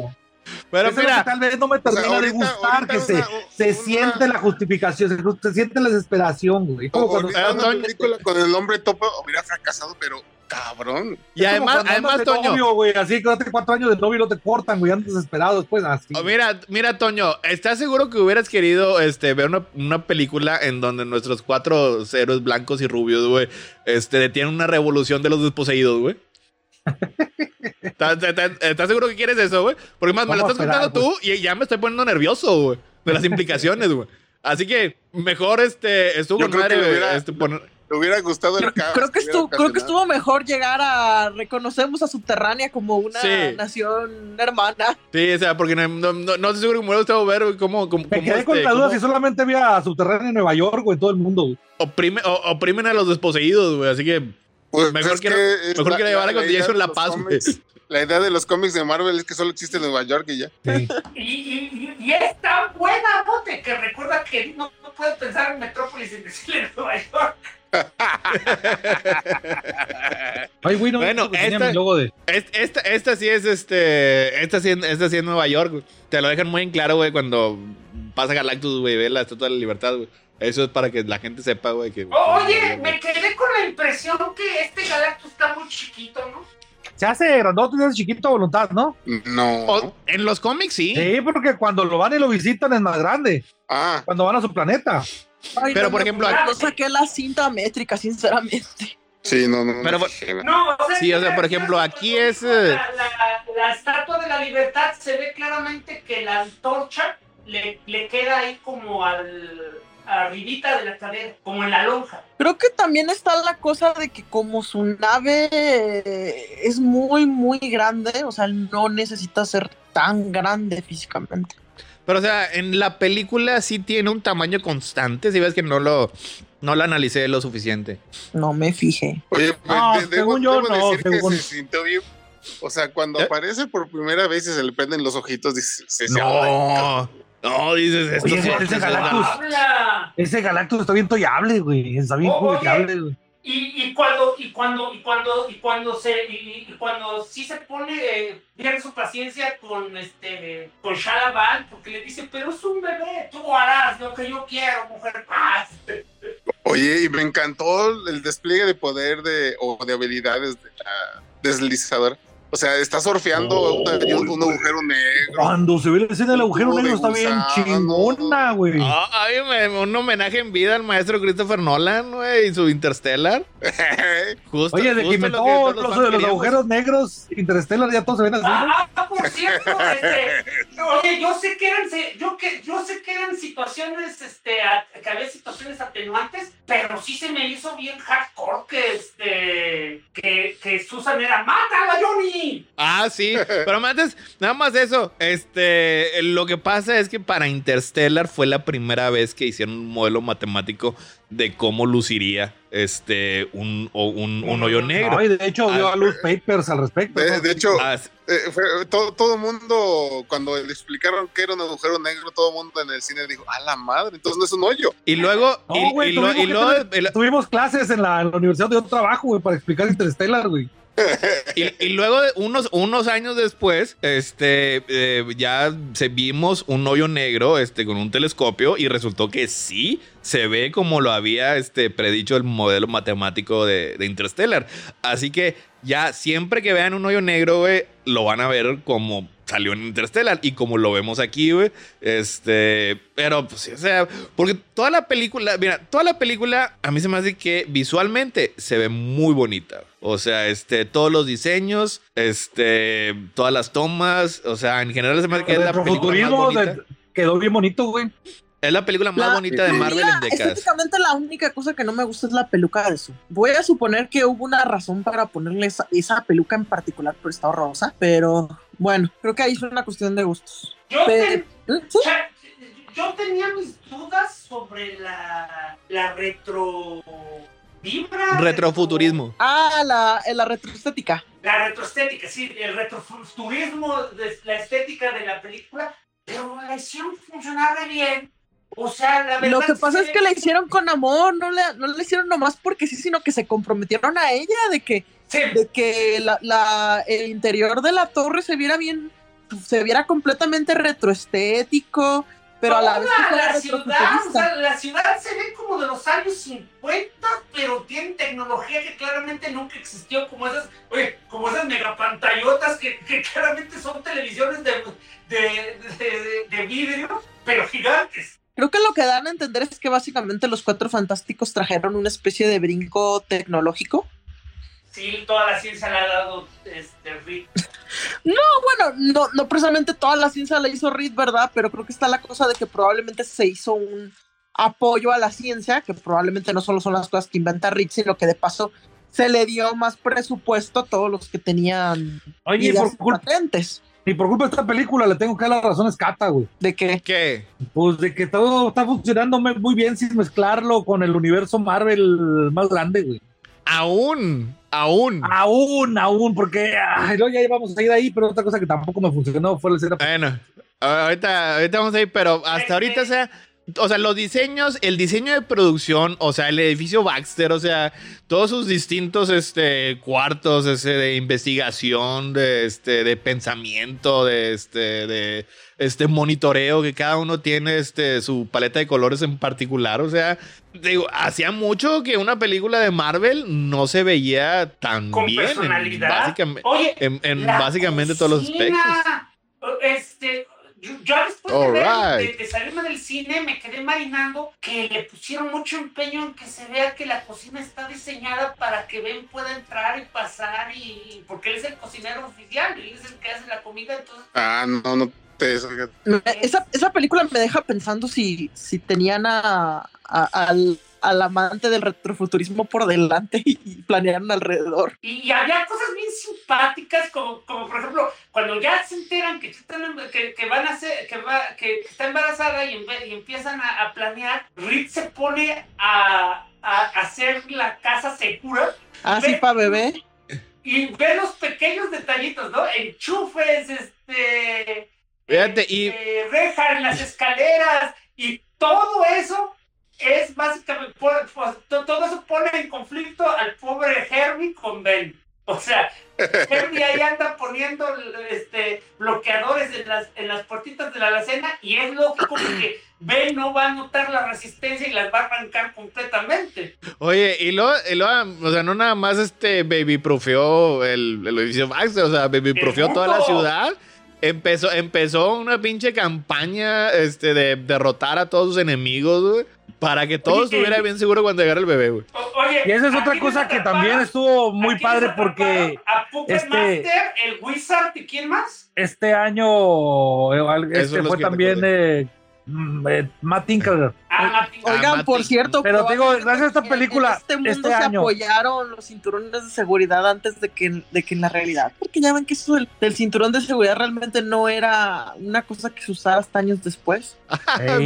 Pero Eso mira, es lo que tal vez no me termina o sea, ahorita- de gustar, ahorita que se, una- se una- siente la justificación, se, se siente la desesperación, güey. Como cuando Ahorita una Toño- película con el hombre topo hubiera fracasado, pero cabrón. y es como además, cuando además, andas de Toño, novio, güey, así que hace cuatro años de novio y no te cortan, güey, andas desesperado después, así. oh, mira, mira, Toño, ¿estás seguro que hubieras querido este, ver una, una película en donde nuestros cuatro héroes blancos y rubios, güey, este, detienen una revolución de los desposeídos, güey? ¿Estás, estás- estás seguro que quieres eso, güey? Porque más me lo Vamos estás a esperar, contando tú y ya me estoy poniendo nervioso, güey, de las implicaciones, güey. Así que mejor este, estuvo Yo con creo madre, que le güey, hubiera- este, poner- Le hubiera gustado el caos. Creo que, hubiera estuvo, creo que ocasionado. estuvo mejor llegar a reconocemos a Subterránea como una Sí. nación hermana. Sí, o sea, porque no, no, no, no estoy seguro que me hubiera gustado ver güey, cómo, cómo, Me cómo, quedé con este, la duda cómo si solamente había Subterráneo en Nueva York, güey, todo el mundo, güey. oprime, o- oprimen a los desposeídos, güey. Así que Pues mejor es que no- es mejor que la llevara con idea Jason de La los Paz, güey. cómics- La idea de los cómics de Marvel es que solo existe en Nueva York y ya. Sí. Y, y, y, y es tan buena, Bote, que recuerda que no, no puede pensar en Metrópolis sin decirle Nueva York. Ay, güey, no, Bueno, que tenía esta- mi logo de... Esta, esta, esta sí es este. Esta sí, esta sí es Nueva York, güey. Te lo dejan muy en claro, güey, cuando pasa Galactus, güey, ve la Estatua de la Libertad, güey. Eso es para que la gente sepa, güey, que. Oye, me quedé con la impresión que este Galactus está muy chiquito, ¿no? Se hace grandote, se hace chiquito a voluntad, ¿no? No. O- en los cómics sí. Sí, porque cuando lo van y lo visitan es más grande. Ah, Cuando van a su planeta. Ay, Pero, no, por no, ejemplo, no saqué la cinta métrica, sinceramente. sí, no, no. Pero, no. No, o sea, Sí, o sea, mira, por ejemplo, mira, aquí por es, ejemplo, eh, La, la- la Estatua de la Libertad se ve claramente que la antorcha le, le queda ahí como al arribita de la cadera, como en la lonja. Creo que también está la cosa de que como su nave eh, es muy, muy grande, o sea, no necesita ser tan grande físicamente. Pero, o sea, en la película sí tiene un tamaño constante. Si ves que no lo, no lo analicé lo suficiente. No me fijé. Oye, pues, No, de- según debo, yo, debo no, decir según- que se sintió bien. O sea, cuando ¿Eh? aparece por primera vez y se le prenden los ojitos, dice, se, se- No, no, dices esto. Oye, sí, ese sí, Galactus. ¡Habla! Ese Galactus está bien toyable, güey. Está bien Oh, jugueteable, güey. Y, y cuando y cuando y cuando y cuando se y, y cuando sí se pone eh, pierde su paciencia con este con Shalavan porque le dice pero es un bebé, tú harás lo que yo quiero, mujer paz. Oye, y me encantó el despliegue de poder de, o de habilidades de la deslizadora. O sea, está surfeando Oh, una- un agujero negro. Cuando se ve la escena del agujero Tubo de negro está bien gusano. chingona, güey. Ah, ay, me- un homenaje en vida al maestro Christopher Nolan, güey, y su Interstellar. Justo, Oye, de que justo inventó lo que todos los, fans de los queríamos. agujeros negros Interstellar, ya todos se ven así, ¿no? Ah, ah, por cierto, este, oye, yo sé que eran se- yo que yo sé que eran situaciones este a- que había situaciones atenuantes, pero sí se me hizo bien hardcore que este que, que Susan era mátala, Johnny. Ah, sí, pero antes, nada más eso, este, lo que pasa es que para Interstellar fue la primera vez que hicieron un modelo matemático de cómo luciría este, un, o un, un hoyo negro. No, y de hecho dio Ah, a luz papers al respecto. De, ¿no? de hecho, Ah, eh, fue- todo, todo el mundo, cuando le explicaron que era un agujero negro, todo el mundo en el cine dijo, a la madre, entonces no es un hoyo. y luego, No, y, güey, y lo- tuvimos y que luego- tener- y lo- Tuvimos clases en la, en la universidad de un trabajo, güey, para explicar Interstellar, güey. Y, y luego de unos, unos años después, este, eh, ya se vimos un hoyo negro, este, con un telescopio y resultó que sí se ve como lo había, este, predicho el modelo matemático de, de Interstellar. Así que ya siempre que vean un hoyo negro, güey, lo van a ver como salió en Interstellar y como lo vemos aquí, güey, este, pero pues, o sea, porque toda la película, mira, toda la película a mí se me hace que visualmente se ve muy bonita. O sea, este, todos los diseños, este, todas las tomas, o sea, en general se me hace que es El la película más retrofuturismo bonita. de- quedó bien bonito, güey. Es la película más La- bonita de a mí Marvel la- en décadas. Estéticamente la única cosa que no me gusta es la peluca de Sue. Voy a suponer que hubo una razón para ponerle esa, esa peluca en particular, pero está horrorosa. Pero bueno, creo que ahí es una cuestión de gustos. Yo, Pe- ten- ¿Mm? ¿Sí? o sea, yo tenía mis dudas sobre la la retro vibra Retrofuturismo. Ah, la, la retroestética. La retroestética, sí, el retrofuturismo, de la estética de la película, pero la hicieron funcionar re bien. O sea, la verdad. Lo que pasa sí, es que la hicieron con amor, no la, no la hicieron nomás porque sí, sino que se comprometieron a ella, de que, sí, de que la, la- el interior de la torre se viera bien se viera completamente retroestético, pero a la vez que fuera la ciudad, o sea, la ciudad se ve como de los años cincuenta, pero tiene tecnología que claramente nunca existió, como esas, oye, como esas megapantallotas que, que claramente son televisiones de, de, de, de, de vidrio, pero gigantes. Creo que lo que dan a entender es que básicamente los Cuatro Fantásticos trajeron una especie de brinco tecnológico. Sí, toda la ciencia la ha dado este, Reed. No, bueno, no, no precisamente toda la ciencia la hizo Reed, ¿verdad? Pero creo que está la cosa de que probablemente se hizo un apoyo a la ciencia, que probablemente no solo son las cosas que inventa Reed, sino que de paso se le dio más presupuesto a todos los que tenían Oye, ideas por culpa, patentes. y por culpa de esta película le tengo que dar las razones Cata, güey. ¿De qué? ¿Qué? Pues de que todo está funcionando muy bien sin mezclarlo con el universo Marvel más grande, güey. Aún, aún. Aún, aún, porque ay, no, ya vamos a ir ahí, pero otra cosa que tampoco me funcionó fue la escena. Bueno, ahorita, ahorita vamos a ir, pero hasta ahorita, o sea, o sea, los diseños, el diseño de producción, o sea, el edificio Baxter, o sea, todos sus distintos este, cuartos ese, de investigación, de, este, de pensamiento, de, este, de este monitoreo, que cada uno tiene este, su paleta de colores en particular, o sea, digo, hacía mucho que una película de Marvel no se veía tan con bien personalidad. En, básicamente, Oye, en, en básicamente todos los aspectos. Este, yo, yo después All de, ver, right. de, de salirme del cine me quedé marinando que le pusieron mucho empeño en que se vea que la cocina está diseñada para que Ben pueda entrar y pasar y porque él es el cocinero oficial, él es el que hace la comida, entonces. Ah, no, no te esa, esa película me deja pensando si, si tenían a, a, al, al amante del retrofuturismo por delante y planearon alrededor. Y, y había cosas bien simpáticas, como, como por ejemplo, cuando ya se enteran que, están, que, que van a hacer, que, va, que está embarazada y, y empiezan a, a planear, Reed se pone a, a hacer la casa segura. Así para bebé. Y ve los pequeños detallitos, ¿no? Enchufes, este... Fíjate, y... Eh, reja en las escaleras, y todo eso es básicamente, pues, todo eso pone en conflicto al pobre Herbie con Ben. O sea, Herbie ahí anda poniendo este, bloqueadores en las, en las puertitas de la alacena y es lógico que Ben no va a notar la resistencia y las va a arrancar completamente. Oye, y luego, y luego o sea, no nada más este baby profeó el, el edificio Baxter, o sea, baby profeó toda la ciudad. Empezó, empezó una pinche campaña este, de derrotar a todos sus enemigos, güey, para que todo Oye, estuviera bien seguro cuando llegara el bebé, güey. Oye, y esa es otra cosa que también estuvo muy padre porque a Puppet este, Master, el Wizard y quién más. Este año este fue también eh, eh, Matt Tinker. Ah, Oigan, ah, por cierto, pero digo, gracias a esta película, en este mundo este se año apoyaron los cinturones de seguridad antes de que, de que en la realidad, porque ya ven que eso del, del cinturón de seguridad realmente no era una cosa que se usara hasta años después. Hey.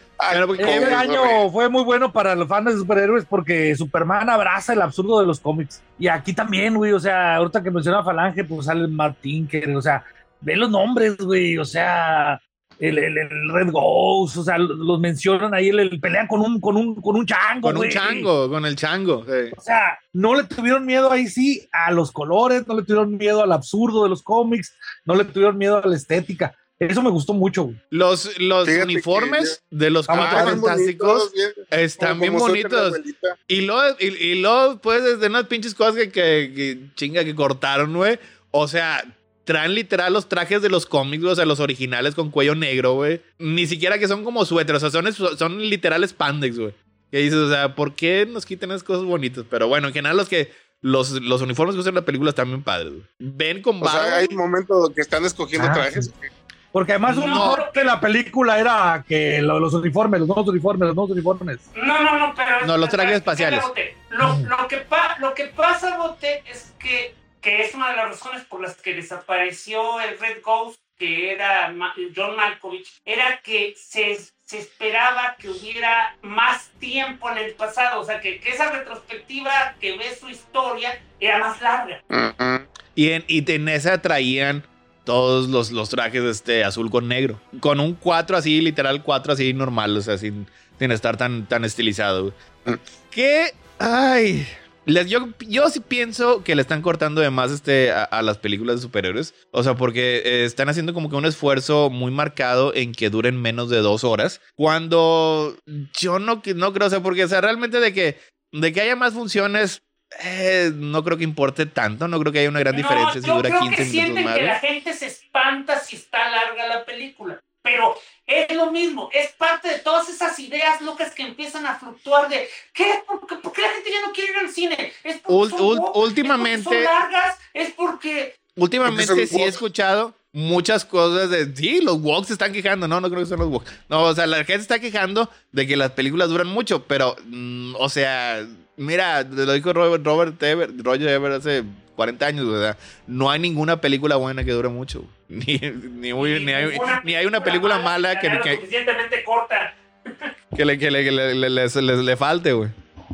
Este año fue muy bueno para los fans de superhéroes porque Superman abraza el absurdo de los cómics. Y aquí también, güey, o sea, ahorita que menciona Falange, pues sale Matt Tinker, o sea, ve los nombres, güey, o sea... El, el, el Red Ghost, o sea, los mencionan ahí, el, el pelean con un, con un, con un chango. Con wey. un chango, con el chango. Sí. O sea, no le tuvieron miedo ahí sí a los colores, no le tuvieron miedo al absurdo de los cómics, no le tuvieron miedo a la estética. Eso me gustó mucho, güey. Los, los uniformes ya... de los Cuatro Fantásticos están bien bonitos. Y luego, y, y luego, pues, de unas pinches cosas que, que, que chinga que cortaron, güey. O sea, traen literal los trajes de los cómics, o sea, los originales con cuello negro, güey. Ni siquiera que son como suéteres, o sea, son, son literal spandex, güey. Que dices, o sea, ¿por qué nos quitan esas cosas bonitas? Pero bueno, en general los que... Los, los uniformes que usan en la película están bien padres, güey. Ven con barba. O sea, hay momentos que están escogiendo ah, trajes. Sí. Porque además un no, de la película era que los, los uniformes, los nuevos uniformes, los nuevos uniformes. No, no, no, pero... No, los trajes espaciales. Lo, lo, que pa, lo que pasa, Bote, es que que es una de las razones por las que desapareció el Red Ghost, que era John Malkovich, era que se, se esperaba que hubiera más tiempo en el pasado, o sea, que, que esa retrospectiva que ve su historia era más larga. Uh-huh. Y, en, y en esa traían todos los, los trajes este, azul con negro, con un cuatro así, literal cuatro así normal, o sea, sin, sin estar tan, tan estilizado. Uh-huh. ¿Qué? Ay... Les, yo, yo sí pienso que le están cortando de más este, a, a las películas de superhéroes. O sea, porque eh, están haciendo como que un esfuerzo muy marcado en que duren menos de dos horas. Cuando yo no, no creo, o sea, porque o sea, realmente de que, de que haya más funciones, eh, no creo que importe tanto. No creo que haya una gran no, diferencia si yo dura creo quince que minutos sienten más. Que la gente se espanta si está larga la película. Pero es lo mismo, es parte de todas esas ideas locas que empiezan a fluctuar de ¿qué? ¿Por qué, por qué la gente ya no quiere ir al cine? ¿Es porque Ul, son ul, woke? últimamente, ¿Es porque son largas? ¿Es porque...? Últimamente porque sí he escuchado muchas cosas de... Sí, los woke se están quejando. No, no creo que sean los woke. No, o sea, la gente está quejando de que las películas duran mucho, pero, mm, o sea, mira, lo dijo Robert, Robert Ever, Roger Ebert hace cuarenta años, ¿verdad? No hay ninguna película buena que dure mucho. Ni, ni, muy, ni, hay, ni hay una película mala que, que, suficientemente corta. que, le, que, le, que le, le, le, le, le falte, güey.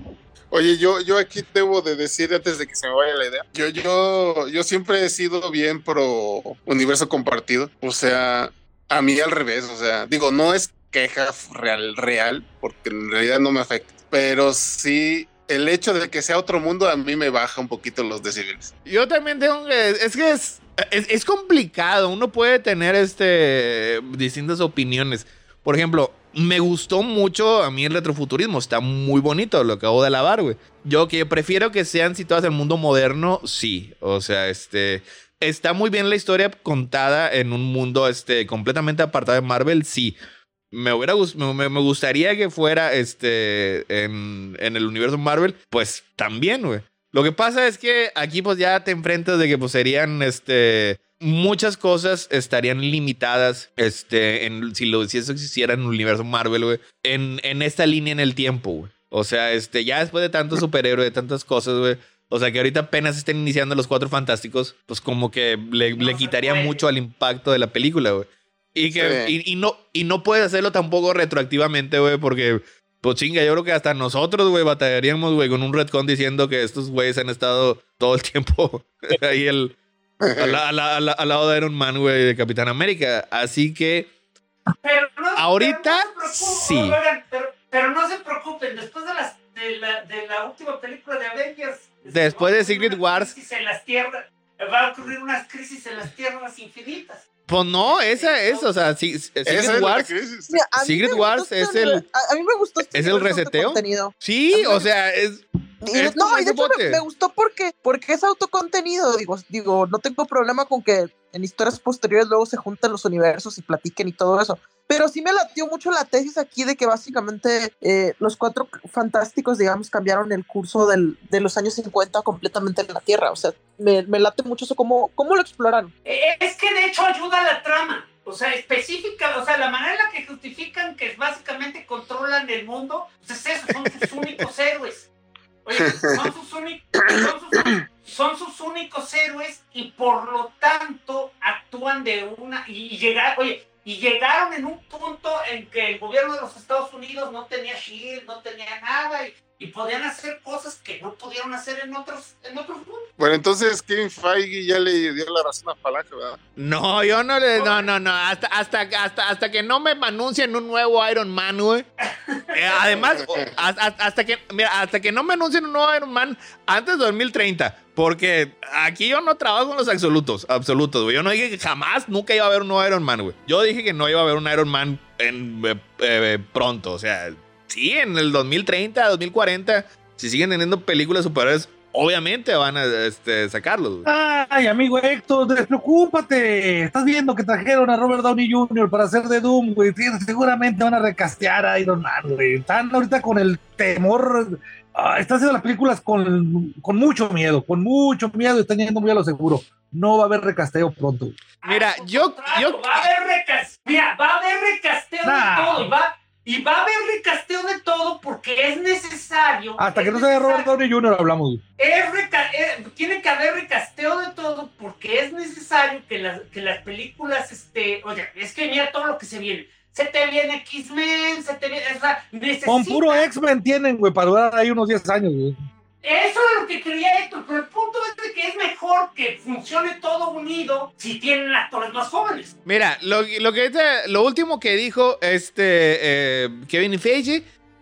Oye, yo, yo aquí debo de decir antes de que se me vaya la idea. Yo, yo, yo siempre he sido bien pro universo compartido. O sea, a mí al revés. O sea, digo, no es queja real, real, porque en realidad no me afecta. Pero sí, el hecho de que sea otro mundo a mí me baja un poquito los decibeles. Yo también tengo que... Es que es, es, es complicado. Uno puede tener este distintas opiniones. Por ejemplo, me gustó mucho a mí el retrofuturismo. Está muy bonito, lo acabo de alabar, güey. Yo que prefiero que sean situadas en el mundo moderno, sí. O sea, este... Está muy bien la historia contada en un mundo este, completamente apartado de Marvel, sí. Me, hubiera, me, me gustaría que fuera este, en, en el universo Marvel, pues también, güey. Lo que pasa es que aquí pues ya te enfrentas de que pues serían este... Muchas cosas estarían limitadas este, en, si, lo, si eso existiera en el universo Marvel, güey. En, en esta línea en el tiempo, güey. O sea, este, ya después de tantos superhéroes, de tantas cosas, güey. O sea, que ahorita apenas estén iniciando los Cuatro Fantásticos, pues como que le, no le quitaría mucho al impacto de la película, güey. Y, que, sí. y, y, no, y no puedes hacerlo tampoco retroactivamente, güey, porque... Pues chinga, yo creo que hasta nosotros, güey, batallaríamos, güey, con un retcon diciendo que estos güeyes han estado todo el tiempo ahí el... Al, al, al, al lado de Iron Man, güey, de Capitán América. Así que pero no, ahorita pero no sí. Oigan, pero, pero no se preocupen, después de, las, de, la, de la última película de Avengers, después de Secret Wars, en las tierras, va a ocurrir unas crisis en las tierras infinitas. Pues no, esa es, o sea, sí, Secret Wars, Mira, Secret Wars es el, a mí me gustó este es el reseteo. Sí, o sea, es Y, no, y de hecho me, me gustó porque, porque es autocontenido, digo, digo, no tengo problema con que en historias posteriores luego se junten los universos y platiquen y todo eso, pero sí me latió mucho la tesis aquí de que básicamente eh, los Cuatro Fantásticos, digamos, cambiaron el curso del, de los años cincuenta completamente en la Tierra, o sea, me, me late mucho eso, cómo, cómo lo exploraron. Es que de hecho ayuda a la trama. O sea, específica, o sea, la manera en la que justifican que básicamente controlan el mundo, pues es eso, son sus únicos héroes. Oye, son sus, únicos, son, sus, son sus únicos héroes y por lo tanto actúan de una... Y, y, llegar, oye, y llegaron en un punto en que el gobierno de los Estados Unidos no tenía shield, no tenía nada y, y podían hacer cosas que no pudieron hacer en otros, en otros puntos. Bueno, entonces Kevin Feige ya le dio la razón a Falange, ¿verdad? No, yo no le... No, no, no. Hasta, hasta, hasta, hasta que no me anuncien un nuevo Iron Man, güey. Eh, además, hasta, hasta, que, mira, hasta que no me anuncien un nuevo Iron Man antes de dos mil treinta. Porque aquí yo no trabajo en los absolutos, absolutos, güey. Yo no dije que jamás, nunca iba a haber un nuevo Iron Man, güey. Yo dije que no iba a haber un Iron Man en, eh, eh, pronto. O sea, sí, en el dos mil treinta, dos mil cuarenta, si siguen teniendo películas superhéroes, obviamente van a este, sacarlos. Ay, amigo Héctor, despreocúpate. Estás viendo que trajeron a Robert Downey junior para hacer de Doom, güey. Seguramente van a recastear a Iron Man, güey. Están ahorita con el temor. Ah, están haciendo las películas con, con mucho miedo, con mucho miedo y están yendo muy a lo seguro. No va a haber recasteo pronto. Mira, yo, yo... Va a haber recasteo. Mira, va a haber recasteo nah. de todo. Y va, y va a haber recasteo de todo porque es necesario. Hasta es que no sea Robert Downey junior hablamos. Es reca es, tiene que haber recasteo de todo porque es necesario que las, que las películas, este, oye, es que mira todo lo que se viene. Se te viene X-Men, se te viene... O sea, necesita... Con puro X-Men tienen, güey, para durar ahí unos diez años, güey. Eso es lo que quería Héctor, pero el punto es de que es mejor que funcione todo unido si tienen actores más jóvenes. Mira, lo, lo, que, lo último que dijo este eh, Kevin Feige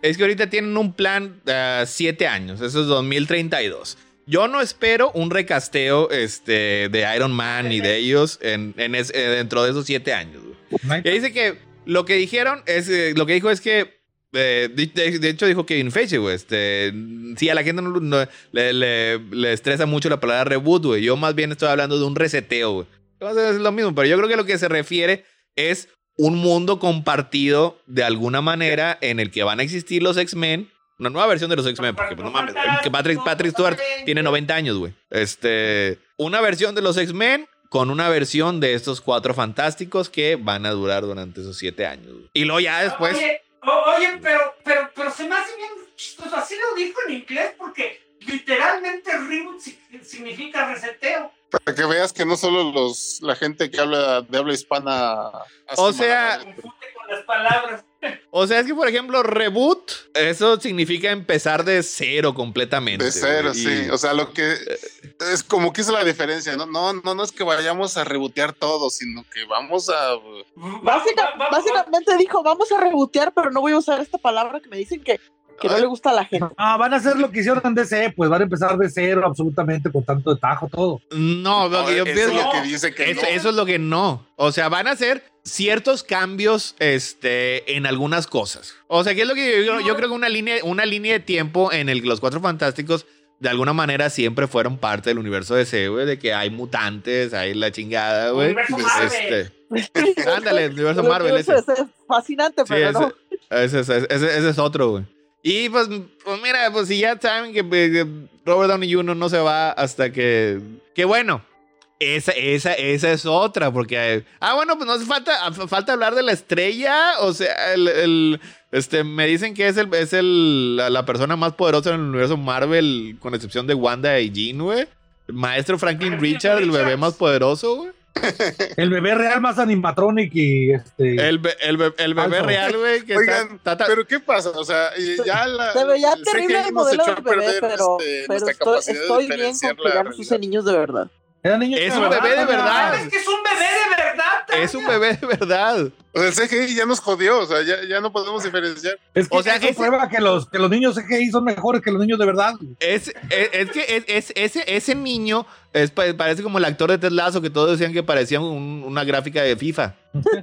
es que ahorita tienen un plan uh, siete años, eso es dos mil treinta y dos. Yo no espero un recasteo este, de Iron Man y de ellos en, en es, eh, dentro de esos siete años. Y dice que lo que dijeron es, eh, lo que dijo es que, eh, de, de hecho dijo Kevin Feige, güey, este, sí, a la gente no, no, le, le, le estresa mucho la palabra reboot, güey. Yo más bien estoy hablando de un reseteo, güey. Es lo mismo, pero yo creo que lo que se refiere es un mundo compartido de alguna manera en el que van a existir los X-Men. Una nueva versión de los X-Men, porque pues, no mames, que Patrick, Patrick Stewart tiene noventa años, güey. Este, una versión de los X-Men con una versión de estos cuatro fantásticos que van a durar durante esos siete años, güey. Y luego ya después... Oye, o, oye pero, pero, pero se me hace bien chistoso. Así lo dijo en inglés porque literalmente reboot significa reseteo. Para que veas que no solo los la gente que habla de habla hispana... O sea... Confunde con las palabras. O sea, es que, por ejemplo, reboot, eso significa empezar de cero completamente. De cero, güey. sí. Y... O sea, lo que es como que es la diferencia, ¿no? No, no, no es que vayamos a rebotear todo, sino que vamos a... Básica, básicamente dijo, vamos a rebotear, pero no voy a usar esta palabra que me dicen que, que no le gusta a la gente. Ah, van a hacer lo que hicieron en D C, pues van a empezar de cero absolutamente con tanto de tajo todo. No, lo que yo eso pienso... es lo que dice que eso, no. eso es lo que no. O sea, van a hacer ciertos cambios este, en algunas cosas. O sea, ¿qué es lo que yo, yo creo que una línea, una línea de tiempo en el que los Cuatro Fantásticos de alguna manera siempre fueron parte del universo de D C, güey, de que hay mutantes, hay la chingada, güey. Universo Marvel. Este, ándale, el universo Marvel. Eso Ese. es, es fascinante, Sí, pero ese, no. ese, ese, ese, ese es otro, güey. Y pues, pues mira, pues si ya saben que, que Robert Downey junior no se va hasta que... Que bueno, esa, esa, esa es otra, porque... Ah, bueno, pues no hace falta, falta hablar de la estrella, o sea, el... el este, me dicen que es, el, es el, la, la persona más poderosa en el universo Marvel, con excepción de Wanda y Jean, güey. El maestro Franklin Richard, el bebé más poderoso, güey. El bebé real más animatronic y este. El, be, el, be, el bebé Alto. real, güey. Que Oigan, está, está, pero ¿qué pasa? O sea, ya la. Se veía el terrible C G I el nos modelo echó a del bebé, perder, pero, este, pero nuestra estoy, capacidad de estoy bien diferenciar con que la ya no puse realidad. niños de verdad. Era niño Es de un bebé de verdad. Es que es un bebé de verdad. Tania. es un bebé de verdad. O sea, el C G I ya nos jodió, o sea, ya, ya no podemos diferenciar. Es que O sea, eso ese- prueba que los, que los niños C G I son mejores que los niños de verdad. Es, es, es que es, es- ese, ese niño es, pa- parece como el actor de Ted Lasso, que todos decían que parecía un- una gráfica de FIFA.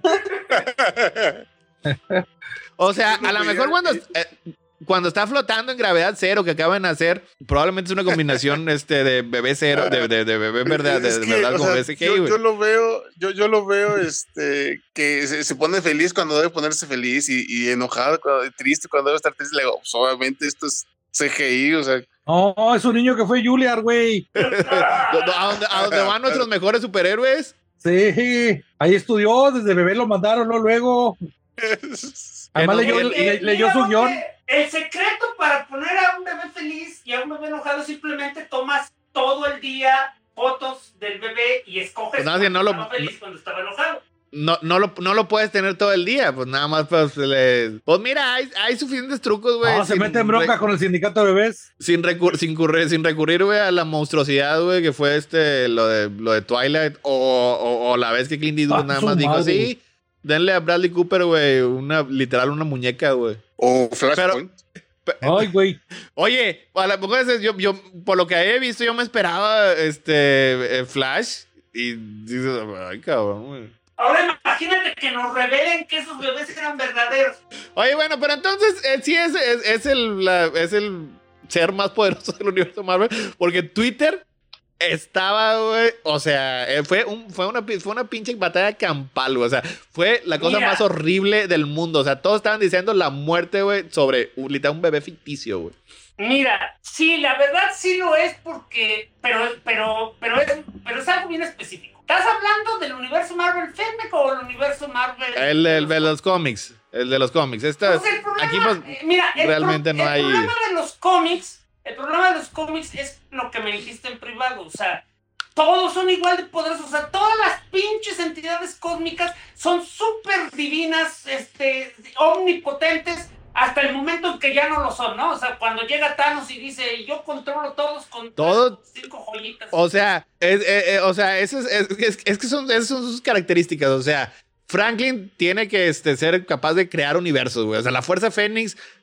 O sea, a lo mejor cuando, eh, cuando está flotando en gravedad cero, que acaban de hacer, probablemente es una combinación este, de bebé cero, de, de, de bebé verdad, de, Es de que, verdad o con sea, bebé C G I, yo, güey. yo lo veo, yo, yo lo veo, este, que se, se pone feliz cuando debe ponerse feliz y, y enojado, cuando, y triste cuando debe estar triste. Le digo, pues, obviamente esto es C G I, o sea, No, es un niño que fue Juilliard, güey. ¿A dónde, a dónde van nuestros mejores superhéroes? Sí, ahí estudió, desde bebé lo mandaron, ¿no? Luego. Además no, leyó, el- le- leyó Mira, su porque guión. El secreto para poner a un bebé feliz y a un bebé enojado, simplemente tomas todo el día fotos del bebé y escoges Pues nada, cuando si no lo- estaba feliz, cuando estaba enojado. No, no, lo, no lo puedes tener todo el día, pues nada más pues, le- pues mira, hay, hay suficientes trucos, güey. No, se sin mete en bronca re- con el sindicato de bebés. Sin, recur- sin, curre- sin recurrir, güey, a la monstruosidad, güey, que fue este, lo de, lo de Twilight, o, o, o la vez que Clint Eastwood Ah, nada su más dijo, madre. sí, denle a Bradley Cooper, güey, una, literal, una muñeca, güey. o Flashpoint. Ay, güey. Oye, a la poco veces yo, yo, por lo que he visto, yo me esperaba, este, eh, Flash, y dices, ay, cabrón, güey. Ahora imagínate que nos revelen que esos bebés eran verdaderos. Oye, bueno, pero entonces eh, sí es, es, es, el, la- es el ser más poderoso del universo Marvel, porque Twitter estaba, güey, o sea, eh, fue, un, fue, una, pi- fue una pinche batalla campal, güey, o sea, fue la cosa Mira. más horrible del mundo, o sea, todos estaban diciendo la muerte, güey, sobre un, literal un bebé ficticio, güey. Mira, sí, la verdad sí lo es porque, pero, pero, pero es, pero es algo bien específico. ¿Estás hablando del universo Marvel Filmic o el universo Marvel? El, el de los cómics, el de los cómics, esta, Pues el problema, aquí pues, eh, mira, el realmente pro- no hay... El problema de los cómics, el problema de los cómics es lo que me dijiste en privado, o sea, todos son igual de poderosos, o sea, todas las pinches entidades cósmicas son súper divinas, este, omnipotentes, hasta el momento en que ya no lo son, ¿no? O sea, cuando llega Thanos y dice, yo controlo todos con Todo- cinco joyitas. O sea, es, eh, eh, o sea, eso es, es, es- es que son, esas son sus características. O sea, Franklin tiene que este, ser capaz de crear universos, güey. O sea, la Fuerza Fénix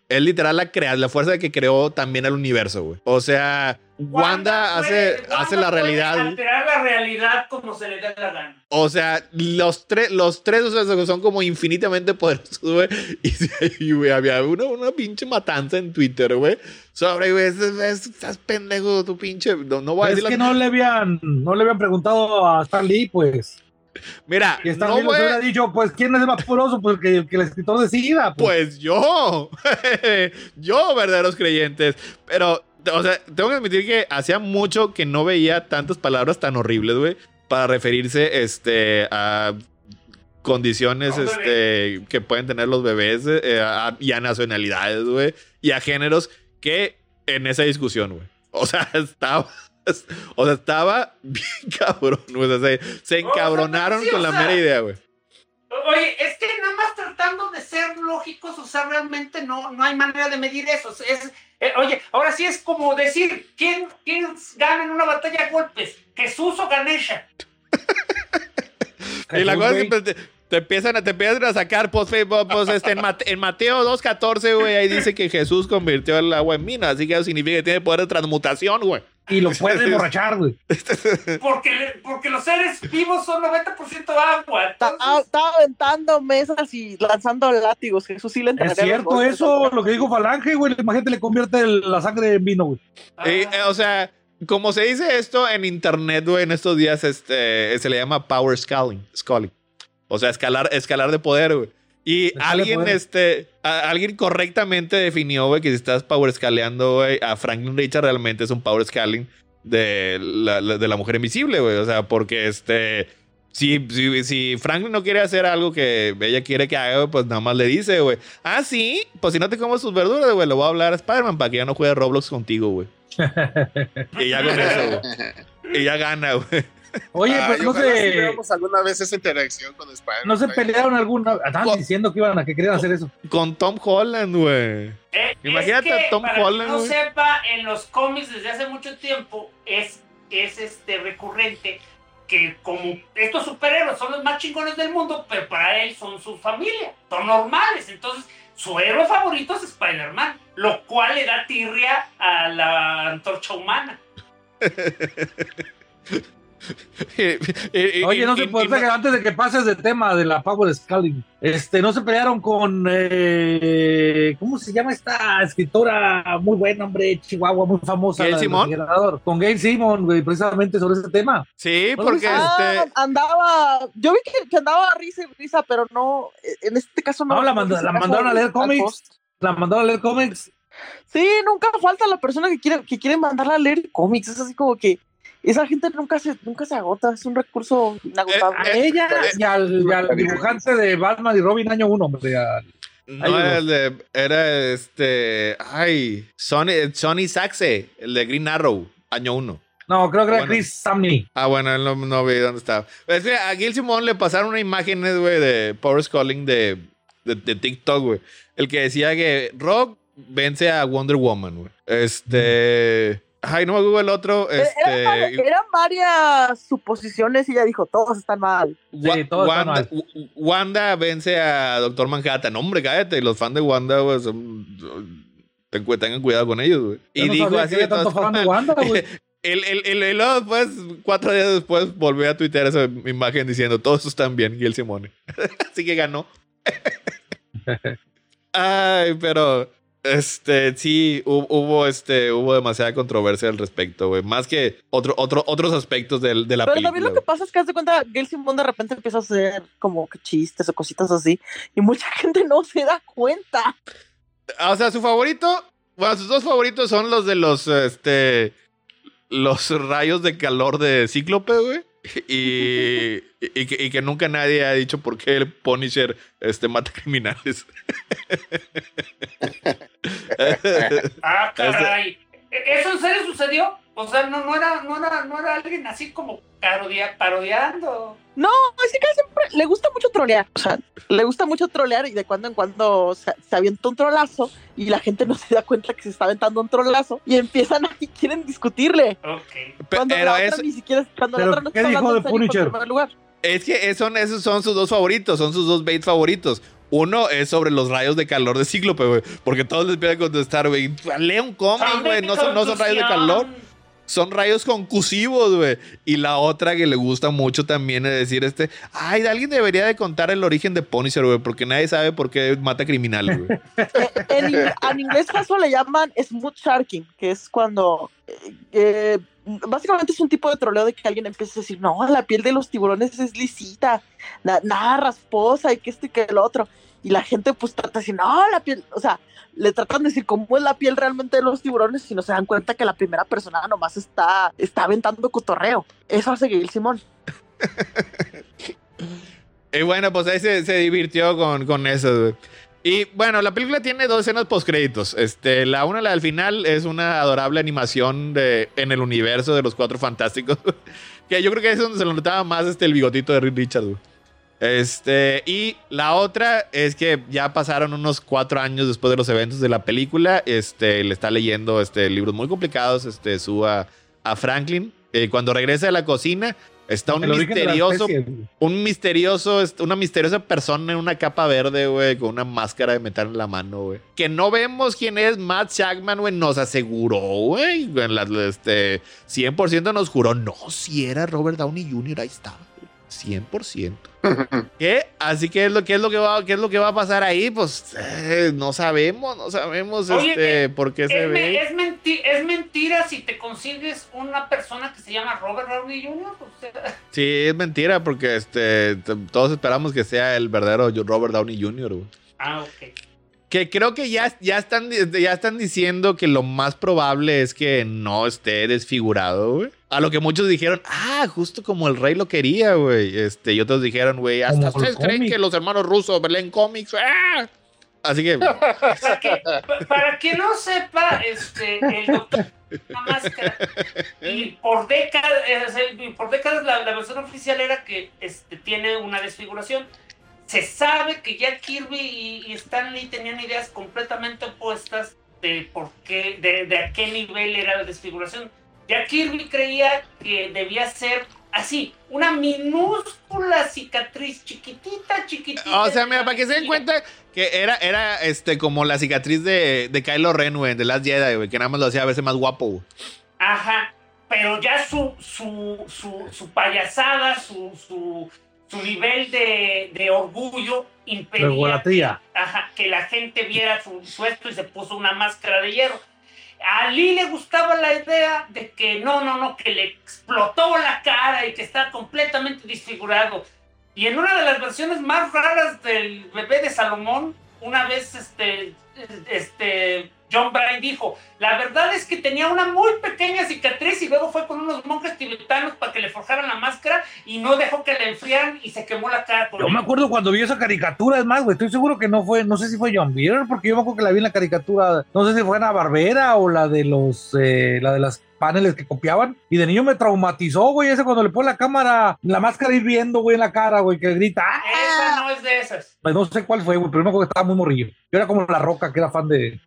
es literal la, crea la fuerza que creó también el universo, güey. O sea, Wanda, Wanda puede, hace, Wanda hace la realidad. Puede alterar la realidad como se le dé la gana. O sea, los, tres los tres o sea, son como infinitamente poderosos, güey. Y, y güey, había una, una pinche matanza en Twitter, güey. Sobre, güey, estás pendejo, tu pinche. No, no voy a es decir que la... no le habían, no le habían preguntado a Stan Lee, pues. Mira, y Stan no Lee voy... les hubiera dicho, pues, ¿quién es más poderoso? Pues que, que el escritor decida. Pues, pues yo. Yo, verdaderos creyentes. Pero, o sea, tengo que admitir que hacía mucho que no veía tantas palabras tan horribles, güey, para referirse este, a condiciones este, que pueden tener los bebés eh, a, y a nacionalidades, güey, y a géneros que en esa discusión, güey. O sea, estaba... O sea, estaba bien cabrón, güey. O sea, se, se encabronaron o sea, sí, con la sea, mera idea, güey. Oye, es que nada más tratando de ser lógicos, o sea, realmente no, no hay manera de medir eso. Es, eh, oye, ahora sí es como decir, ¿quién, quién gana en una batalla a golpes? ¿Jesús o Ganesha? Y la cosa es que te, te, empiezan a, te empiezan a sacar, pues, pues este, en, Mate, en Mateo dos catorce, güey, ahí dice que Jesús convirtió el agua en mina, así que eso significa que tiene poder de transmutación, güey. Y lo puede emborrachar, güey. Porque, porque los seres vivos son noventa por ciento agua. Estaba está aventando mesas y lanzando látigos. Jesús sí le entraría. Es cierto eso, lo que dijo Falange, güey. Imagínate, le convierte el, la sangre en vino, güey. Ah. Eh, eh, o sea, como se dice esto en internet, güey, en estos días, este, se le llama power scaling. scaling. O sea, escalar, escalar de poder, güey. Y Escala alguien, este, a, alguien correctamente definió, güey, que si estás power scaleando, güey, a Franklin Richard realmente es un power scaling de la, la, de la mujer invisible, güey. O sea, porque este, si, si, si Franklin no quiere hacer algo que ella quiere que haga, pues nada más le dice, güey, ah, sí, pues si no te comes sus verduras, güey, le voy a hablar a Spider-Man para que ya no juegue Roblox contigo, güey. Y ya con eso, güey. Y ya gana, güey. Oye, pues no sé. Si veamos alguna vez esa interacción con Spider-Man. No se pelearon alguna. Estaban con, diciendo que iban a que querían hacer eso. Con Tom Holland, güey. Eh, Imagínate es que, a Tom para Holland. Que no wey. sepa, en los cómics desde hace mucho tiempo es, es este recurrente que como estos superhéroes son los más chingones del mundo, pero para él son su familia, son normales. Entonces, su héroe favorito es Spider-Man, lo cual le da tirria a la antorcha humana. Oye, no se puede que antes de que pases del tema de la Power Scaling, este, no se pelearon con eh, ¿cómo se llama esta escritora muy buena, hombre, Chihuahua, muy famosa? ¿Gail Simón? Con Gail Simón, güey, precisamente sobre ese tema. Sí, porque ah, este... andaba, yo vi que, que andaba risa y risa, pero no, en este caso no. No, la, manda, la mandaron a leer cómics. La mandaron a leer cómics. Sí, nunca falta la persona que quiere, que quiere mandarla a leer cómics. Es así como que esa gente nunca se, nunca se agota, es un recurso inagotable. Eh, a ella eh, y, al, y al dibujante de Batman y Robin año uno, hombre. A, no, era, el de, era este. Ay, Sonny, Sonny Saxe, el de Green Arrow, año uno. No, creo que era bueno. Chris Samney. Ah, bueno, él no, no vi dónde estaba. Es que a Gail Simón le pasaron una imagen, güey, de Power Scaling de, de, de TikTok, güey. El que decía que Rock vence a Wonder Woman, güey. Este. Mm. Ay, no me acuerdo el otro. Este... Eran, eran varias suposiciones y ella dijo, todos están mal. Sí, todos Wanda, están mal. Wanda vence a Doctor Manhattan. No, hombre, cállate. Los fans de Wanda, güey, son... tengan cuidado con ellos, güey. Y no dijo así de tanto fan de Wanda, güey. El, el, el, el, después, cuatro días después, volvió a tuitear esa imagen diciendo, todos están bien, y el Simone. Así que ganó. Ay, pero... Este, sí, hubo, este, hubo demasiada controversia al respecto, güey. Más que otro, otro, otros aspectos de, de la Pero película. Pero también lo que pasa es que, haz de cuenta, Gail Simón de repente empieza a hacer como que chistes o cositas así. Y mucha gente no se da cuenta. O sea, su favorito, bueno, sus dos favoritos son los de los, este, los rayos de calor de Cíclope, güey. Y, y, y, que, y que nunca nadie ha dicho por qué el Punisher este, mata criminales. Ah, caray. ¿Eso en serio sucedió? O sea, no, no, era, no, era, no era alguien así como parodia, parodiando. No, es que casi siempre le gusta mucho trolear. O sea, le gusta mucho trolear y de cuando en cuando se, se avienta un trolazo y la gente no se da cuenta que se está aventando un trolazo y empiezan y quieren discutirle. Ok. Cuando Pero la otra eso... ni siquiera, cuando la otra no ¿qué está dijo hablando de en serio Punisher? en primer lugar. Es que son, esos son sus dos favoritos, son sus dos baits favoritos. Uno es sobre los rayos de calor de Cíclope, güey. Porque todos les empiezan a contestar, güey. Lee un cómic, güey. No son, no son rayos de calor. Son rayos concusivos, güey. Y la otra que le gusta mucho también es decir, este... Ay, alguien debería de contar el origen de Punisher, güey. Porque nadie sabe por qué mata criminales, güey. en, en inglés eso le llaman smooth sharking, que es cuando... Eh, básicamente es un tipo de troleo de que alguien empieza a decir, no, la piel de los tiburones es lisita, na, nada rasposa y que esto y que el otro. Y la gente pues trata de decir, no, la piel... O sea... Le tratan de decir cómo es la piel realmente de los tiburones y no se dan cuenta que la primera persona nomás está, está aventando cotorreo. Eso hace Gail Simón. Y bueno, pues ahí se, se divirtió con, con eso, güey. Y bueno, la película tiene dos escenas postcréditos. Este, la una, la del final, es una adorable animación de, en el universo de los Cuatro Fantásticos. Que yo creo que es donde se lo notaba más este, el bigotito de Reed Richards, güey. Este, y la otra es que ya pasaron unos cuatro años después de los eventos de la película. Este, le está leyendo este, libros muy complicados, este, Sue a, a Franklin. Eh, cuando regresa a la cocina, está un misterioso, un misterioso, una misteriosa persona en una capa verde, güey, con una máscara de metal en la mano, güey. Que no vemos quién es. Matt Shakman, güey, nos aseguró, güey. Este, cien por ciento nos juró. No, si era Robert Downey junior, ahí estaba. cien por ciento. ¿Qué? Así que es lo que es lo que va, ¿qué es lo que va a pasar ahí? Pues eh, no sabemos, no sabemos. Oye, este, por qué se es ve. Me, es, menti es mentira si te consigues una persona que se llama Robert Downey junior O sea. Sí, es mentira porque este, todos esperamos que sea el verdadero Robert Downey junior Güey. Ah, ok. Que creo que ya, ya, están, ya están diciendo que lo más probable es que no esté desfigurado, güey. A lo que muchos dijeron, ah, justo como el rey lo quería, güey. Este, y otros dijeron, güey, hasta ustedes creen que los hermanos rusos leen cómics. ¡Ah! Así que... Para que, para que no sepa, este, el doctor una máscara. Y por décadas, por décadas la, la versión oficial era que este, tiene una desfiguración. Se sabe que Jack Kirby y, y Stan Lee tenían ideas completamente opuestas de por qué, de, de a qué nivel era la desfiguración. Jack Kirby creía que debía ser así, una minúscula cicatriz, chiquitita, chiquitita. O sea, mira, para que se den cuenta que era, era este, como la cicatriz de, de Kylo Ren, güey, de Last Jedi, güey, que nada más lo hacía a veces más guapo, güey. Ajá, pero ya su, su, su, su payasada, su... su su nivel de, de orgullo impedía que, ajá, que la gente viera su, su esto y se puso una máscara de hierro. A Lee le gustaba la idea de que no, no, no, que le explotó la cara y que está completamente desfigurado. Y en una de las versiones más raras del bebé de Salomón, una vez este, este John Bryan dijo, la verdad es que tenía una muy pequeña cicatriz y luego fue con unos monjes tibetanos para que le forjaran la máscara y no dejó que la enfriaran y se quemó la cara. Yo me acuerdo cuando vi esa caricatura, es más, güey, estoy seguro que no fue, no sé si fue John Byrne, porque yo me acuerdo que la vi en la caricatura, no sé si fue Ana Barbera o la de los, eh, la de las paneles que copiaban, y de niño me traumatizó, güey, ese cuando le pone la cámara, la máscara hirviendo, güey, en la cara, güey, que grita, ¡ah! Esa no es de esas. Pues no sé cuál fue, güey, pero me acuerdo que estaba muy morrillo. Yo era como La Roca, que era fan de...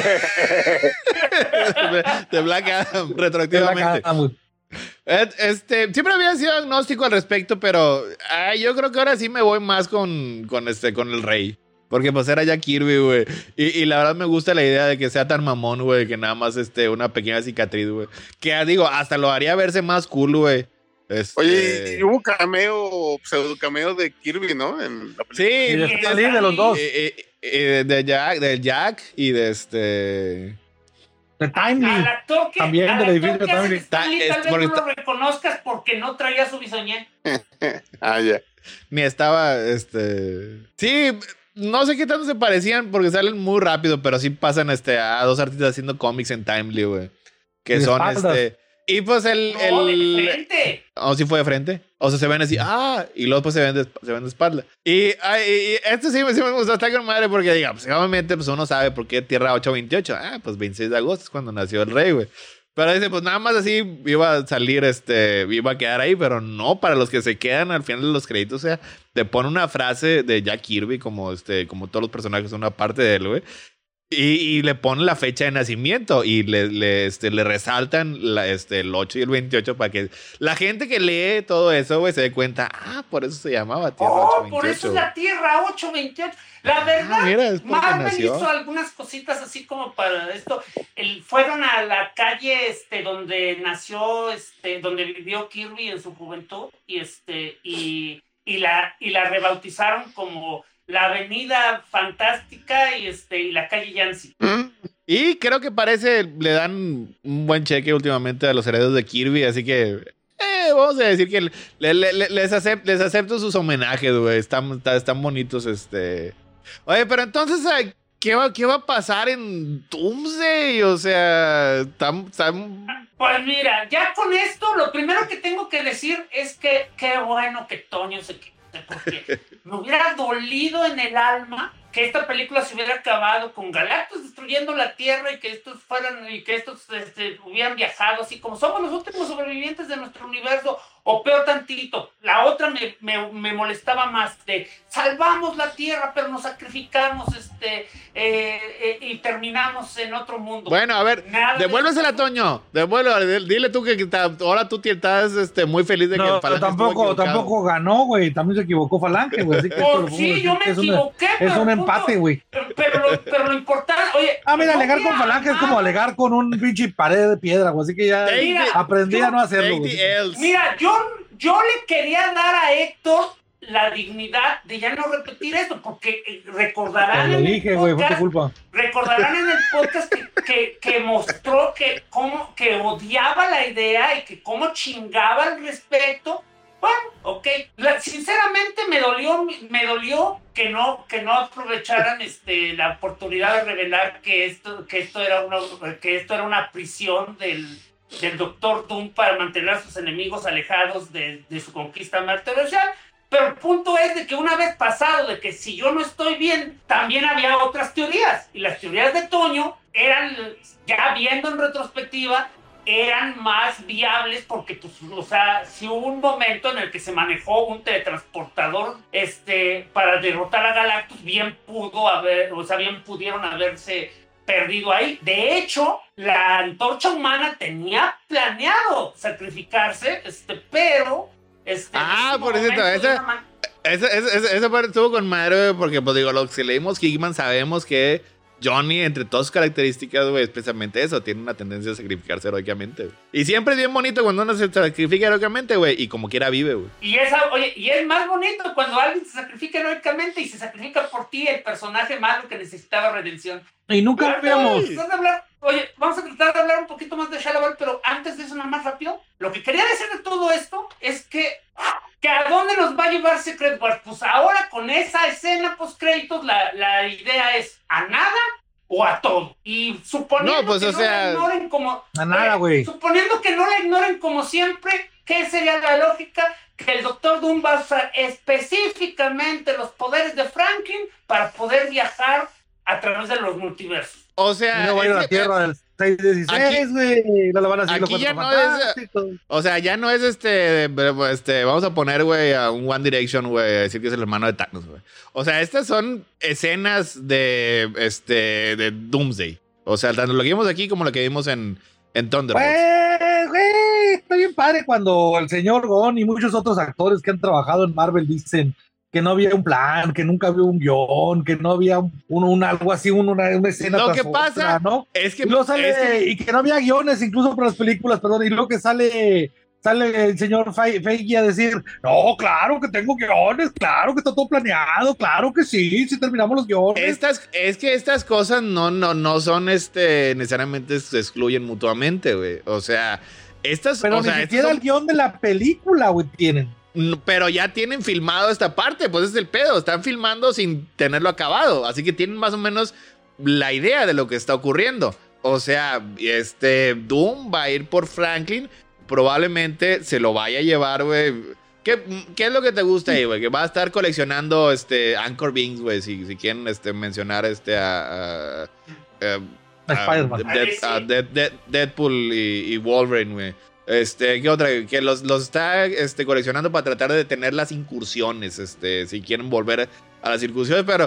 de, de Black Adam, retroactivamente. De Black Adam, este, siempre había sido agnóstico al respecto, pero ay, yo creo que ahora sí me voy más con, con, este, con el rey. Porque pues era Jack Kirby, güey. Y, y la verdad me gusta la idea de que sea tan mamón, güey, que nada más este, una pequeña cicatriz, güey. Que digo, hasta lo haría verse más cool, güey. Este... Oye, y hubo un cameo, pseudo cameo de Kirby, ¿no? En la sí, y de, de, de, de los dos. Eh, eh, eh, de, Jack, de Jack y de este... De Timely. Que, también del edificio Timely. Tal vez no lo reconozcas porque no traía su bisoñé. Ah, ya. Yeah. Ni estaba, este... Sí... No sé qué tanto se parecían porque salen muy rápido, pero sí pasan este, a dos artistas haciendo cómics en Timely, güey. Que son espaldas. este. Y pues el. No, el de frente. O si fue de frente. O sea, se ven así, ah, y luego pues se ven de, se ven de espalda. Y, ay, y esto sí, sí me gustó, está con madre, porque diga, pues obviamente pues uno sabe por qué Tierra ocho veintiocho. Ah, pues veintiséis de agosto es cuando nació el rey, güey. Pero dice, pues nada más así iba a salir, este, iba a quedar ahí, pero no, para los que se quedan al final de los créditos, o sea, te pone una frase de Jack Kirby, como, este, como todos los personajes son una parte de él, güey. Y, y le ponen la fecha de nacimiento y le, le, este, le resaltan la, este, el ocho y el veintiocho para que la gente que lee todo eso, güey, se dé cuenta, ah, por eso se llamaba Tierra oh, ocho veintiocho. Por eso es la Tierra ocho veintiocho. La verdad, ah, mira, Marvel hizo algunas cositas así como para esto. El, fueron a la calle este, donde nació, este, donde vivió Kirby en su juventud y, este, y, y, la, y la rebautizaron como la Avenida Fantástica y, este, y la calle Yancy. Y creo que parece, le dan un buen cheque últimamente a los herederos de Kirby, así que eh, vamos a decir que le, le, le, les, acept, les acepto sus homenajes, güey. Están, están bonitos, este... Oye, pero entonces, ¿qué va, qué va a pasar en Doomsday? O sea, están... están... Pues mira, ya con esto, lo primero que tengo que decir es que qué bueno que Toño se quitó, porque me hubiera dolido en el alma que esta película se hubiera acabado con Galactus destruyendo la Tierra y que estos fueran y que estos este, hubieran viajado así como somos los últimos sobrevivientes de nuestro universo, o peor tantito. La otra me, me, me molestaba más de salvamos la Tierra pero nos sacrificamos este eh, eh, y terminamos en otro mundo. Bueno, a ver, Nada devuélvesela, de... Toño. Devuélvela, dile tú que, que ahora tú estás este, muy feliz de que no, el Falange tampoco, tampoco ganó, güey. También se equivocó Falange, güey. Oh, sí, yo me equivoqué. Es un empate, güey. Pero, pero, lo, pero lo importante, oye. Ah, mira, alegar con Falange es como alegar con un pinche pared de piedra, güey. Así que ya mira, aprendí yo, a no hacerlo. Mira, yo, yo le quería dar a Héctor la dignidad de ya no repetir esto, porque recordarán lo en dije, el güey, podcast, fue tu culpa. Recordarán en el podcast que, que, que mostró que, cómo, que odiaba la idea y que cómo chingaba al respecto. Bueno, ok. La, sinceramente me dolió, me dolió que no, que no aprovecharan este, la oportunidad de revelar que esto, que esto era una, que esto era una prisión del, del Doctor Doom para mantener a sus enemigos alejados de, de su conquista material. Pero el punto es de que una vez pasado de que si yo no estoy bien, también había otras teorías. Y las teorías de Toño eran, ya viendo en retrospectiva, eran más viables porque, pues, o sea, si hubo un momento en el que se manejó un teletransportador este, para derrotar a Galactus, bien pudo haber, o sea, bien pudieron haberse perdido ahí. De hecho, la antorcha humana tenía planeado sacrificarse, este, pero... Este, ah, por cierto, esa, man... esa, esa, esa, esa parte estuvo con madre, porque, pues, digo, lo que leímos Hickman, sabemos que Johnny, entre todas sus características, güey, especialmente eso, tiene una tendencia a sacrificarse heroicamente, güey. Y siempre es bien bonito cuando uno se sacrifica heroicamente, güey, y como quiera vive, güey. Y, esa, oye, y es más bonito cuando alguien se sacrifica heroicamente y se sacrifica por ti, el personaje malo que necesitaba redención. Y nunca veamos. Oye, vamos a tratar de hablar un poquito más de Shalabar, pero antes de eso, nada más rápido. Lo que quería decir de todo esto es que, que ¿a dónde nos va a llevar Secret Wars? Pues ahora con esa escena post créditos, la, la idea es a nada o a todo. Y suponiendo no, pues, que o no sea, la ignoren como... A nada, güey. Suponiendo que no la ignoren como siempre, ¿qué sería la lógica? Que el Doctor Doom va a usar específicamente los poderes de Franklin para poder viajar a través de los multiversos. O sea, no va a ir a la Tierra del seis dieciséis, güey. No lo van a aquí ya no es. O sea, ya no es este. este vamos a poner, güey, a un One Direction, güey, a decir que es el hermano de Thanos, güey. O sea, estas son escenas de. Este. De Doomsday. O sea, tanto lo que vimos aquí como lo que vimos en, en Thunderbolts. Güey, güey, está bien padre cuando el señor Gunn y muchos otros actores que han trabajado en Marvel dicen que no había un plan, que nunca había un guión, que no había un, un, un algo así, un, una, una escena lo tras que pasa otra, ¿no? Es que, y, luego sale, es que y que no había guiones incluso para las películas, perdón, y luego que sale sale el señor Feige a decir, no, claro que tengo guiones, claro que está todo planeado, claro que sí, sí terminamos los guiones. Estas, es que estas cosas no, no, no son este, necesariamente se excluyen mutuamente, güey. O sea, estas... Pero o ni sea, siquiera son... el guión de la película, güey, tienen. Pero ya tienen filmado esta parte, pues es el pedo. Están filmando sin tenerlo acabado. Así que tienen más o menos la idea de lo que está ocurriendo. O sea, este Doom va a ir por Franklin. Probablemente se lo vaya a llevar, güey. ¿Qué, ¿Qué es lo que te gusta ahí, güey? Que va a estar coleccionando este, Anchor Beans, güey. Si, si quieren este, mencionar este, a, a, a, a Spider-Man. A, Dead, a Dead, Dead, Deadpool y, y Wolverine, güey. Este, ¿qué otra? Que los, los está este, coleccionando para tratar de detener las incursiones, este, si quieren volver a las incursiones, pero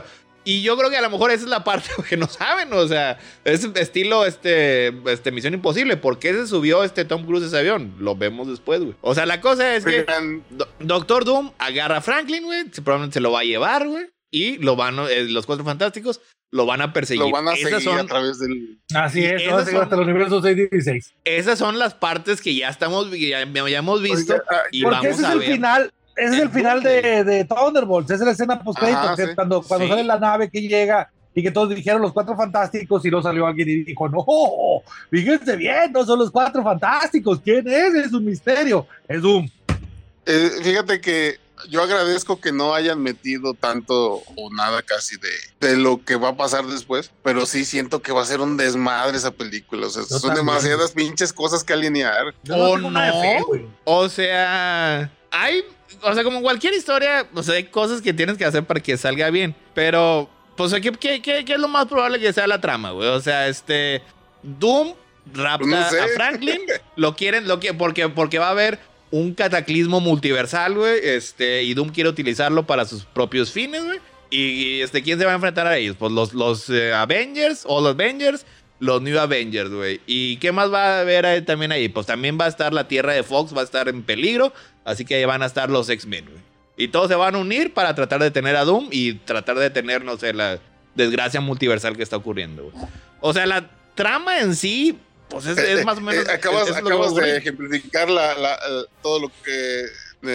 Y yo creo que a lo mejor esa es la parte que no saben, o sea, es estilo este, este Misión Imposible. ¿Por qué se subió este Tom Cruise ese avión? Lo vemos después, güey. O sea, la cosa es que Do- Doctor Doom agarra a Franklin, güey, probablemente se lo va a llevar, güey, y lo van, eh, los Cuatro Fantásticos lo van a perseguir. Lo van a Esas seguir son, a través del... Así es, esas va a seguir son- hasta el universo seiscientos dieciséis. esas son las partes que ya estamos, que ya, ya hemos visto. Oiga, ah, y Porque vamos ese es a el ver. final, ese es el el final Doom, de, de Thunderbolts, esa es la escena post Ajá, que es sí. cuando, cuando Sí. sale la nave que llega y que todos dijeron los Cuatro Fantásticos y luego salió alguien y dijo, no, fíjense bien, no son los Cuatro Fantásticos, ¿quién es? Es un misterio, es Doom. Eh, fíjate que yo agradezco que no hayan metido tanto o nada casi de, de lo que va a pasar después, pero sí siento que va a ser un desmadre esa película. O sea, Yo son también. demasiadas pinches cosas que alinear. Yo ¿O tengo nada de no? fe, güey. O sea, hay, o sea, como cualquier historia, o sea, hay cosas que tienes que hacer para que salga bien. Pero, pues, ¿qué, qué, qué, qué es lo más probable que sea la trama, güey? O sea, este, Doom rapta No sé. a Franklin, lo quieren, lo que, porque, porque va a haber un cataclismo multiversal, güey, este, y Doom quiere utilizarlo para sus propios fines, güey. Y, y, este, ¿quién se va a enfrentar a ellos? Pues los, los eh, Avengers, o los Avengers, los New Avengers, güey. ¿Y qué más va a haber ahí, también ahí? Pues también va a estar la Tierra de Fox, va a estar en peligro, así que ahí van a estar los X-Men, güey. Y todos se van a unir para tratar de detener a Doom y tratar de detener, no sé, la desgracia multiversal que está ocurriendo, güey. O sea, la trama en sí, pues es, es más o menos... Eh, acabas es- es lo que acabas ocurre. de ejemplificar la, la, eh, todo lo que...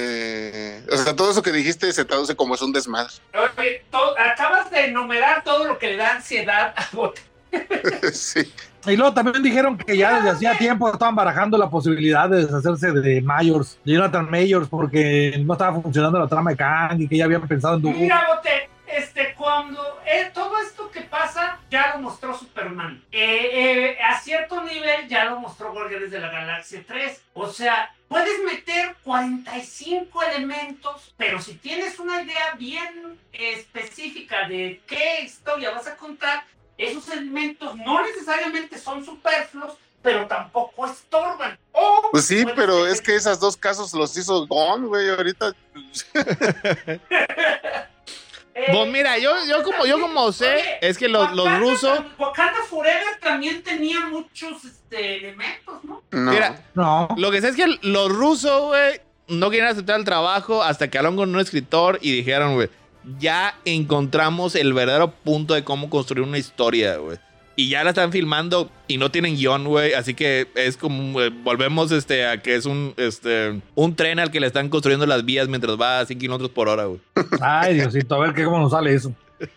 eh, o sea, todo eso que dijiste se traduce como es un desmadre. Oye, to- acabas de enumerar todo lo que le da ansiedad a Bote. Sí. Y luego también dijeron que ya desde hacía tiempo estaban barajando la posibilidad de deshacerse de Mayors, de Jonathan Mayors, porque no estaba funcionando la trama de Kang y que ya habían pensado en Doom. Mira, Bote, este, cuando eh, todo esto que pasa ya lo mostró Superman. Eh, eh, a cierto nivel ya lo mostró Guardianes de la Galaxia tres. O sea, puedes meter cuarenta y cinco elementos, pero si tienes una idea bien eh, específica de qué historia vas a contar, esos elementos no necesariamente son superfluos, pero tampoco estorban. O Pues sí, puedes pero tener- es que esos dos casos los hizo Gon, güey, ahorita. Eh, Pues mira, yo, yo como yo como sé, Oye, es que los, los Wakanda rusos... tam- Wakanda Forever también tenía muchos este, elementos, ¿no? No. Mira, No, lo que sé es que los rusos, güey, no quieren aceptar el trabajo hasta que hablaron con un escritor y dijeron, güey, ya encontramos el verdadero punto de cómo construir una historia, güey. Y ya la están filmando y no tienen guión, güey. Así que es como, eh, volvemos este, a que es un, este, un tren al que le están construyendo las vías mientras va a cien kilómetros por hora, güey. ay Diosito, a ver qué cómo nos sale eso.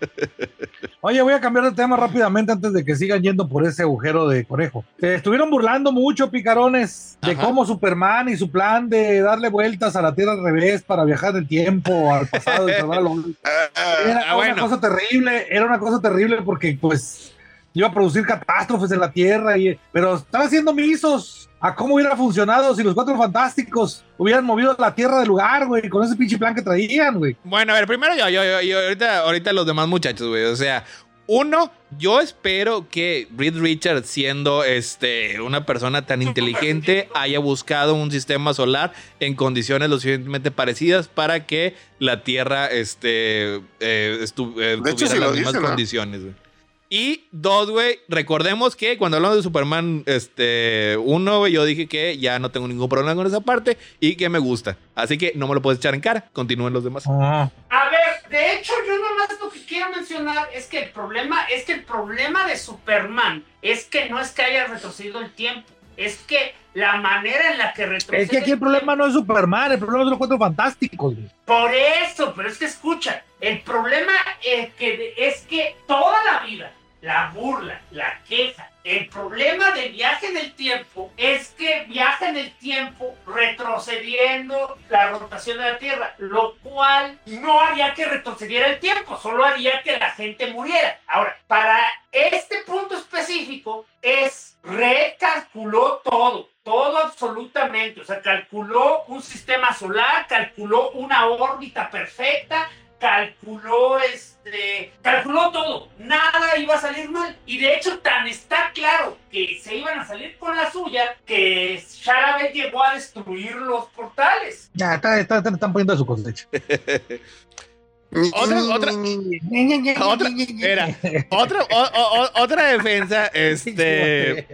Oye, voy a cambiar de tema rápidamente antes de que sigan yendo por ese agujero de conejo. Se estuvieron burlando mucho, picarones, de Ajá. cómo Superman y su plan de darle vueltas a la Tierra al revés para viajar del tiempo al pasado y salvar a los... Ah, ah, Era Ah, una bueno. cosa terrible, era una cosa terrible porque pues iba a producir catástrofes en la Tierra, y, pero están haciendo misos a cómo hubiera funcionado si los Cuatro Fantásticos hubieran movido la Tierra del lugar, güey, con ese pinche plan que traían, güey. Bueno, a ver, primero yo, yo, yo, yo ahorita, ahorita los demás muchachos, güey. O sea, uno, yo espero que Reed Richards, siendo este, una persona tan inteligente, haya buscado un sistema solar en condiciones lo suficientemente parecidas para que la Tierra este, eh, estu- eh, De hecho, tuviera sí lo las mismas dice, ¿no? condiciones, güey. Y dos, güey, recordemos que cuando hablamos de Superman este, uno, güey, yo dije que ya no tengo ningún problema con esa parte y que me gusta. Así que no me lo puedes echar en cara. Continúen los demás. Ah, A ver, de hecho, yo nomás lo que quiero mencionar es que el problema es que el problema de Superman es que no es que haya retrocedido el tiempo, es que la manera en la que retrocede. es que aquí el problema no es Superman, el problema son los Cuatro Fantásticos, güey. Por eso, pero es que escucha, el problema es que, es que toda la vida, la burla, la queja, el problema del viaje en el tiempo es que viaja en el tiempo retrocediendo la rotación de la Tierra, lo cual no haría que retrocediera el tiempo, solo haría que la gente muriera. Ahora, para este punto específico es recalculó todo, todo absolutamente, o sea, calculó un sistema solar, calculó una órbita perfecta, calculó este, calculó todo, nada iba a salir mal, y de hecho tan está claro que se iban a salir con la suya que Shara llegó a destruir los portales. Ya, está, está- está- están poniendo de su cosecha. Otra, otra, otra, era, otra, o, o, otra defensa, este.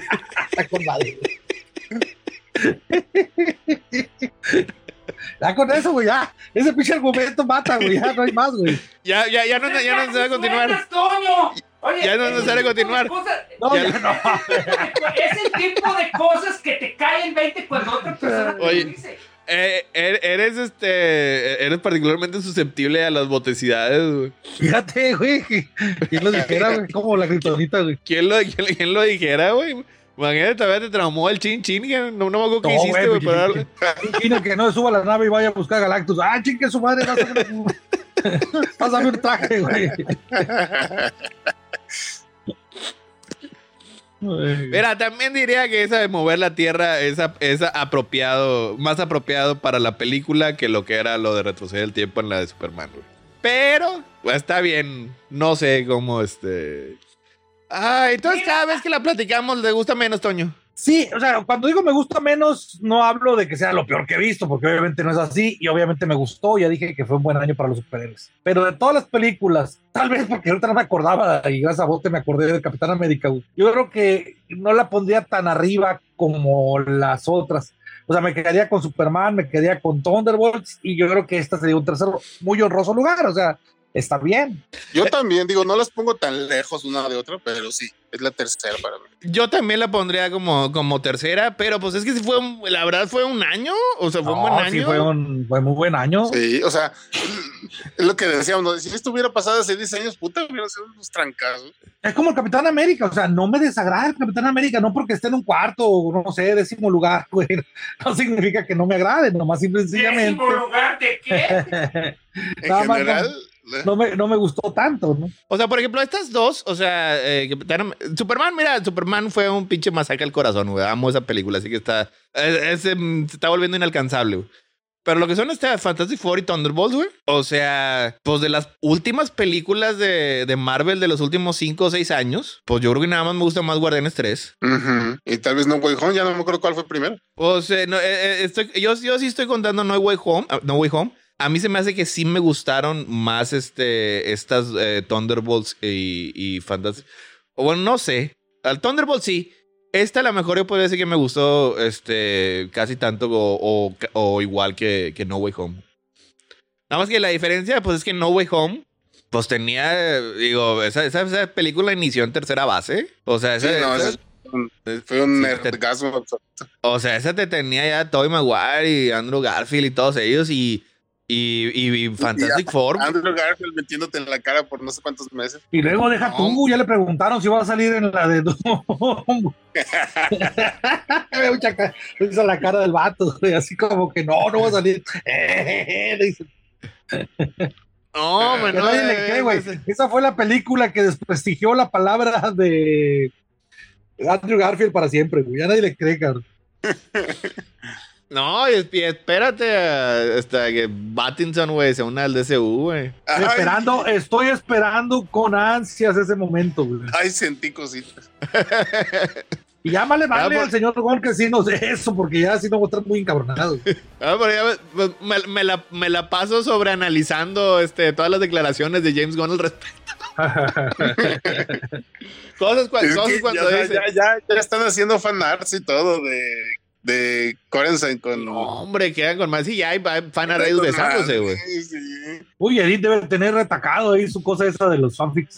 Ya con eso, güey, ya. Ese pinche argumento mata, güey. Ya no hay más, güey. Ya, ya, ya no, ya no se va a continuar. Oye, ya no es necesario continuar. Cosas, no, ya ya no. Es el tipo de cosas que te caen veinte cuando otra persona te Oye, lo dice. Eh, eres este eres particularmente susceptible a las botecidades, güey. Fíjate, güey. ¿Quién lo dijera, güey? Como la criptonita, güey. ¿Quién lo, quién, quién lo dijera, güey? Imagínate, todavía te traumó el chin chin, que no, no me acuerdo qué No, hiciste, güey, para darle. Chin, que no suba a la nave y vaya a buscar Galactus. Ah, chingue su madre, pásame, pásame un traje, güey. Mira, también diría que esa de mover la tierra es, es apropiado, más apropiado para la película que lo que era lo de retroceder el tiempo en la de Superman, güey. Pero, pues, está bien. No sé cómo este. Ah, entonces cada vez que la platicamos le gusta menos, Toño. Sí, o sea, cuando digo me gusta menos, no hablo de que sea lo peor que he visto, porque obviamente no es así, y obviamente me gustó, ya dije que fue un buen año para los superhéroes. Pero de todas las películas, tal vez porque ahorita no me acordaba, y gracias a vos te me acordé de Capitán América, güey. Yo creo que no la pondría tan arriba como las otras. O sea, me quedaría con Superman, me quedaría con Thunderbolts, y yo creo que esta sería un tercer muy honroso lugar, o sea, está bien. Yo también, digo, no las pongo tan lejos una de otra, pero sí, es la tercera para mí. Yo también la pondría como, como tercera, pero pues es que si fue, un, la verdad fue un año, o sea, fue no, un buen año. Sí, fue un fue muy buen año. Sí, o sea, es lo que decíamos, ¿no? Si esto hubiera pasado hace diez años, puta, hubiera sido unos trancazos. Es como el Capitán América, o sea, no me desagrada el Capitán América, no porque esté en un cuarto, o no sé, décimo lugar, güey, no significa que no me agrade, nomás simple y sencillamente. ¿Décimo lugar de qué? En Nada más general... no- No me, no me gustó tanto, ¿no? O sea, por ejemplo, estas dos, o sea, eh, Superman, mira, Superman fue un pinche masacre al corazón, güey. Amo esa película, así que está, es, es, se está volviendo inalcanzable, güey. Pero lo que son este Fantastic Four y Thunderbolts, güey. O sea, pues de las últimas películas de, de Marvel de los últimos cinco o seis años, pues yo creo que nada más me gusta más Guardianes tres. Uh-huh. Y tal vez No Way Home, ya no me acuerdo cuál fue primero. O sea, no, eh, estoy, yo, yo sí estoy contando No Way Home, No Way Home. A mí se me hace que sí me gustaron más este, estas eh, Thunderbolts y, y Fantastic. O bueno, no sé. Al Thunderbolt sí. Esta a lo mejor yo podría decir que me gustó este, casi tanto o, o, o igual que, que No Way Home. Nada más que la diferencia pues es que No Way Home pues tenía, digo, esa, esa, esa película inició en tercera base. O sea, esa, sí, no, esa, esa un, fue un sí, nerdgasmo absoluto. O sea, esa te tenía ya Tobey Maguire y Andrew Garfield y todos ellos y... Y, y, y Fantastic y Four. Andrew Garfield metiéndote en la cara por no sé cuántos meses. Y luego deja no. tú, ya le preguntaron si va a salir en la de me hizo la cara del vato, así como que no, no va a salir. No, man, no, nadie eh, le cree, güey. Eh, Esa fue la película que desprestigió la palabra de Andrew Garfield para siempre, güey. Ya nadie le cree, cabrón. No, y espérate hasta que Pattinson, güey, se una al D C U, güey. Estoy esperando, estoy esperando con ansias ese momento, güey. Ay, sentí cositas. Y ya vale, vale al señor Gon que sí nos dé eso, porque ya sí no voy a estar muy encabronado. Ah, pero ya me, me, la, me la paso sobreanalizando este, todas las declaraciones de James Gunn al respecto. cosas, cosas cuando ya, dice... ya, ya, ya están haciendo fanarts y todo de... de Corensen con... No, hombre, quedan con más. Sí, ya hay fanart de ellos besándose, güey. Sí. Uy, Edith debe tener retacado ahí su cosa esa de los fanfics.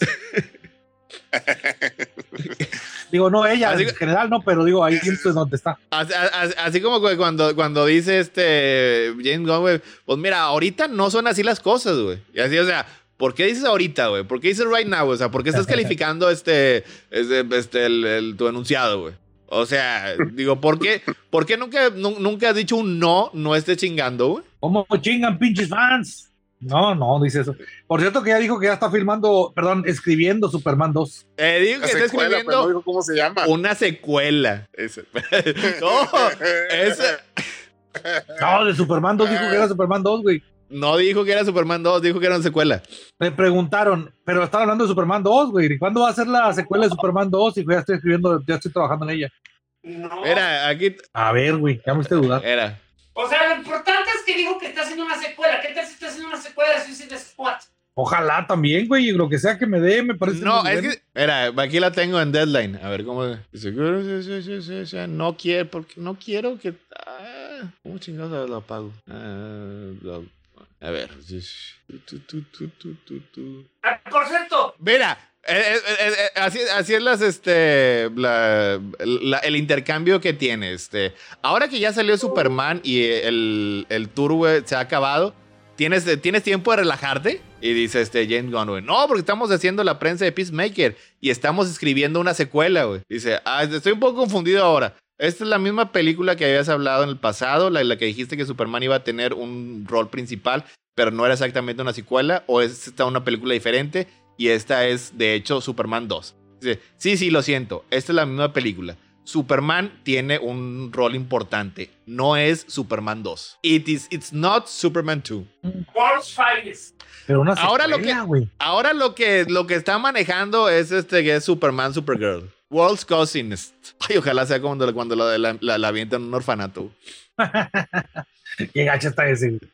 Digo, no ella, así, en general no, pero digo, ahí es donde está. Así, así, así como cuando, cuando dice este James Gunn, güey, pues mira, ahorita no son así las cosas, güey. Y así, o sea, ¿por qué dices ahorita, güey? ¿Por qué dices right now? O sea, ¿por qué estás calificando este, este, este el, el, tu enunciado, güey? O sea, digo, ¿por qué, ¿por qué nunca, nunca has dicho un no, no estés chingando, güey? ¿Cómo chingan pinches fans? No, no, dice eso. Por cierto que ya dijo que ya está filmando, perdón, escribiendo Superman dos. Eh, dijo que está secuela, escribiendo no dijo cómo se llama. Una secuela. Ese. No, ese. No, de Superman dos dijo que era Superman dos, güey. No dijo que era Superman dos, dijo que era una secuela. Me preguntaron, pero están hablando de Superman dos, güey. ¿Cuándo va a ser la secuela de Superman dos? Y ya estoy escribiendo, ya estoy trabajando en ella. No. Era, aquí. A ver, güey, ya me estoy dudando. Era. O sea, lo importante es que dijo que está haciendo una secuela. ¿Qué tal si está haciendo una secuela de Suicide Squad? Ojalá también, güey, lo que sea que me dé, me parece. No, muy es bueno. que, mira, aquí la tengo en Deadline. A ver cómo. Dice, sí, sí, sí, sí, no quiero, porque no quiero que. Ah, ¿cómo chingados la apago? Ah, lo- a ver. Tu, tu, tu, tu, tu, tu. Ah, por cierto, Mira, eh, eh, eh, eh, así, así es las, este, la- la- el intercambio que tiene. Este. Ahora que ya salió Superman y el, el tour, güey, se ha acabado, ¿tienes, ¿tienes tiempo de relajarte? Y dice este James Gunn, güey, no, porque estamos haciendo la prensa de Peacemaker y estamos escribiendo una secuela, güey. Dice, ah, estoy un poco confundido ahora. Esta es la misma película que habías hablado en el pasado, la, la que dijiste que Superman iba a tener un rol principal, pero no era exactamente una secuela, o es esta una película diferente, y esta es, de hecho, Superman dos. Dice, sí, sí, lo siento, esta es la misma película. Superman tiene un rol importante, no es Superman dos. It is, it's not Superman two. World's Finest. Pero una Ahora lo secuela, que- güey. Ahora lo que, lo que está manejando es este que es Superman, Supergirl. World's Cousins. Ay, ojalá sea cuando, cuando la, la, la, la avientan en un orfanato. Qué gacha está ese, güey.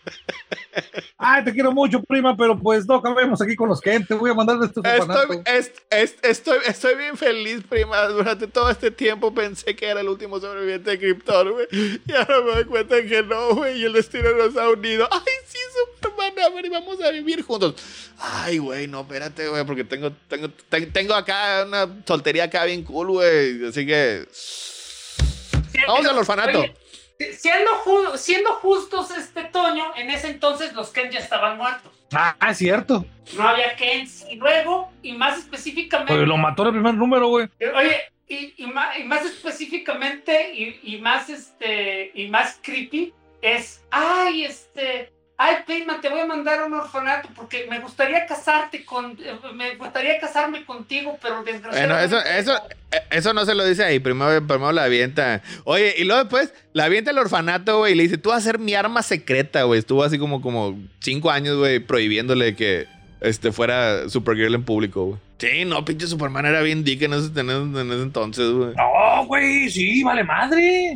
Ay, te quiero mucho, prima, pero pues no cabemos aquí con los que te voy a mandar de estos Estoy, orfanatos. est- est- estoy, estoy bien feliz, prima. Durante todo este tiempo pensé que era el último sobreviviente de Krypton, güey. Y ahora me doy cuenta que no, güey. Y el destino nos ha unido. Ay, sí, Superman, a ver, y vamos a vivir juntos. Ay, güey, no, espérate, güey, porque tengo, tengo, ten- tengo acá una soltería acá bien cool, güey. Así que... Vamos al orfanato. Oye, siendo, ju- siendo justos, este Toño, en ese entonces los Kent ya estaban muertos. Ah, es cierto. No había Kents. Y luego, y más específicamente. Pues lo mató en el primer número, güey. Oye, y, y, más, y más específicamente, y, y más este, y más creepy, es, ay, este, ay, Payman, te voy a mandar a un orfanato porque me gustaría casarte con, eh, me gustaría casarme contigo, pero Bueno, desgraciadamente. eso, eso, eso no se lo dice ahí. Primero, primero la avienta. Oye, y luego después la avienta al orfanato, güey, y le dice, tú vas a ser mi arma secreta, güey. Estuvo así como, como cinco años, güey, prohibiéndole que este, fuera Supergirl en público, güey. Sí, no, pinche Superman era bien dick en ese, en ese, en ese entonces, güey. No, güey, sí, vale madre.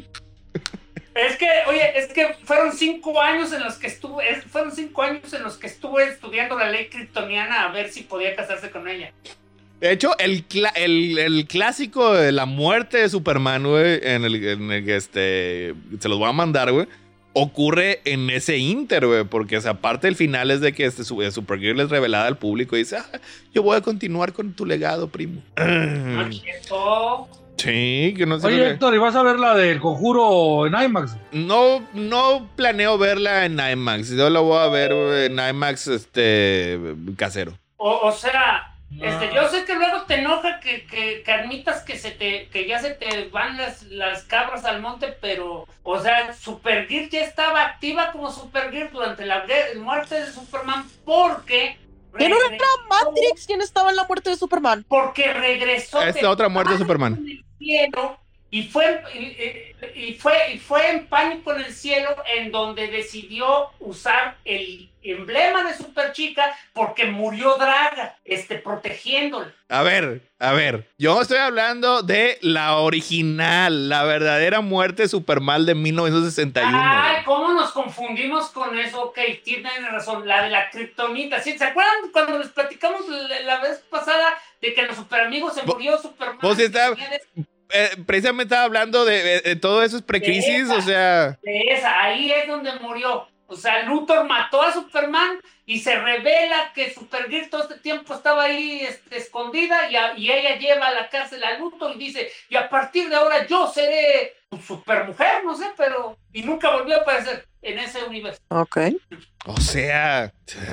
Es que, oye, es que fueron cinco años en los que estuvo, es- fueron cinco años en los que estuvo estudiando la ley kryptoniana a ver si podía casarse con ella. De hecho, el, cla- el, el clásico de la muerte de Superman, güey, en el, en el que este, se los voy a mandar, güey, ocurre en ese inter, güey, porque o sea, aparte del final es de que este, su- Supergirl es revelada al público y dice, ah, yo voy a continuar con tu legado, primo. No quiero. Sí, que no sé. Oye, lo que- Héctor, ¿y vas a ver la del Conjuro en IMAX? No, no planeo verla en IMAX. Yo la voy a ver güey, en IMAX este, casero. O, o sea, este, yo sé que luego te enoja que, que, que admitas que se te, que ya se te van las, las cabras al monte, pero, o sea, Supergirl ya estaba activa como Supergirl durante la gue- muerte de Superman porque ¿Quién no era regresó- Matrix? ¿Quién estaba en la muerte de Superman? porque regresó Esta de otra muerte de pánico Superman. en el cielo y fue y, y- y fue y fue en pánico en el cielo en donde decidió usar el emblema de Superchica porque murió Draga, este, protegiéndola. A ver, a ver. Yo estoy hablando de la original, la verdadera muerte de Superman de mil novecientos sesenta y uno. Ay, ¿cómo nos confundimos con eso? Ok, tiene razón, la de la kriptonita. ¿Sí? ¿Se acuerdan cuando les platicamos la, la vez pasada de que los superamigos se murió Superman? vos está- Eh, precisamente estaba hablando de, de- de todo eso es precrisis, o sea... De esa, ahí es donde murió. O sea, Luthor mató a Superman y se revela que Supergirl todo este tiempo estaba ahí este, escondida y, a- y ella lleva a la cárcel a Luthor y dice, y a partir de ahora yo seré tu supermujer, no sé, pero... Y nunca volvió a aparecer en ese universo. Ok. O sea...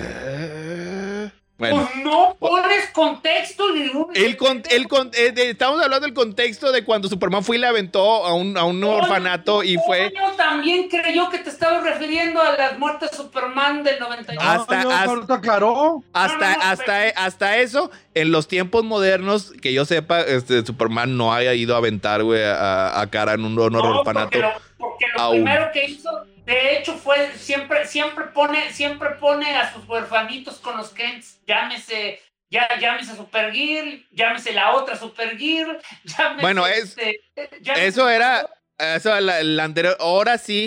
Bueno. Pues no pones contexto ni un... El con- el con- eh, de- estamos hablando del contexto de cuando Superman fue y le aventó a un, a un orfanato y fue... Toño también creyó que te estabas refiriendo a las muertes de Superman del noventa y nueve. Hasta- no, hasta- ahorita aclaró. Hasta, No, no, no, hasta, pero- hasta eso, en los tiempos modernos, que yo sepa, este, Superman no haya ido a aventar, güey, a, a cara en un, un No, orfanato. porque lo, porque lo Aún. primero que hizo, de hecho, fue siempre, siempre pone, siempre pone a sus huerfanitos con los Kents. Llámese, ya, llámese Supergirl, llámese la otra Supergirl, llámese Bueno, es- este, llámese- Eso era, eso la, la anterior, ahora sí,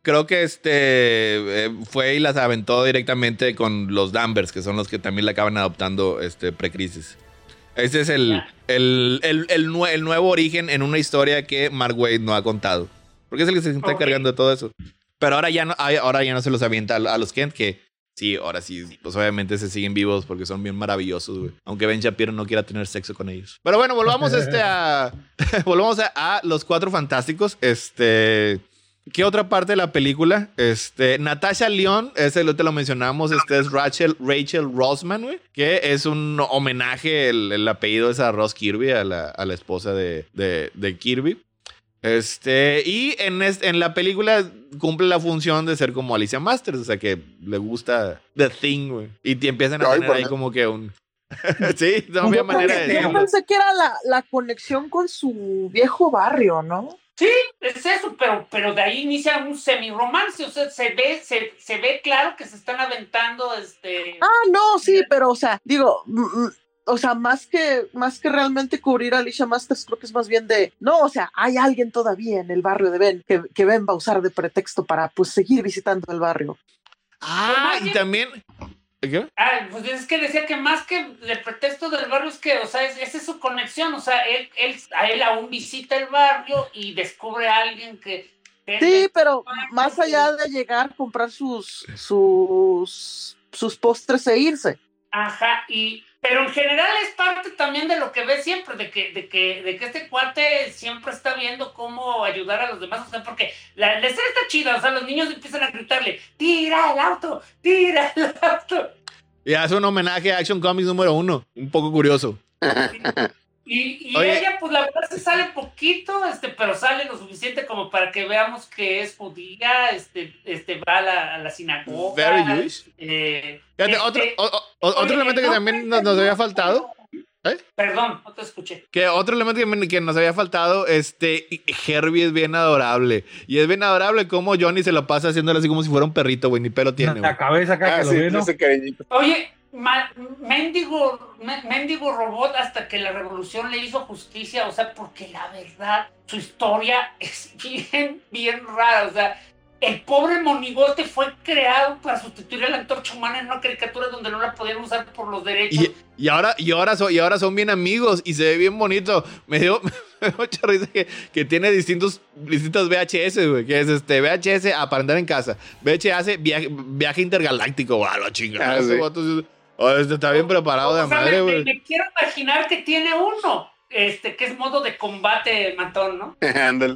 creo que este eh, fue y las aventó directamente con los Danvers, que son los que también la acaban adoptando este, pre-crisis. Ese es el, el, el, el, nue- el nuevo origen en una historia que Mark Waid no ha contado. Porque es el que se está Ok. cargando de todo eso. Pero ahora ya no, ay, ahora ya no se los avienta a, a los Kent, que sí, ahora sí, pues obviamente se siguen vivos porque son bien maravillosos, güey. Aunque Ben Shapiro no quiera tener sexo con ellos. Pero bueno, volvamos este a. volvamos a, a Los Cuatro Fantásticos. Este. ¿Qué otra parte de la película? Este, Natasha Lyonne, ese lo te lo mencionamos, este es Rachel, Rachel Rosman, güey, que es un homenaje, el, el apellido es a Ross Kirby, a la, a la esposa de, de, de Kirby. Este, y en, este, en la película cumple la función de ser como Alicia Masters, o sea que le gusta The Thing, güey. Y te empiezan a Ay, tener por ahí nada. como que un. Sí, no había Yo manera de pensé, yo decirlo. pensé que era la, la conexión con su viejo barrio, ¿no? Sí, es eso, pero, pero de ahí inicia un semi-romance, o sea, se ve, se, se ve claro que se están aventando, este... Ah, no, sí, pero, o sea, digo, mm, mm, o sea, más que, más que realmente cubrir a Alicia Masters, creo que es más bien de, no, o sea, hay alguien todavía en el barrio de Ben que, que Ben va a usar de pretexto para, pues, seguir visitando el barrio. Ah, y también. ¿Qué? Ah, pues es que decía que más que el pretexto del barrio es que, o sea, es- esa es su conexión, o sea, él, él, a él aún visita el barrio y descubre a alguien que... que es Sí, de- pero más allá de llegar, comprar sus, sus, sus postres e irse. Ajá, y... Pero en general es parte también de lo que ves siempre, de que, de que, de que este cuate siempre está viendo cómo ayudar a los demás, o sea, porque la, la escena está chida, o sea, los niños empiezan a gritarle, ¡tira el auto! ¡Tira el auto! Y hace un homenaje a Action Comics número uno. Un poco curioso. Y, y Oye. ella, pues la verdad se sale poquito, este, pero sale lo suficiente como para que veamos que es judía, este, este va a la, a la sinagoga. Very Jewish. Eh, Fíjate, este, otro, o- o- otro oye, elemento que no, también nos, nos había faltado. ¿Eh? Perdón, no te escuché. Que otro elemento que, que nos había faltado, este, Herbie es bien adorable. Y es bien adorable como Johnny se lo pasa haciéndole así como si fuera un perrito, güey, ni pelo tiene, güey. La cabeza acá Ah, que lo sí, ve, ¿no? ese cariñito. Oye, ma- mendigo, me- mendigo robot hasta que la revolución le hizo justicia, o sea, porque la verdad, su historia es bien, bien rara, o sea, el pobre monigote fue creado para sustituir a la antorcha humana en una caricatura donde no la podían usar por los derechos. Y, y ahora, y, ahora son, y ahora son bien amigos y se ve bien bonito. Me dio, me dio mucha risa que, que tiene distintos, distintos V H S, güey. Que es este V H S a para andar en casa. V H S viaje, viaje intergaláctico, güey, a la chingada. Ah, Ese sí. vato sí- oh, este está bien preparado de O sea, madre, me, me- güey. me quiero imaginar que tiene uno, este, que es modo de combate matón, ¿no? Ándale.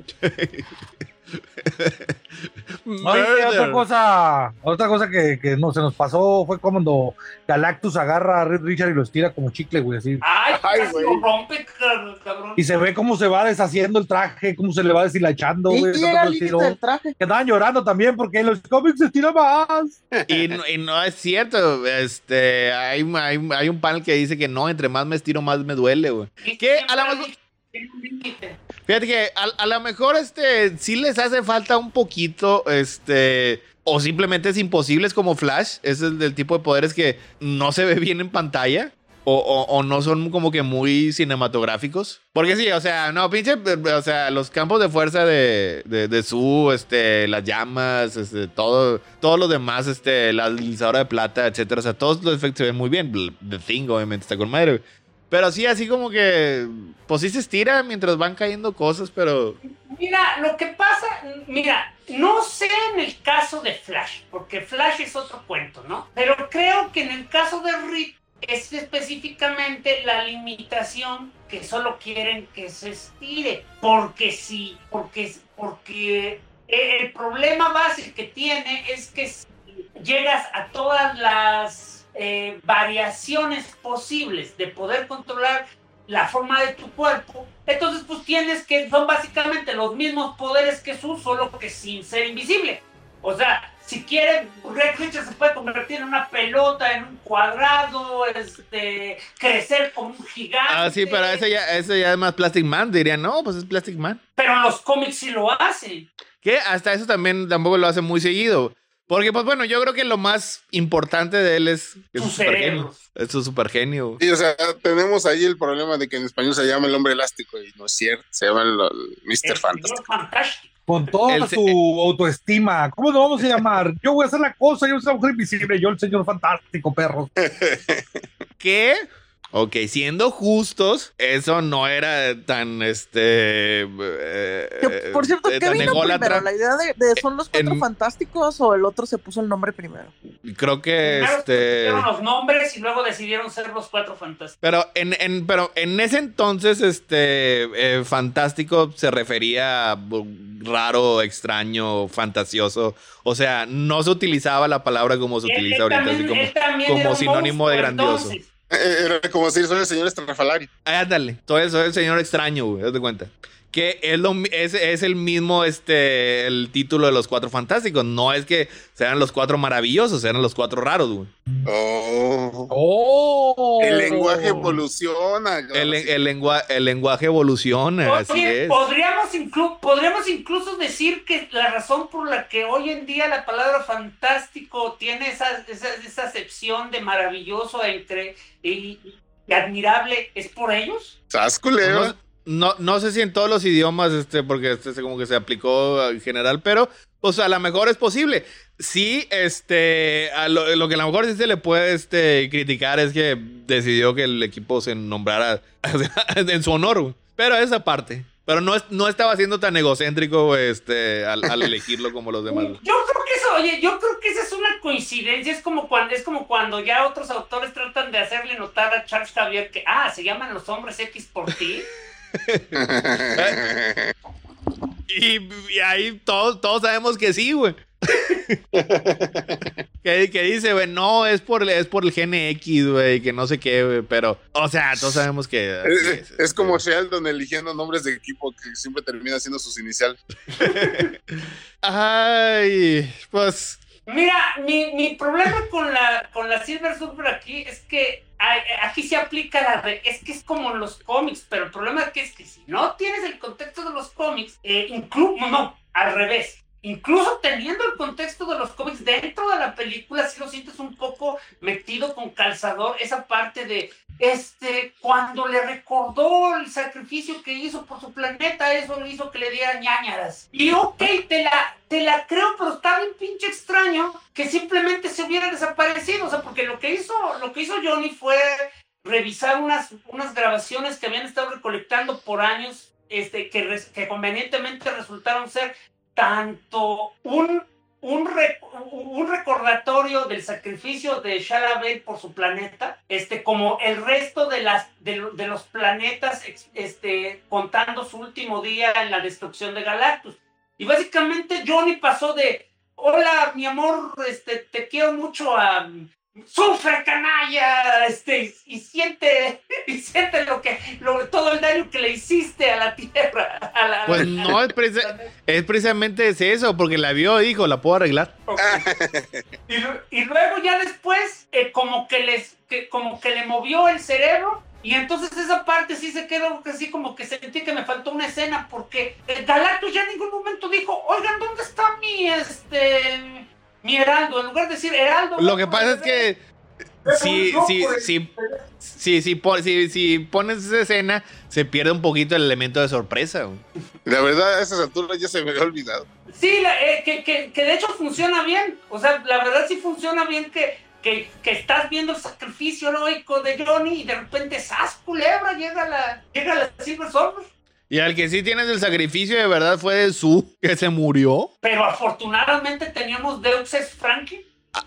Oye, otra Murder. cosa, otra cosa que, que no se nos pasó fue cuando Galactus agarra a Red Richard y lo estira como chicle, güey, así. Ay, Ay, casi güey. lo rompe, car- cabrón. Y se ve cómo se va deshaciendo el traje, cómo se le va deshilachando, Y güey. tanto llega que al lo límite estiró. del traje. Que andaban llorando también porque en los cómics se estira más. Y, no- y no es cierto. Este, hay, hay, hay un panel que dice que no, entre más me estiro, más me duele, güey. Y ¿Qué? siempre A la hay mejor- un límite. Fíjate que a, a lo mejor este sí les hace falta un poquito, este, o simplemente es imposible, es como Flash, es el del tipo de poderes que no se ve bien en pantalla. O, o, o no son como que muy cinematográficos. Porque sí, o sea, no, pinche, o sea, los campos de fuerza de, de, de Su, este, las llamas, este, todo, todo lo demás, este, la deslizadora de plata, etcétera. O sea, todos los efectos se ven muy bien. The Thing, obviamente, está con madre. Pero sí, así como que, pues sí se estira mientras van cayendo cosas, pero... Mira, lo que pasa, mira, no sé en el caso de Flash, porque Flash es otro cuento, ¿no? Pero creo que en el caso de Rick es específicamente la limitación que solo quieren que se estire, porque sí, porque, porque el problema base que tiene es que si llegas a todas las eh, variaciones posibles de poder controlar la forma de tu cuerpo, entonces pues tienes que, son básicamente los mismos poderes que Su, solo que sin ser invisible. O sea, si quiere, Red Richard se puede convertir en una pelota, en un cuadrado, este, crecer como un gigante. Ah, sí, pero eso ya, eso ya es más Plastic Man, dirían, no, pues es Plastic Man. Pero en los cómics sí lo hacen. Que hasta eso también tampoco lo hace muy seguido. Porque, pues bueno, yo creo que lo más importante de él es, es Sus su supergenio. cerebros. Es su supergenio. Y o sea, tenemos ahí el problema de que en español se llama el hombre elástico y no es cierto, se llama el, el mister El Fantástico. señor fantástico. Con toda El- su autoestima. ¿Cómo lo vamos a llamar? Yo voy a hacer la cosa, yo voy a ser la mujer invisible, yo el señor fantástico, perro. ¿Qué? Ok, siendo justos, eso no era tan, este... eh, Que, por cierto, eh, ¿qué tan vino ególatra. primero? ¿La idea de, de son los cuatro En- fantásticos o el otro se puso el nombre primero? Creo que, Primero este... pusieron los nombres y luego decidieron ser los cuatro fantásticos. Pero en, en, pero en ese entonces, este, eh, fantástico se refería a raro, extraño, fantasioso. O sea, no se utilizaba la palabra como se Él- utiliza él ahorita, también- así como, él también como era un sinónimo de monstruo, grandioso. entonces. Era como decir, soy el señor Estrafalari. Ándale, soy, soy el señor extraño, güey, haz de cuenta. Que es, lo, mi- es, es el mismo, este, el título de los cuatro fantásticos. No es que sean los cuatro maravillosos, eran los cuatro raros, güey. Oh. ¡Oh! El lenguaje evoluciona. El, el, lengua, el lenguaje evoluciona, así Oye, es. podríamos, inclu- podríamos incluso decir que la razón por la que hoy en día la palabra fantástico tiene esa, esa, esa acepción de maravilloso entre, y, y admirable es por ellos. ¿Sas, culebra? No, no, no sé si en todos los idiomas, este, porque este se- como que se aplicó en general, pero, o sea, a lo mejor es posible. Sí, este, a lo, lo que a lo mejor sí se le puede, este, criticar es que decidió que el equipo se nombrara en su honor, güey. Pero esa parte. Pero no, es- no estaba siendo tan egocéntrico, este, al, al elegirlo como los demás. Yo creo que eso, oye, yo creo que esa es una coincidencia, es como cuando, es como cuando ya otros autores tratan de hacerle notar a Charles Xavier que, ah, se llaman los hombres X por ti. Y, y ahí todos, todos sabemos que sí, güey. que, que dice, güey, no, es por, es por el gene X, güey, que no sé qué, güey, pero, o sea, todos sabemos que... así Es, es, es como Sheldon eligiendo nombres de equipo que siempre termina siendo sus iniciales. Ay, pues... Mira, mi, mi problema con la, con la Silver Surfer aquí es que ay, aquí se aplica la... Re, es que es como en los cómics, pero el problema es que, es que si no tienes el contexto de los cómics, eh, incluso... No, al revés. Incluso teniendo el contexto de los cómics dentro de la película, sí lo sientes un poco metido con calzador, esa parte de, este, cuando le recordó el sacrificio que hizo por su planeta, eso le hizo que le diera ñañaras. Y ok, te la, te la creo, pero está bien pinche extraño que simplemente se hubiera desaparecido, o sea, porque lo que hizo, lo que hizo Johnny fue revisar unas, unas grabaciones que habían estado recolectando por años, este, que, res, que convenientemente resultaron ser tanto un, un, re, un recordatorio del sacrificio de Shara-Bel por su planeta, este, como el resto de, las, de, de los planetas este, contando su último día en la destrucción de Galactus. Y básicamente Johnny pasó de, hola, mi amor, este, te quiero mucho, a... sufre, canalla, este, y siente, y siente lo que, lo, todo el daño que le hiciste a la Tierra. A la, Pues no, es, preci- es precisamente es eso, porque la vio y dijo, la puedo arreglar. Okay. y, y luego ya después, eh, como que les, que, como que le movió el cerebro, y entonces esa parte sí se quedó así como que sentí que me faltó una escena, porque el Galactus ya en ningún momento dijo, oigan, ¿dónde está mi, este... mi Heraldo? En lugar de decir Heraldo... Lo que pasa es que si, si, si, si, si, pon- si, si pones esa escena, se pierde un poquito el elemento de sorpresa, güey. La verdad, a esas alturas ya se me había olvidado. Sí, la, eh, que, que, que de hecho funciona bien. O sea, la verdad sí funciona bien que, que, que estás viendo el sacrificio heroico de Johnny y de repente, ¡zas, culebra! Llega la, llega la Silver Surfer. Y al que sí tienes el sacrificio de verdad fue de Su, que se murió. Pero afortunadamente teníamos Deus Ex Franklin.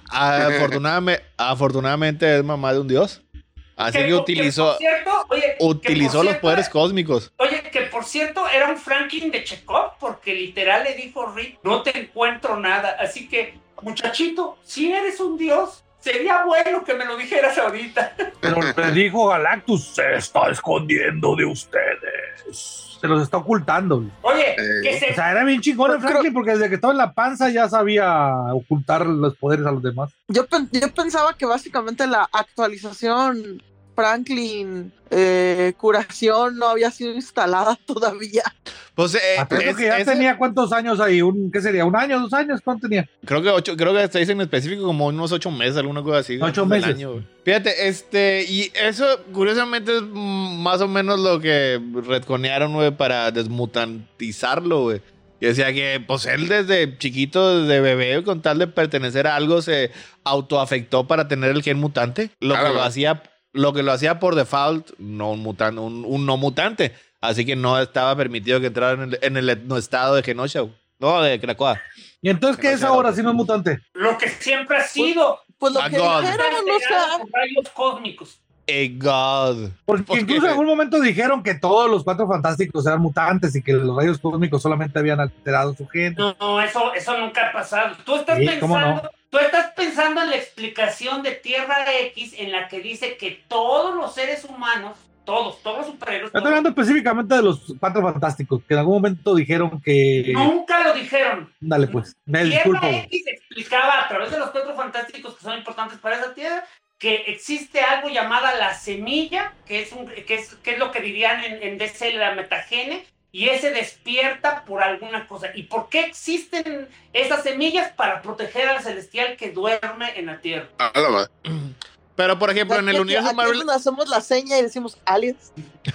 A- afortunadamente, afortunadamente es mamá de un dios. Así que, que utilizó, por cierto, oye, utilizó que por los cierto, poderes cósmicos. Oye, que por cierto era un Franklin de Chekhov, porque literal le dijo Rick, no te encuentro nada. Así que, muchachito, si eres un dios, sería bueno que me lo dijeras ahorita. Pero le dijo Galactus, se está escondiendo de ustedes. Se los está ocultando. Oye, Eh, que se... O sea, era bien chingón el Pero- Franklin porque desde que estaba en la panza ya sabía ocultar los poderes a los demás. Yo, pen- yo pensaba que básicamente la actualización Franklin eh, curación no había sido instalada todavía. Pues eh, Acuerdo es- que ya ese- tenía cuántos años ahí, un, ¿qué sería? ¿Un año, dos años? ¿Cuánto tenía? creo que ocho, creo que hasta dice en específico como unos ocho meses, alguna cosa así. Ocho del meses. año, güey. Fíjate, este, y eso curiosamente es mm, más o menos lo que retconearon, güey, para desmutantizarlo, güey. Y decía que, pues él desde chiquito, desde bebé, con tal de pertenecer a algo, se autoafectó para tener el gen mutante. Lo Ah, que lo ¿verdad? hacía, lo que lo hacía por default, no un mutante, un, un no mutante. Así que no estaba permitido que entrara en el, en el etnoestado de Genosha. No, de Krakoa. ¿Y entonces qué es ahora si no es mutante? Lo que siempre ha sido. Pues lo Ah, que God. dijeron, no alterado sé. por rayos cósmicos. A God. Porque ¿Por incluso qué? en algún momento dijeron que todos los Cuatro Fantásticos eran mutantes y que los rayos cósmicos solamente habían alterado su gen. No, no, eso, eso nunca ha pasado. Tú estás Sí, pensando, ¿cómo no? tú estás pensando en la explicación de Tierra X en la que dice que todos los seres humanos, todos, todos los superhéroes, Estoy todos, hablando específicamente de los Cuatro Fantásticos, que en algún momento dijeron que... nunca lo dijeron. Dale pues, me Tierra disculpo. X explicaba a través de los Cuatro Fantásticos que son importantes para esa Tierra que existe algo llamada la semilla, que es, un, que es, que es lo que dirían en, en D C la metagene, y ese despierta por alguna cosa. ¿Y por qué existen esas semillas? Para proteger al celestial que duerme en la Tierra. A la madre. Pero, por ejemplo, en el Aquí- universo aquí Marvel... es donde hacemos la seña y decimos aliens.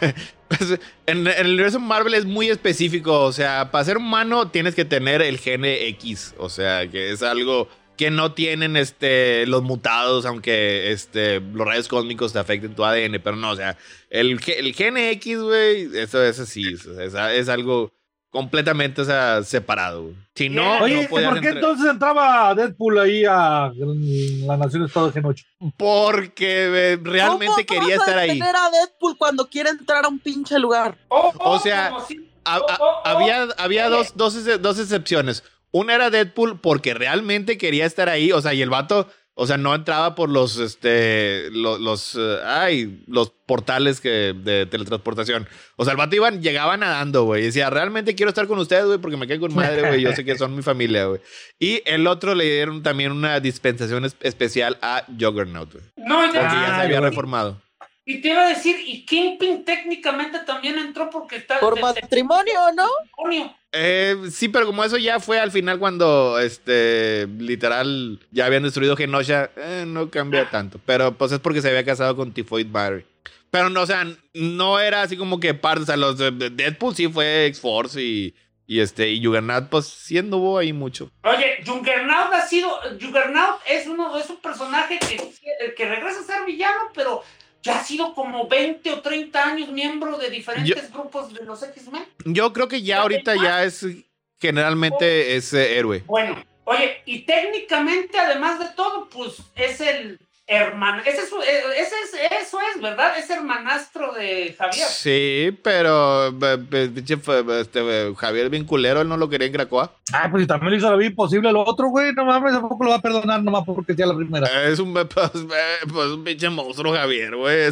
Pues, en, en el universo Marvel es muy específico. O sea, para ser humano tienes que tener el gene X. O sea, que es algo que no tienen este, los mutados, aunque este, los rayos cósmicos te afecten tu A D N. Pero no, o sea, el, ge- el gene X, güey, eso es así. Es, es, es algo completamente, o sea, separado, güey. Si no, Oye, no podías ¿por qué entrar- entonces entraba Deadpool ahí a la Nación Estado de Genocho? Porque eh, realmente ¿Cómo quería vas a estar ahí. detener a Deadpool cuando quiere entrar a un pinche lugar? Oh, O sea, como si- Ha- oh, ha- oh, oh. había había Oye, dos, dos, ex- dos excepciones. Una era Deadpool porque realmente quería estar ahí. O sea, y el vato, o sea, no entraba por los, este, los, los, eh, ay, los portales que, de teletransportación. O sea, el vato iba, llegaba nadando, güey. Y decía, realmente quiero estar con ustedes, güey, porque me cae con madre, güey. Yo sé que son mi familia, güey. Y el otro le dieron también una dispensación es- especial a Juggernaut, güey. No, Porque ya, ya Ah, se había güey. reformado. y te iba a decir, y Kingpin técnicamente también entró porque está Por de- de- matrimonio, ¿no? matrimonio. Eh, sí, pero como eso ya fue al final cuando, este, literal, ya habían destruido Genosha, eh, no cambia tanto. Pero pues es porque se había casado con Tifoid Mary. Pero no, o sea, no era así como que parte, o sea, los de de Deadpool sí fue X-Force y, y este, y Juggernaut, pues sí anduvo ahí mucho. Oye, Juggernaut ha sido, Juggernaut es uno, es un personaje que, que regresa a ser villano, pero ya ha sido como veinte o treinta años miembro de diferentes grupos de los X-Men. Yo creo que ya ahorita ya es, generalmente es eh, héroe. Bueno, oye, y técnicamente, además de todo, pues es el hermano, ese es, su- eh, ese es, eso es, ¿verdad? Es hermanastro de Javier. Sí, pero eh, eh, pinche, eh, este, eh, Javier bien culero, él no lo quería en Krakoa. Ah, pues si también le hizo la vida imposible al otro, güey. No mames, tampoco lo va a perdonar nomás porque sea la primera. Es un, pues, eh, pues, un pinche monstruo Javier, güey.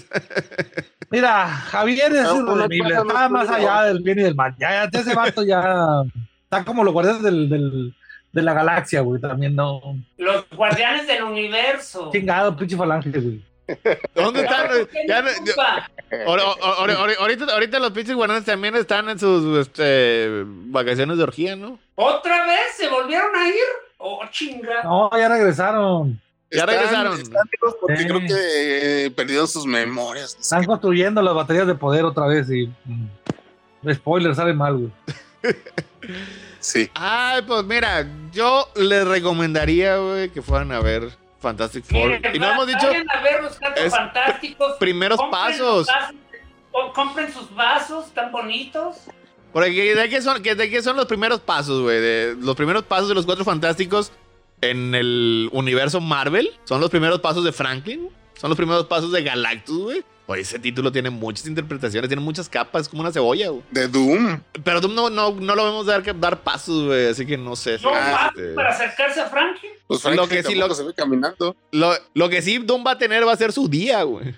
Mira, Javier es No, no, irredimible, no, no, está no, más no. allá del bien y del mal. Ya, ya ese vato ya está como los guardianes del, del, de la galaxia, güey. También no. Los guardianes del universo. Chingado, pinche falange, güey. ¿Dónde están? ¿Por qué Ya no no- culpa? Ahora- ahora- ahora- ahorita, ahorita los pinches guaranes también están en sus este, vacaciones de orgía, ¿no? ¿Otra vez se volvieron a ir? Oh, chinga. No, ya regresaron. Ya Están- regresaron. están vivos porque Sí. creo que eh, perdieron sus memorias. Están construyendo las baterías de poder otra vez y. mm, spoiler, sale mal, güey. Sí. Ay, pues mira, yo les recomendaría, güey, que fueran a ver Fantastic Four. Miren, Y no va- hemos dicho vayan a ver los Cuatro es- Fantásticos. primeros compren pasos. los vasos, o- compren sus vasos tan bonitos. Porque ¿de qué son, que- de qué son los primeros pasos, güey? De- Los primeros pasos de los Cuatro Fantásticos en el universo Marvel. Son los primeros pasos de Franklin. Son los primeros pasos de Galactus, güey. Oye, ese título tiene muchas interpretaciones, tiene muchas capas, es como una cebolla, güey. De Doom. Pero Doom no, no, no lo vemos dar, dar pasos, güey, así que no sé. No Ah, vasos para acercarse a Franklin. Pues Lo Franklin que sí, tampoco lo- se ve caminando. Lo, lo que sí Doom va a tener va a ser su día, güey.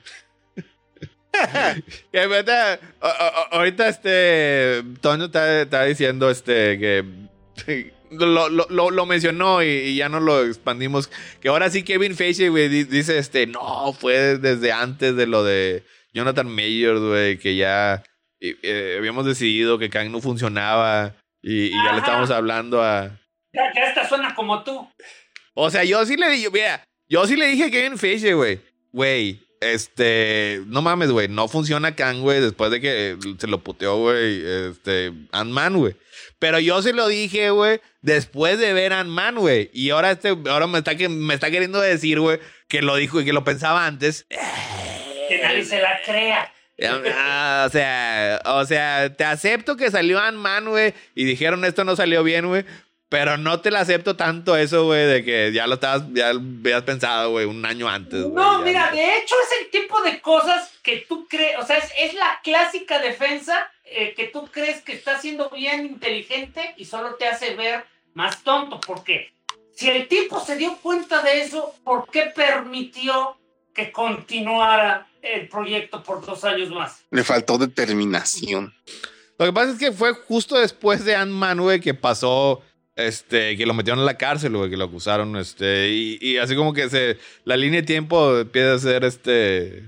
Que ahorita, a- a- ahorita este Toño está, está diciendo este que lo, lo, lo, lo mencionó y, y ya no lo expandimos. Que ahora sí Kevin Feige, güey, di- dice este, no, fue desde antes de lo de Jonathan Majors, güey, que ya eh, eh, habíamos decidido que Kang no funcionaba y, y ya le Ajá. estábamos hablando a... Ya, ya esta suena como tú. O sea, yo sí le dije, mira, yo sí le dije a Kevin Feige, güey, güey, este, no mames, güey, no funciona Kang, güey, después de que se lo puteó, güey, este, Ant-Man, güey. Pero yo se lo dije, güey, después de ver Ant-Man, güey. Y ahora, este, ahora me, está, me está queriendo decir, güey, que lo dijo y que lo pensaba antes. Que nadie se la crea. Ah, o sea, o sea, te acepto que salió Ant-Man, güey, y dijeron esto no salió bien, güey. Pero no te la acepto tanto eso, güey, de que ya lo estabas, ya lo habías pensado, güey, un año antes, güey. No, ya, mira, güey. de hecho es el tipo de cosas que tú crees, o sea, es, es la clásica defensa eh, que tú crees que está siendo bien inteligente y solo te hace ver más tonto. Porque si el tipo se dio cuenta de eso, ¿por qué permitió que continuara el proyecto por dos años más? Le faltó determinación. Lo que pasa es que fue justo después de Ant-Man, güey, que pasó... Este, que lo metieron en la cárcel, güey, que lo acusaron, este, y, y así como que se, la línea de tiempo empieza a ser, este,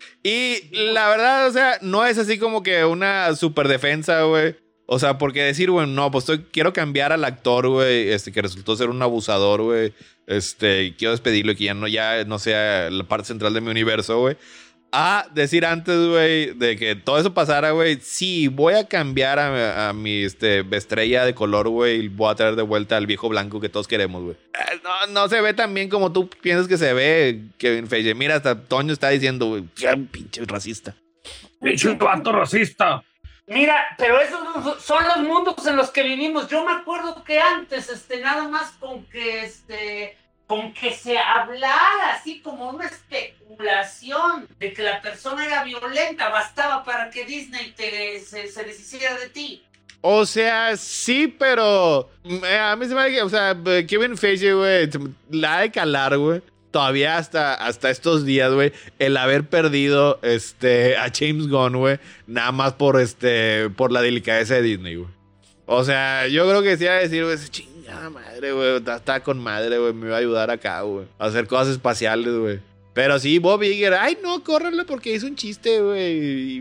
y la verdad, o sea, no es así como que una super defensa, güey, o sea, porque decir, güey, no, pues estoy, quiero cambiar al actor, güey, este, que resultó ser un abusador, güey, este, y quiero despedirlo y que ya no, ya no sea la parte central de mi universo, güey. A decir antes, güey, de que todo eso pasara, güey, sí, voy a cambiar a, a mi este, estrella de color, güey, y voy a traer de vuelta al viejo blanco que todos queremos, güey. Eh, no, no se ve tan bien como tú piensas que se ve, Kevin Feige. Mira, hasta Toño está diciendo, güey, pinche racista. Pinche vato racista. Mira, pero esos son los mundos en los que vivimos. Yo me acuerdo que antes, este, nada más con que, este... con que se hablara así como una especulación de que la persona era violenta, bastaba para que Disney te, se, se deshiciera de ti. O sea, sí, pero eh, a mí se me hace que, o sea, Kevin Feige, güey, la ha de calar, güey. Todavía hasta, hasta estos días, güey, el haber perdido este, a James Gunn, güey, nada más por, este, por la delicadeza de Disney, güey. O sea, yo creo que sí va a decir, güey, ching. Ya, madre, güey, está con madre, güey, me va a ayudar acá, güey, a hacer cosas espaciales, güey. Pero sí, Bob Iger, ay, no, córrele porque hizo un chiste, güey.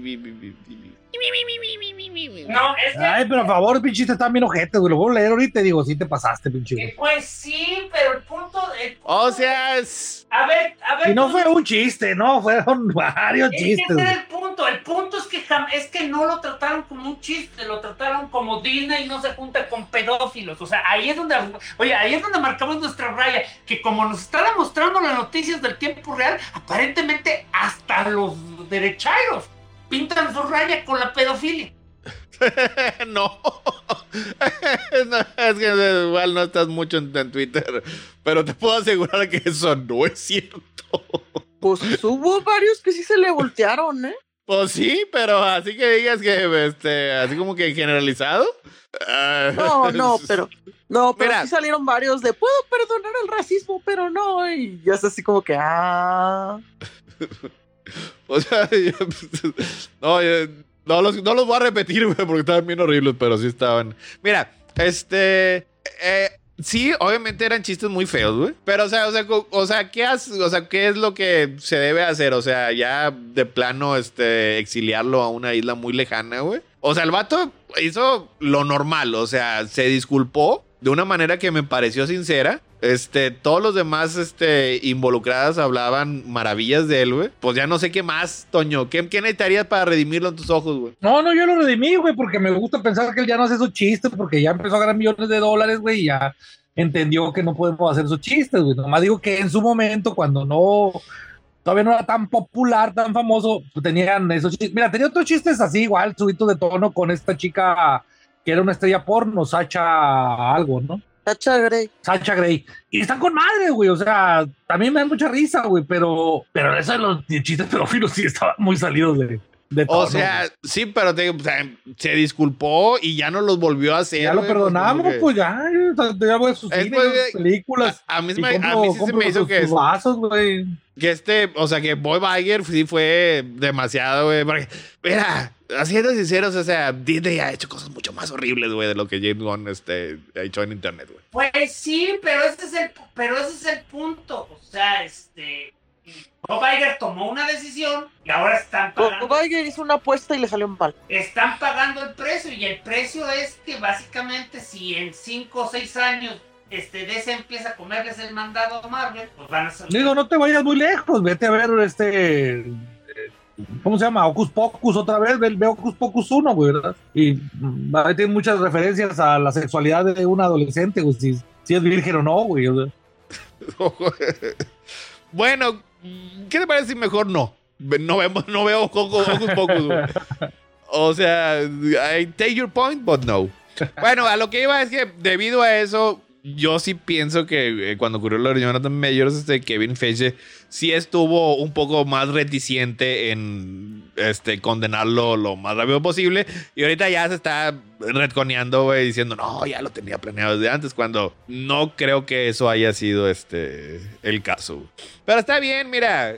No, es que... Ay, pero a favor, pinche, te están bien ojetes, güey. Lo voy a leer ahorita y digo, sí te pasaste, pinche. Eh, pues sí, pero el punto... El punto o sea, es... A ver, a ver... Y no tú... fue un chiste, no, fueron varios es chistes. Ese era el punto. El punto es que, jam... es que no lo trataron como un chiste, lo trataron como Disney no se junta con pedófilos. O sea, ahí es donde... Oye, ahí es donde marcamos nuestra raya. Que como nos está demostrando las noticias del tiempo real, aparentemente hasta los derechairos pintan su raya con la pedofilia. no. no, es que igual no estás mucho en, en Twitter, pero te puedo asegurar que eso no es cierto. Pues hubo varios que sí se le voltearon, ¿eh? Pues sí, pero así que digas que, este, así como que generalizado. Uh, no, no, pero, no, pero mira, sí salieron varios de puedo perdonar el racismo, pero no, y ya es así como que, ah... O sea, yo, no, yo, no, los, no los voy a repetir, güey, porque estaban bien horribles, pero sí estaban. Mira, este. Eh, sí, obviamente eran chistes muy feos, güey. Pero, o sea, o sea, o sea, ¿qué hace, o sea, ¿qué es lo que se debe hacer? O sea, ya de plano, este, exiliarlo a una isla muy lejana, güey. O sea, el vato hizo lo normal, o sea, se disculpó de una manera que me pareció sincera. Este, todos los demás, este, involucradas hablaban maravillas de él, güey. Pues ya no sé qué más, Toño. ¿Qué, qué necesitarías para redimirlo en tus ojos, güey? No, no, yo lo redimí, güey, porque me gusta pensar que él ya no hace esos chistes, porque ya empezó a ganar millones de dólares, güey, y ya entendió que no podemos hacer esos chistes, güey. Nomás digo que en su momento, cuando no, todavía no era tan popular, tan famoso, pues tenían esos chistes. Mira, tenía otros chistes así, igual, subitos de tono con esta chica que era una estrella porno, Sacha algo, ¿no? Sacha Grey. Sacha Grey. Y están con madre, güey. O sea, también me dan mucha risa, güey. Pero, pero eso de los chistes pedófilos sí estaban muy salidos de, de tono. O sea, güey. sí, pero te, o sea, se disculpó y ya no los volvió a hacer. Ya lo wey, perdonamos, pues, pues ya. Ya voy a sus es, cine, pues, películas. A, a mí, y me, compro, a mí sí se me hizo sus, que, sus vasos, güey. que este, o sea, que Bob Iger sí fue demasiado, güey. Porque, mira, siendo sinceros, o sea, Disney ha hecho cosas mucho más horribles, güey, de lo que James Gunn este, ha hecho en internet, güey. Pues sí, pero ese es el, pero ese es el punto. O sea, este, Bob Iger tomó una decisión y ahora están pagando. Bob Iger hizo una apuesta y le salió mal. Están pagando el precio y el precio es que básicamente si en cinco o seis años este, D C empieza a comerles el mandado a Marvel, pues van a ser... Digo, no te vayas muy lejos, vete a ver este... ¿Cómo se llama? Ocus Pocus otra vez, ve, ve Ocus Pocus uno, güey, ¿verdad? Y mm, ahí tiene muchas referencias a la sexualidad de un adolescente, güey, si, si es virgen o no, güey. ¿Verdad? Bueno, ¿qué te parece si mejor no? No, vemos, no veo Ocus Pocus, güey. O sea, I take your point, but no. Bueno, a lo que iba es que debido a eso, yo sí pienso que eh, cuando ocurrió lo de Jonathan Majors, este, Kevin Feige sí estuvo un poco más reticente en este, condenarlo lo más rápido posible. Y ahorita ya se está retconeando, güey, diciendo, no, ya lo tenía planeado desde antes, cuando no creo que eso haya sido este, el caso. Güey. Pero está bien, mira.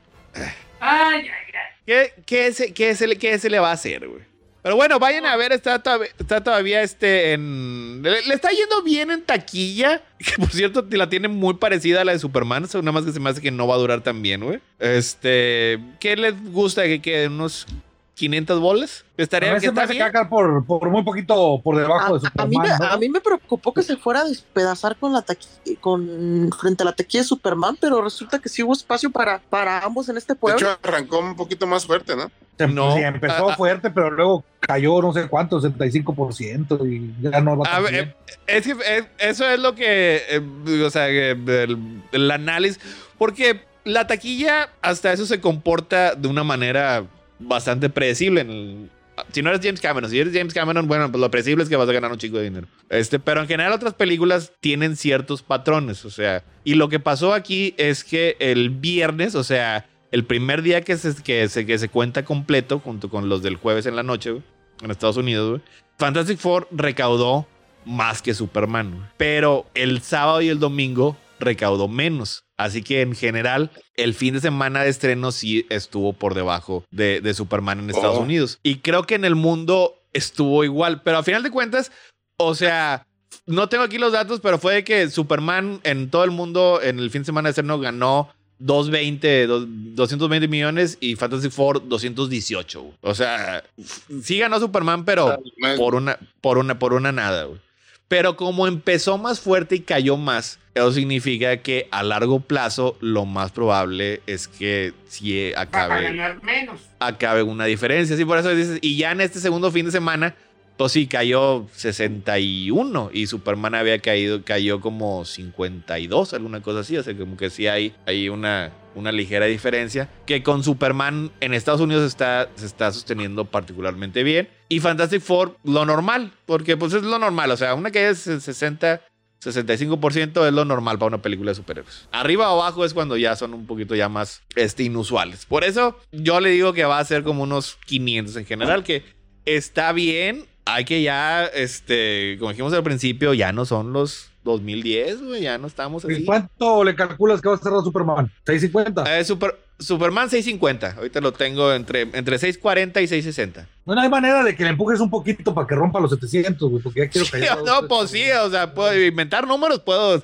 Ay, ay, ay. ¿Qué, qué, se, qué, se le, ¿Qué se le va a hacer, güey? Pero bueno, vayan a ver, está todavía, está todavía este en... Le, le está yendo bien en taquilla, que por cierto la tiene muy parecida a la de Superman, o nada más que se me hace que no va a durar tan bien, güey. Este, ¿qué les gusta que queden? ¿Unos quinientas bolas? Estaría A que está me bien. cagar por, por muy poquito por debajo A, de a Superman, mí me, ¿no? a mí me preocupó que se fuera a despedazar con la taqui- con frente a la taquilla de Superman, pero resulta que sí hubo espacio para, para ambos en este De pueblo. hecho, arrancó un poquito más fuerte, ¿no? Se- No. sí, empezó Ah, ah. fuerte, pero luego cayó no sé cuánto, setenta y cinco por ciento y ya no va A tan ver, bien. eh, es que eh, eso es lo que, eh, o sea, que el, el análisis, porque la taquilla hasta eso se comporta de una manera bastante predecible. En el, si no eres James Cameron, si eres James Cameron, bueno, pues lo predecible es que vas a ganar un chico de dinero. Este, pero en general otras películas tienen ciertos patrones, o sea, y lo que pasó aquí es que el viernes, o sea, el primer día que se, que se, que se cuenta completo, junto con los del jueves en la noche, güey, en Estados Unidos, güey, Fantastic Four recaudó más que Superman, güey. Pero el sábado y el domingo recaudó menos. Así que en general, el fin de semana de estreno sí estuvo por debajo de, de Superman en Estados Oh. Unidos. Y creo que en el mundo estuvo igual. Pero a final de cuentas, o sea, no tengo aquí los datos, pero fue de que Superman en todo el mundo en el fin de semana de estreno ganó doscientos veinte, doscientos veinte millones y Fantastic Four doscientos dieciocho. Güey. O sea, sí ganó Superman, pero por una, por una, por una nada, güey. Pero como empezó más fuerte y cayó más, eso significa que a largo plazo lo más probable es que sí Va a acabe, ganar menos. acabe una diferencia. Sí, por eso dices, y ya en este segundo fin de semana, pues sí, cayó sesenta y uno y Superman había caído, cayó como cincuenta y dos, alguna cosa así. O sea, como que sí hay, hay una, una ligera diferencia. Que con Superman en Estados Unidos está, se está sosteniendo particularmente bien. Y Fantastic Four, lo normal, porque pues es lo normal. O sea, una que es sesenta, sesenta y cinco por ciento es lo normal para una película de superhéroes. Arriba o abajo es cuando ya son un poquito ya más este, inusuales. Por eso yo le digo que va a ser como unos quinientos en general, que está bien. Hay que ya, este, como dijimos al principio, ya no son los dos mil diez, güey, ya no estamos así. ¿Y cuánto le calculas que va a cerrar Superman? ¿seis cincuenta? Eh, Super, Superman seis cincuenta, ahorita lo tengo entre, entre seis cuarenta y seis sesenta. No hay manera de que le empujes un poquito para que rompa los setecientos, güey, porque ya quiero Sí, callar. no, pues sí, o sea, puedo inventar números, puedo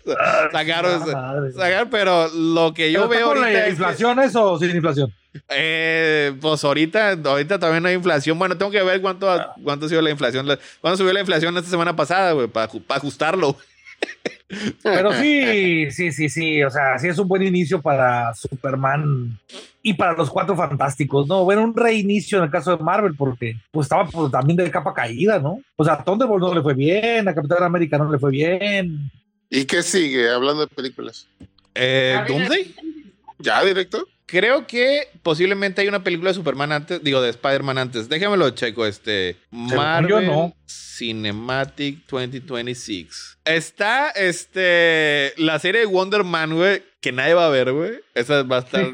sacar, madre. sacar, pero lo que yo ¿Pero está veo con ahorita la es que- inflación eso o sin inflación? Eh, pues ahorita, ahorita todavía no hay inflación. Bueno, tengo que ver cuánto, cuánto ha sido la inflación. La- ¿Cuánto subió la inflación esta semana pasada, güey? Para ajustarlo. Pero sí, sí, sí, sí, o sea, sí es un buen inicio para Superman y para los Cuatro Fantásticos, ¿no? Bueno, un reinicio en el caso de Marvel, porque pues estaba pues, también de capa caída, ¿no? O sea, a Thunderbolt no le fue bien, a Capitán América no le fue bien. ¿Y qué sigue hablando de películas? Eh, Ah, mira. ¿Doomsday? ¿Ya, directo? Creo que posiblemente hay una película de Superman antes, digo, de Spider-Man antes. Déjamelo checo, este. Marvel yo no. Cinematic veinte veintiséis. Está, este, la serie de Wonder Man, güey, que nadie va a ver, güey. Esa va a estar,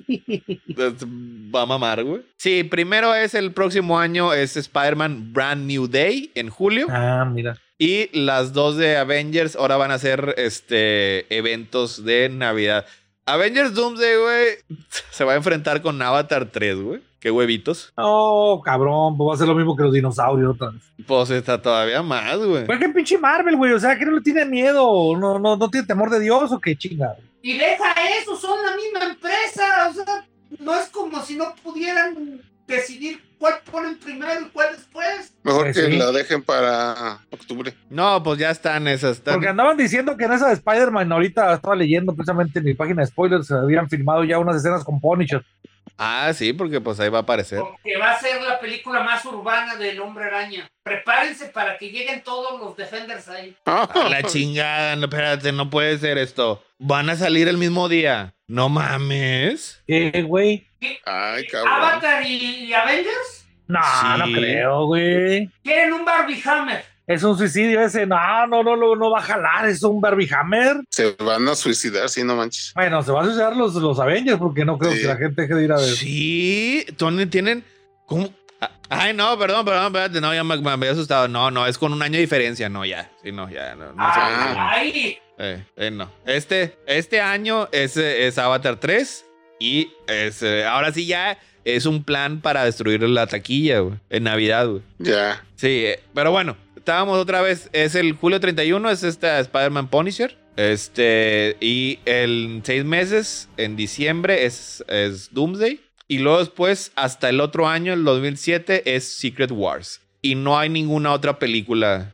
es- va a mamar, güey. Sí, primero es el próximo año, es Spider-Man Brand New Day, en julio. Ah, mira. Y las dos de Avengers ahora van a ser, este, eventos de Navidad. Avengers Doomsday, güey, se va a enfrentar con Avatar tres, güey. Qué huevitos. Oh, cabrón, pues va a ser lo mismo que los dinosaurios otra vez. Pues está todavía más, güey. Pues qué pinche Marvel, güey, o sea, que no le tiene miedo, no, no, no tiene temor de Dios o qué chingado. Y deja eso, son la misma empresa. O sea, no es como si no pudieran decidir cuál ponen primero y cuál después. Mejor Pues que sí. la dejen para octubre. No, pues ya están esas. Están... Porque andaban diciendo que en esa de Spider-Man, ahorita estaba leyendo precisamente en mi página de spoilers, se habían filmado ya unas escenas con Punisher. Ah, sí, porque pues ahí va a aparecer. Porque va a ser la película más urbana del Hombre Araña. Prepárense para que lleguen todos los Defenders ahí. A la chingada, no, espérate, no puede ser esto. Van a salir el mismo día. No mames. ¿Qué, güey? Ay, cabrón. Avatar y, y Avengers No, Sí. no creo, güey. quieren un Barbie Hammer. Es un suicidio ese. No, no, no, no, no va a jalar. Es un Barbie Hammer. Se van a suicidar, sí, no manches. Bueno, se van a suicidar los, los Avengers porque no creo Sí. que la gente deje de ir a ver. Sí, Tony, tienen. ¿Cómo? Ah, Ay, no, perdón, perdón, espérate, no, ya me, me había asustado. No, no, es con un año de diferencia. No, ya. Sí, no, ya. No, no sé. Ah. Ay, Eh, eh, no. Este, este año es, eh, es Avatar tres y es, eh, ahora sí ya es un plan para destruir la taquilla, güey, en Navidad, güey. Ya. Sí, eh, pero bueno, estábamos otra vez, es el julio treinta y uno, es esta Spider-Man Punisher. Este, y en seis meses, en diciembre, es, es Doomsday. Y luego después, hasta el otro año, el dos mil siete, es Secret Wars. Y no hay ninguna otra película.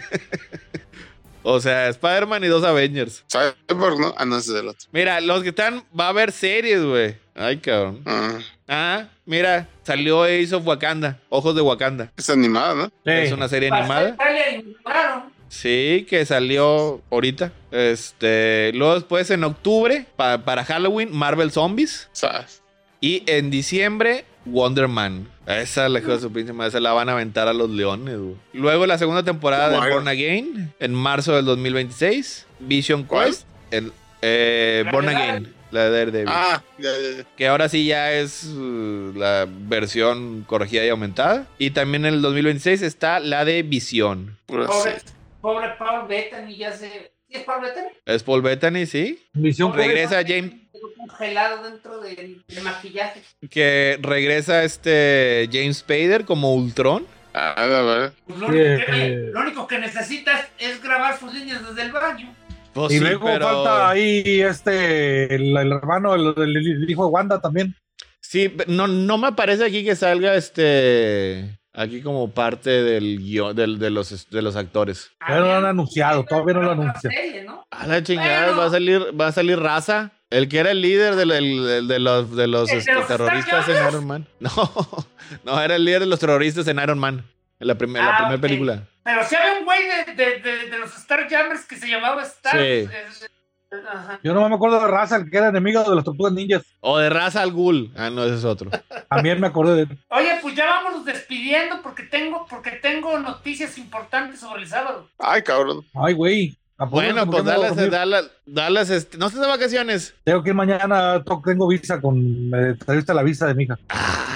O sea, Spider-Man y dos Avengers. Cyborg, ¿no? Ah, no, ese es el otro. Mira, los que están, va a haber series, güey. Ay, cabrón. Ah, Ah, mira, salió Ace of Wakanda, Ojos de Wakanda. es animada, ¿no? Sí. Es una serie animada. animada. Sí, que salió ahorita. Este, luego después en octubre, pa- para Halloween, Marvel Zombies. ¿Sabes? Y en diciembre, Wonder Man. Esa, la hija de su pinche madre, se la van a aventar a los leones, güey. Luego la segunda temporada de Guay. Born Again, en marzo del dos mil veintiséis. Vision ¿Cuál? Quest, en, eh, La Born de Again, la de Daredevil. Ah, ya, ya, ya. Que ahora sí ya es uh, la versión corregida y aumentada. Y también en el dos mil veintiséis está la de Visión. Pura Pobre, sí. pobre Paul Bettany, ya se. ¿Sí es Paul Bettany? Es Paul Bettany, sí. Misión Pobre Regresa Paul James- Bettany, quedó congelado dentro del, del maquillaje. Que regresa este James Spader como Ultron. Ah, a ver. Pues lo, único que, Eh. lo único que necesitas es grabar sus líneas desde el baño. Pues Y sí, luego pero- falta ahí este, el, el hermano, el, el- el hijo de Wanda también. Sí, pe- no, no me parece aquí que salga este. Aquí como parte del guión del- de, los, de los actores. Ya no lo han anunciado, todavía no lo anuncian. Serie, ¿no? A la chingada, Bueno. va a salir, va a salir Raza. El que era el líder del- el- el- de los, de los, ¿El de este, los terroristas en Starjammers? Iron Man. No, no, era el líder de los terroristas en Iron Man. En la, primer- la Ah, primera ok. película. Pero si había un güey de, de, de, de los Starjammers que se llamaba Star. Sí. Es- Ajá. Yo no me acuerdo de Raza, el que era enemigo de las tortugas ninjas. O de Raza al Ghul. Ah, no, ese es otro. También me acordé de él. Oye, pues ya vámonos despidiendo porque tengo, porque tengo noticias importantes sobre el sábado. Ay, cabrón. Ay, güey. ¿a poco Bueno, no pues me voy a Dallas, dormir? Dallas, Dallas, este, no estás de vacaciones. Tengo que ir mañana, to- tengo visa con, me trajiste la visa de mi hija.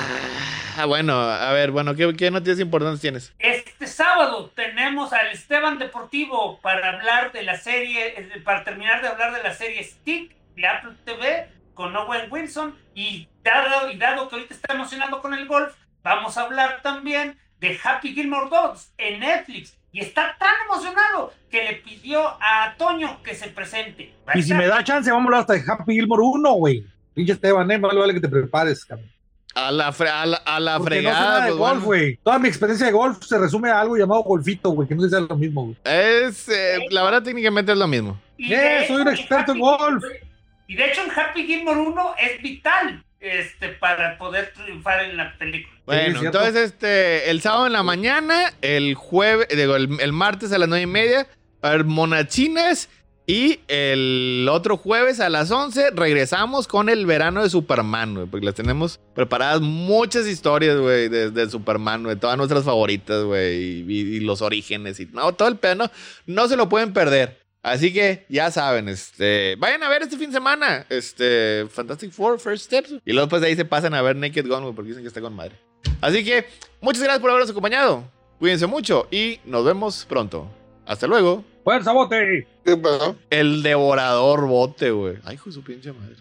Ah, bueno, a ver, bueno, ¿qué, qué noticias importantes tienes? Este sábado tenemos al Esteban Deportivo para hablar de la serie, eh, para terminar de hablar de la serie Stick de Apple T V con Owen Wilson. Y dado, y dado que ahorita está emocionado con el golf, vamos a hablar también de Happy Gilmore Dogs en Netflix. Y está tan emocionado que le pidió a Toño que se presente. Va a Y si estar- me da chance, vamos a hablar hasta de Happy Gilmore uno, güey. Pinche Esteban, eh, vale, vale que te prepares, cabrón. A la, fre- a la, a la Porque no sé fregada, nada de pues, golf, bueno. güey. Toda mi experiencia de golf se resume a algo llamado golfito, güey, que no sé si es lo mismo, güey. Es, eh, la verdad, técnicamente es lo mismo. Y Eh, de soy un hecho, experto en Happy- golf. Y de hecho en Happy Gilmore uno es vital este, para poder triunfar en la película. Bueno, es cierto. entonces, este, el sábado en la mañana, el jueves, digo, el, el martes a las nueve y media, va a haber monachinas. Y el otro jueves a las once regresamos con el verano de Superman, güey, porque les tenemos preparadas muchas historias, güey, de, de Superman, de todas nuestras favoritas, güey, y, y los orígenes y no, todo el pedo, no, no se lo pueden perder. Así que ya saben, este, vayan a ver este fin de semana, este, Fantastic Four, First Steps, y luego después de ahí se pasan a ver Naked Gun, güey, porque dicen que está con madre. Así que muchas gracias por habernos acompañado, cuídense mucho y nos vemos pronto. Hasta luego. ¡Fuerza, bote! ¿Qué pasó? El devorador bote, güey. Ay, hijo de su pinche madre.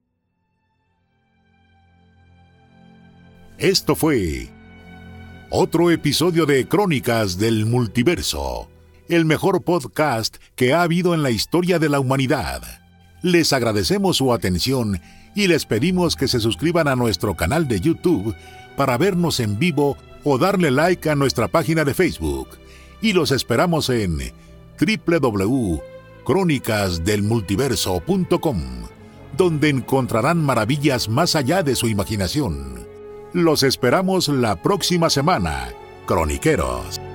Esto fue otro episodio de Crónicas del Multiverso, el mejor podcast que ha habido en la historia de la humanidad. Les agradecemos su atención y les pedimos que se suscriban a nuestro canal de YouTube para vernos en vivo o darle like a nuestra página de Facebook. Y los esperamos en doble u doble u doble u punto crónicas del multiverso punto com, donde encontrarán maravillas más allá de su imaginación. Los esperamos la próxima semana, croniqueros.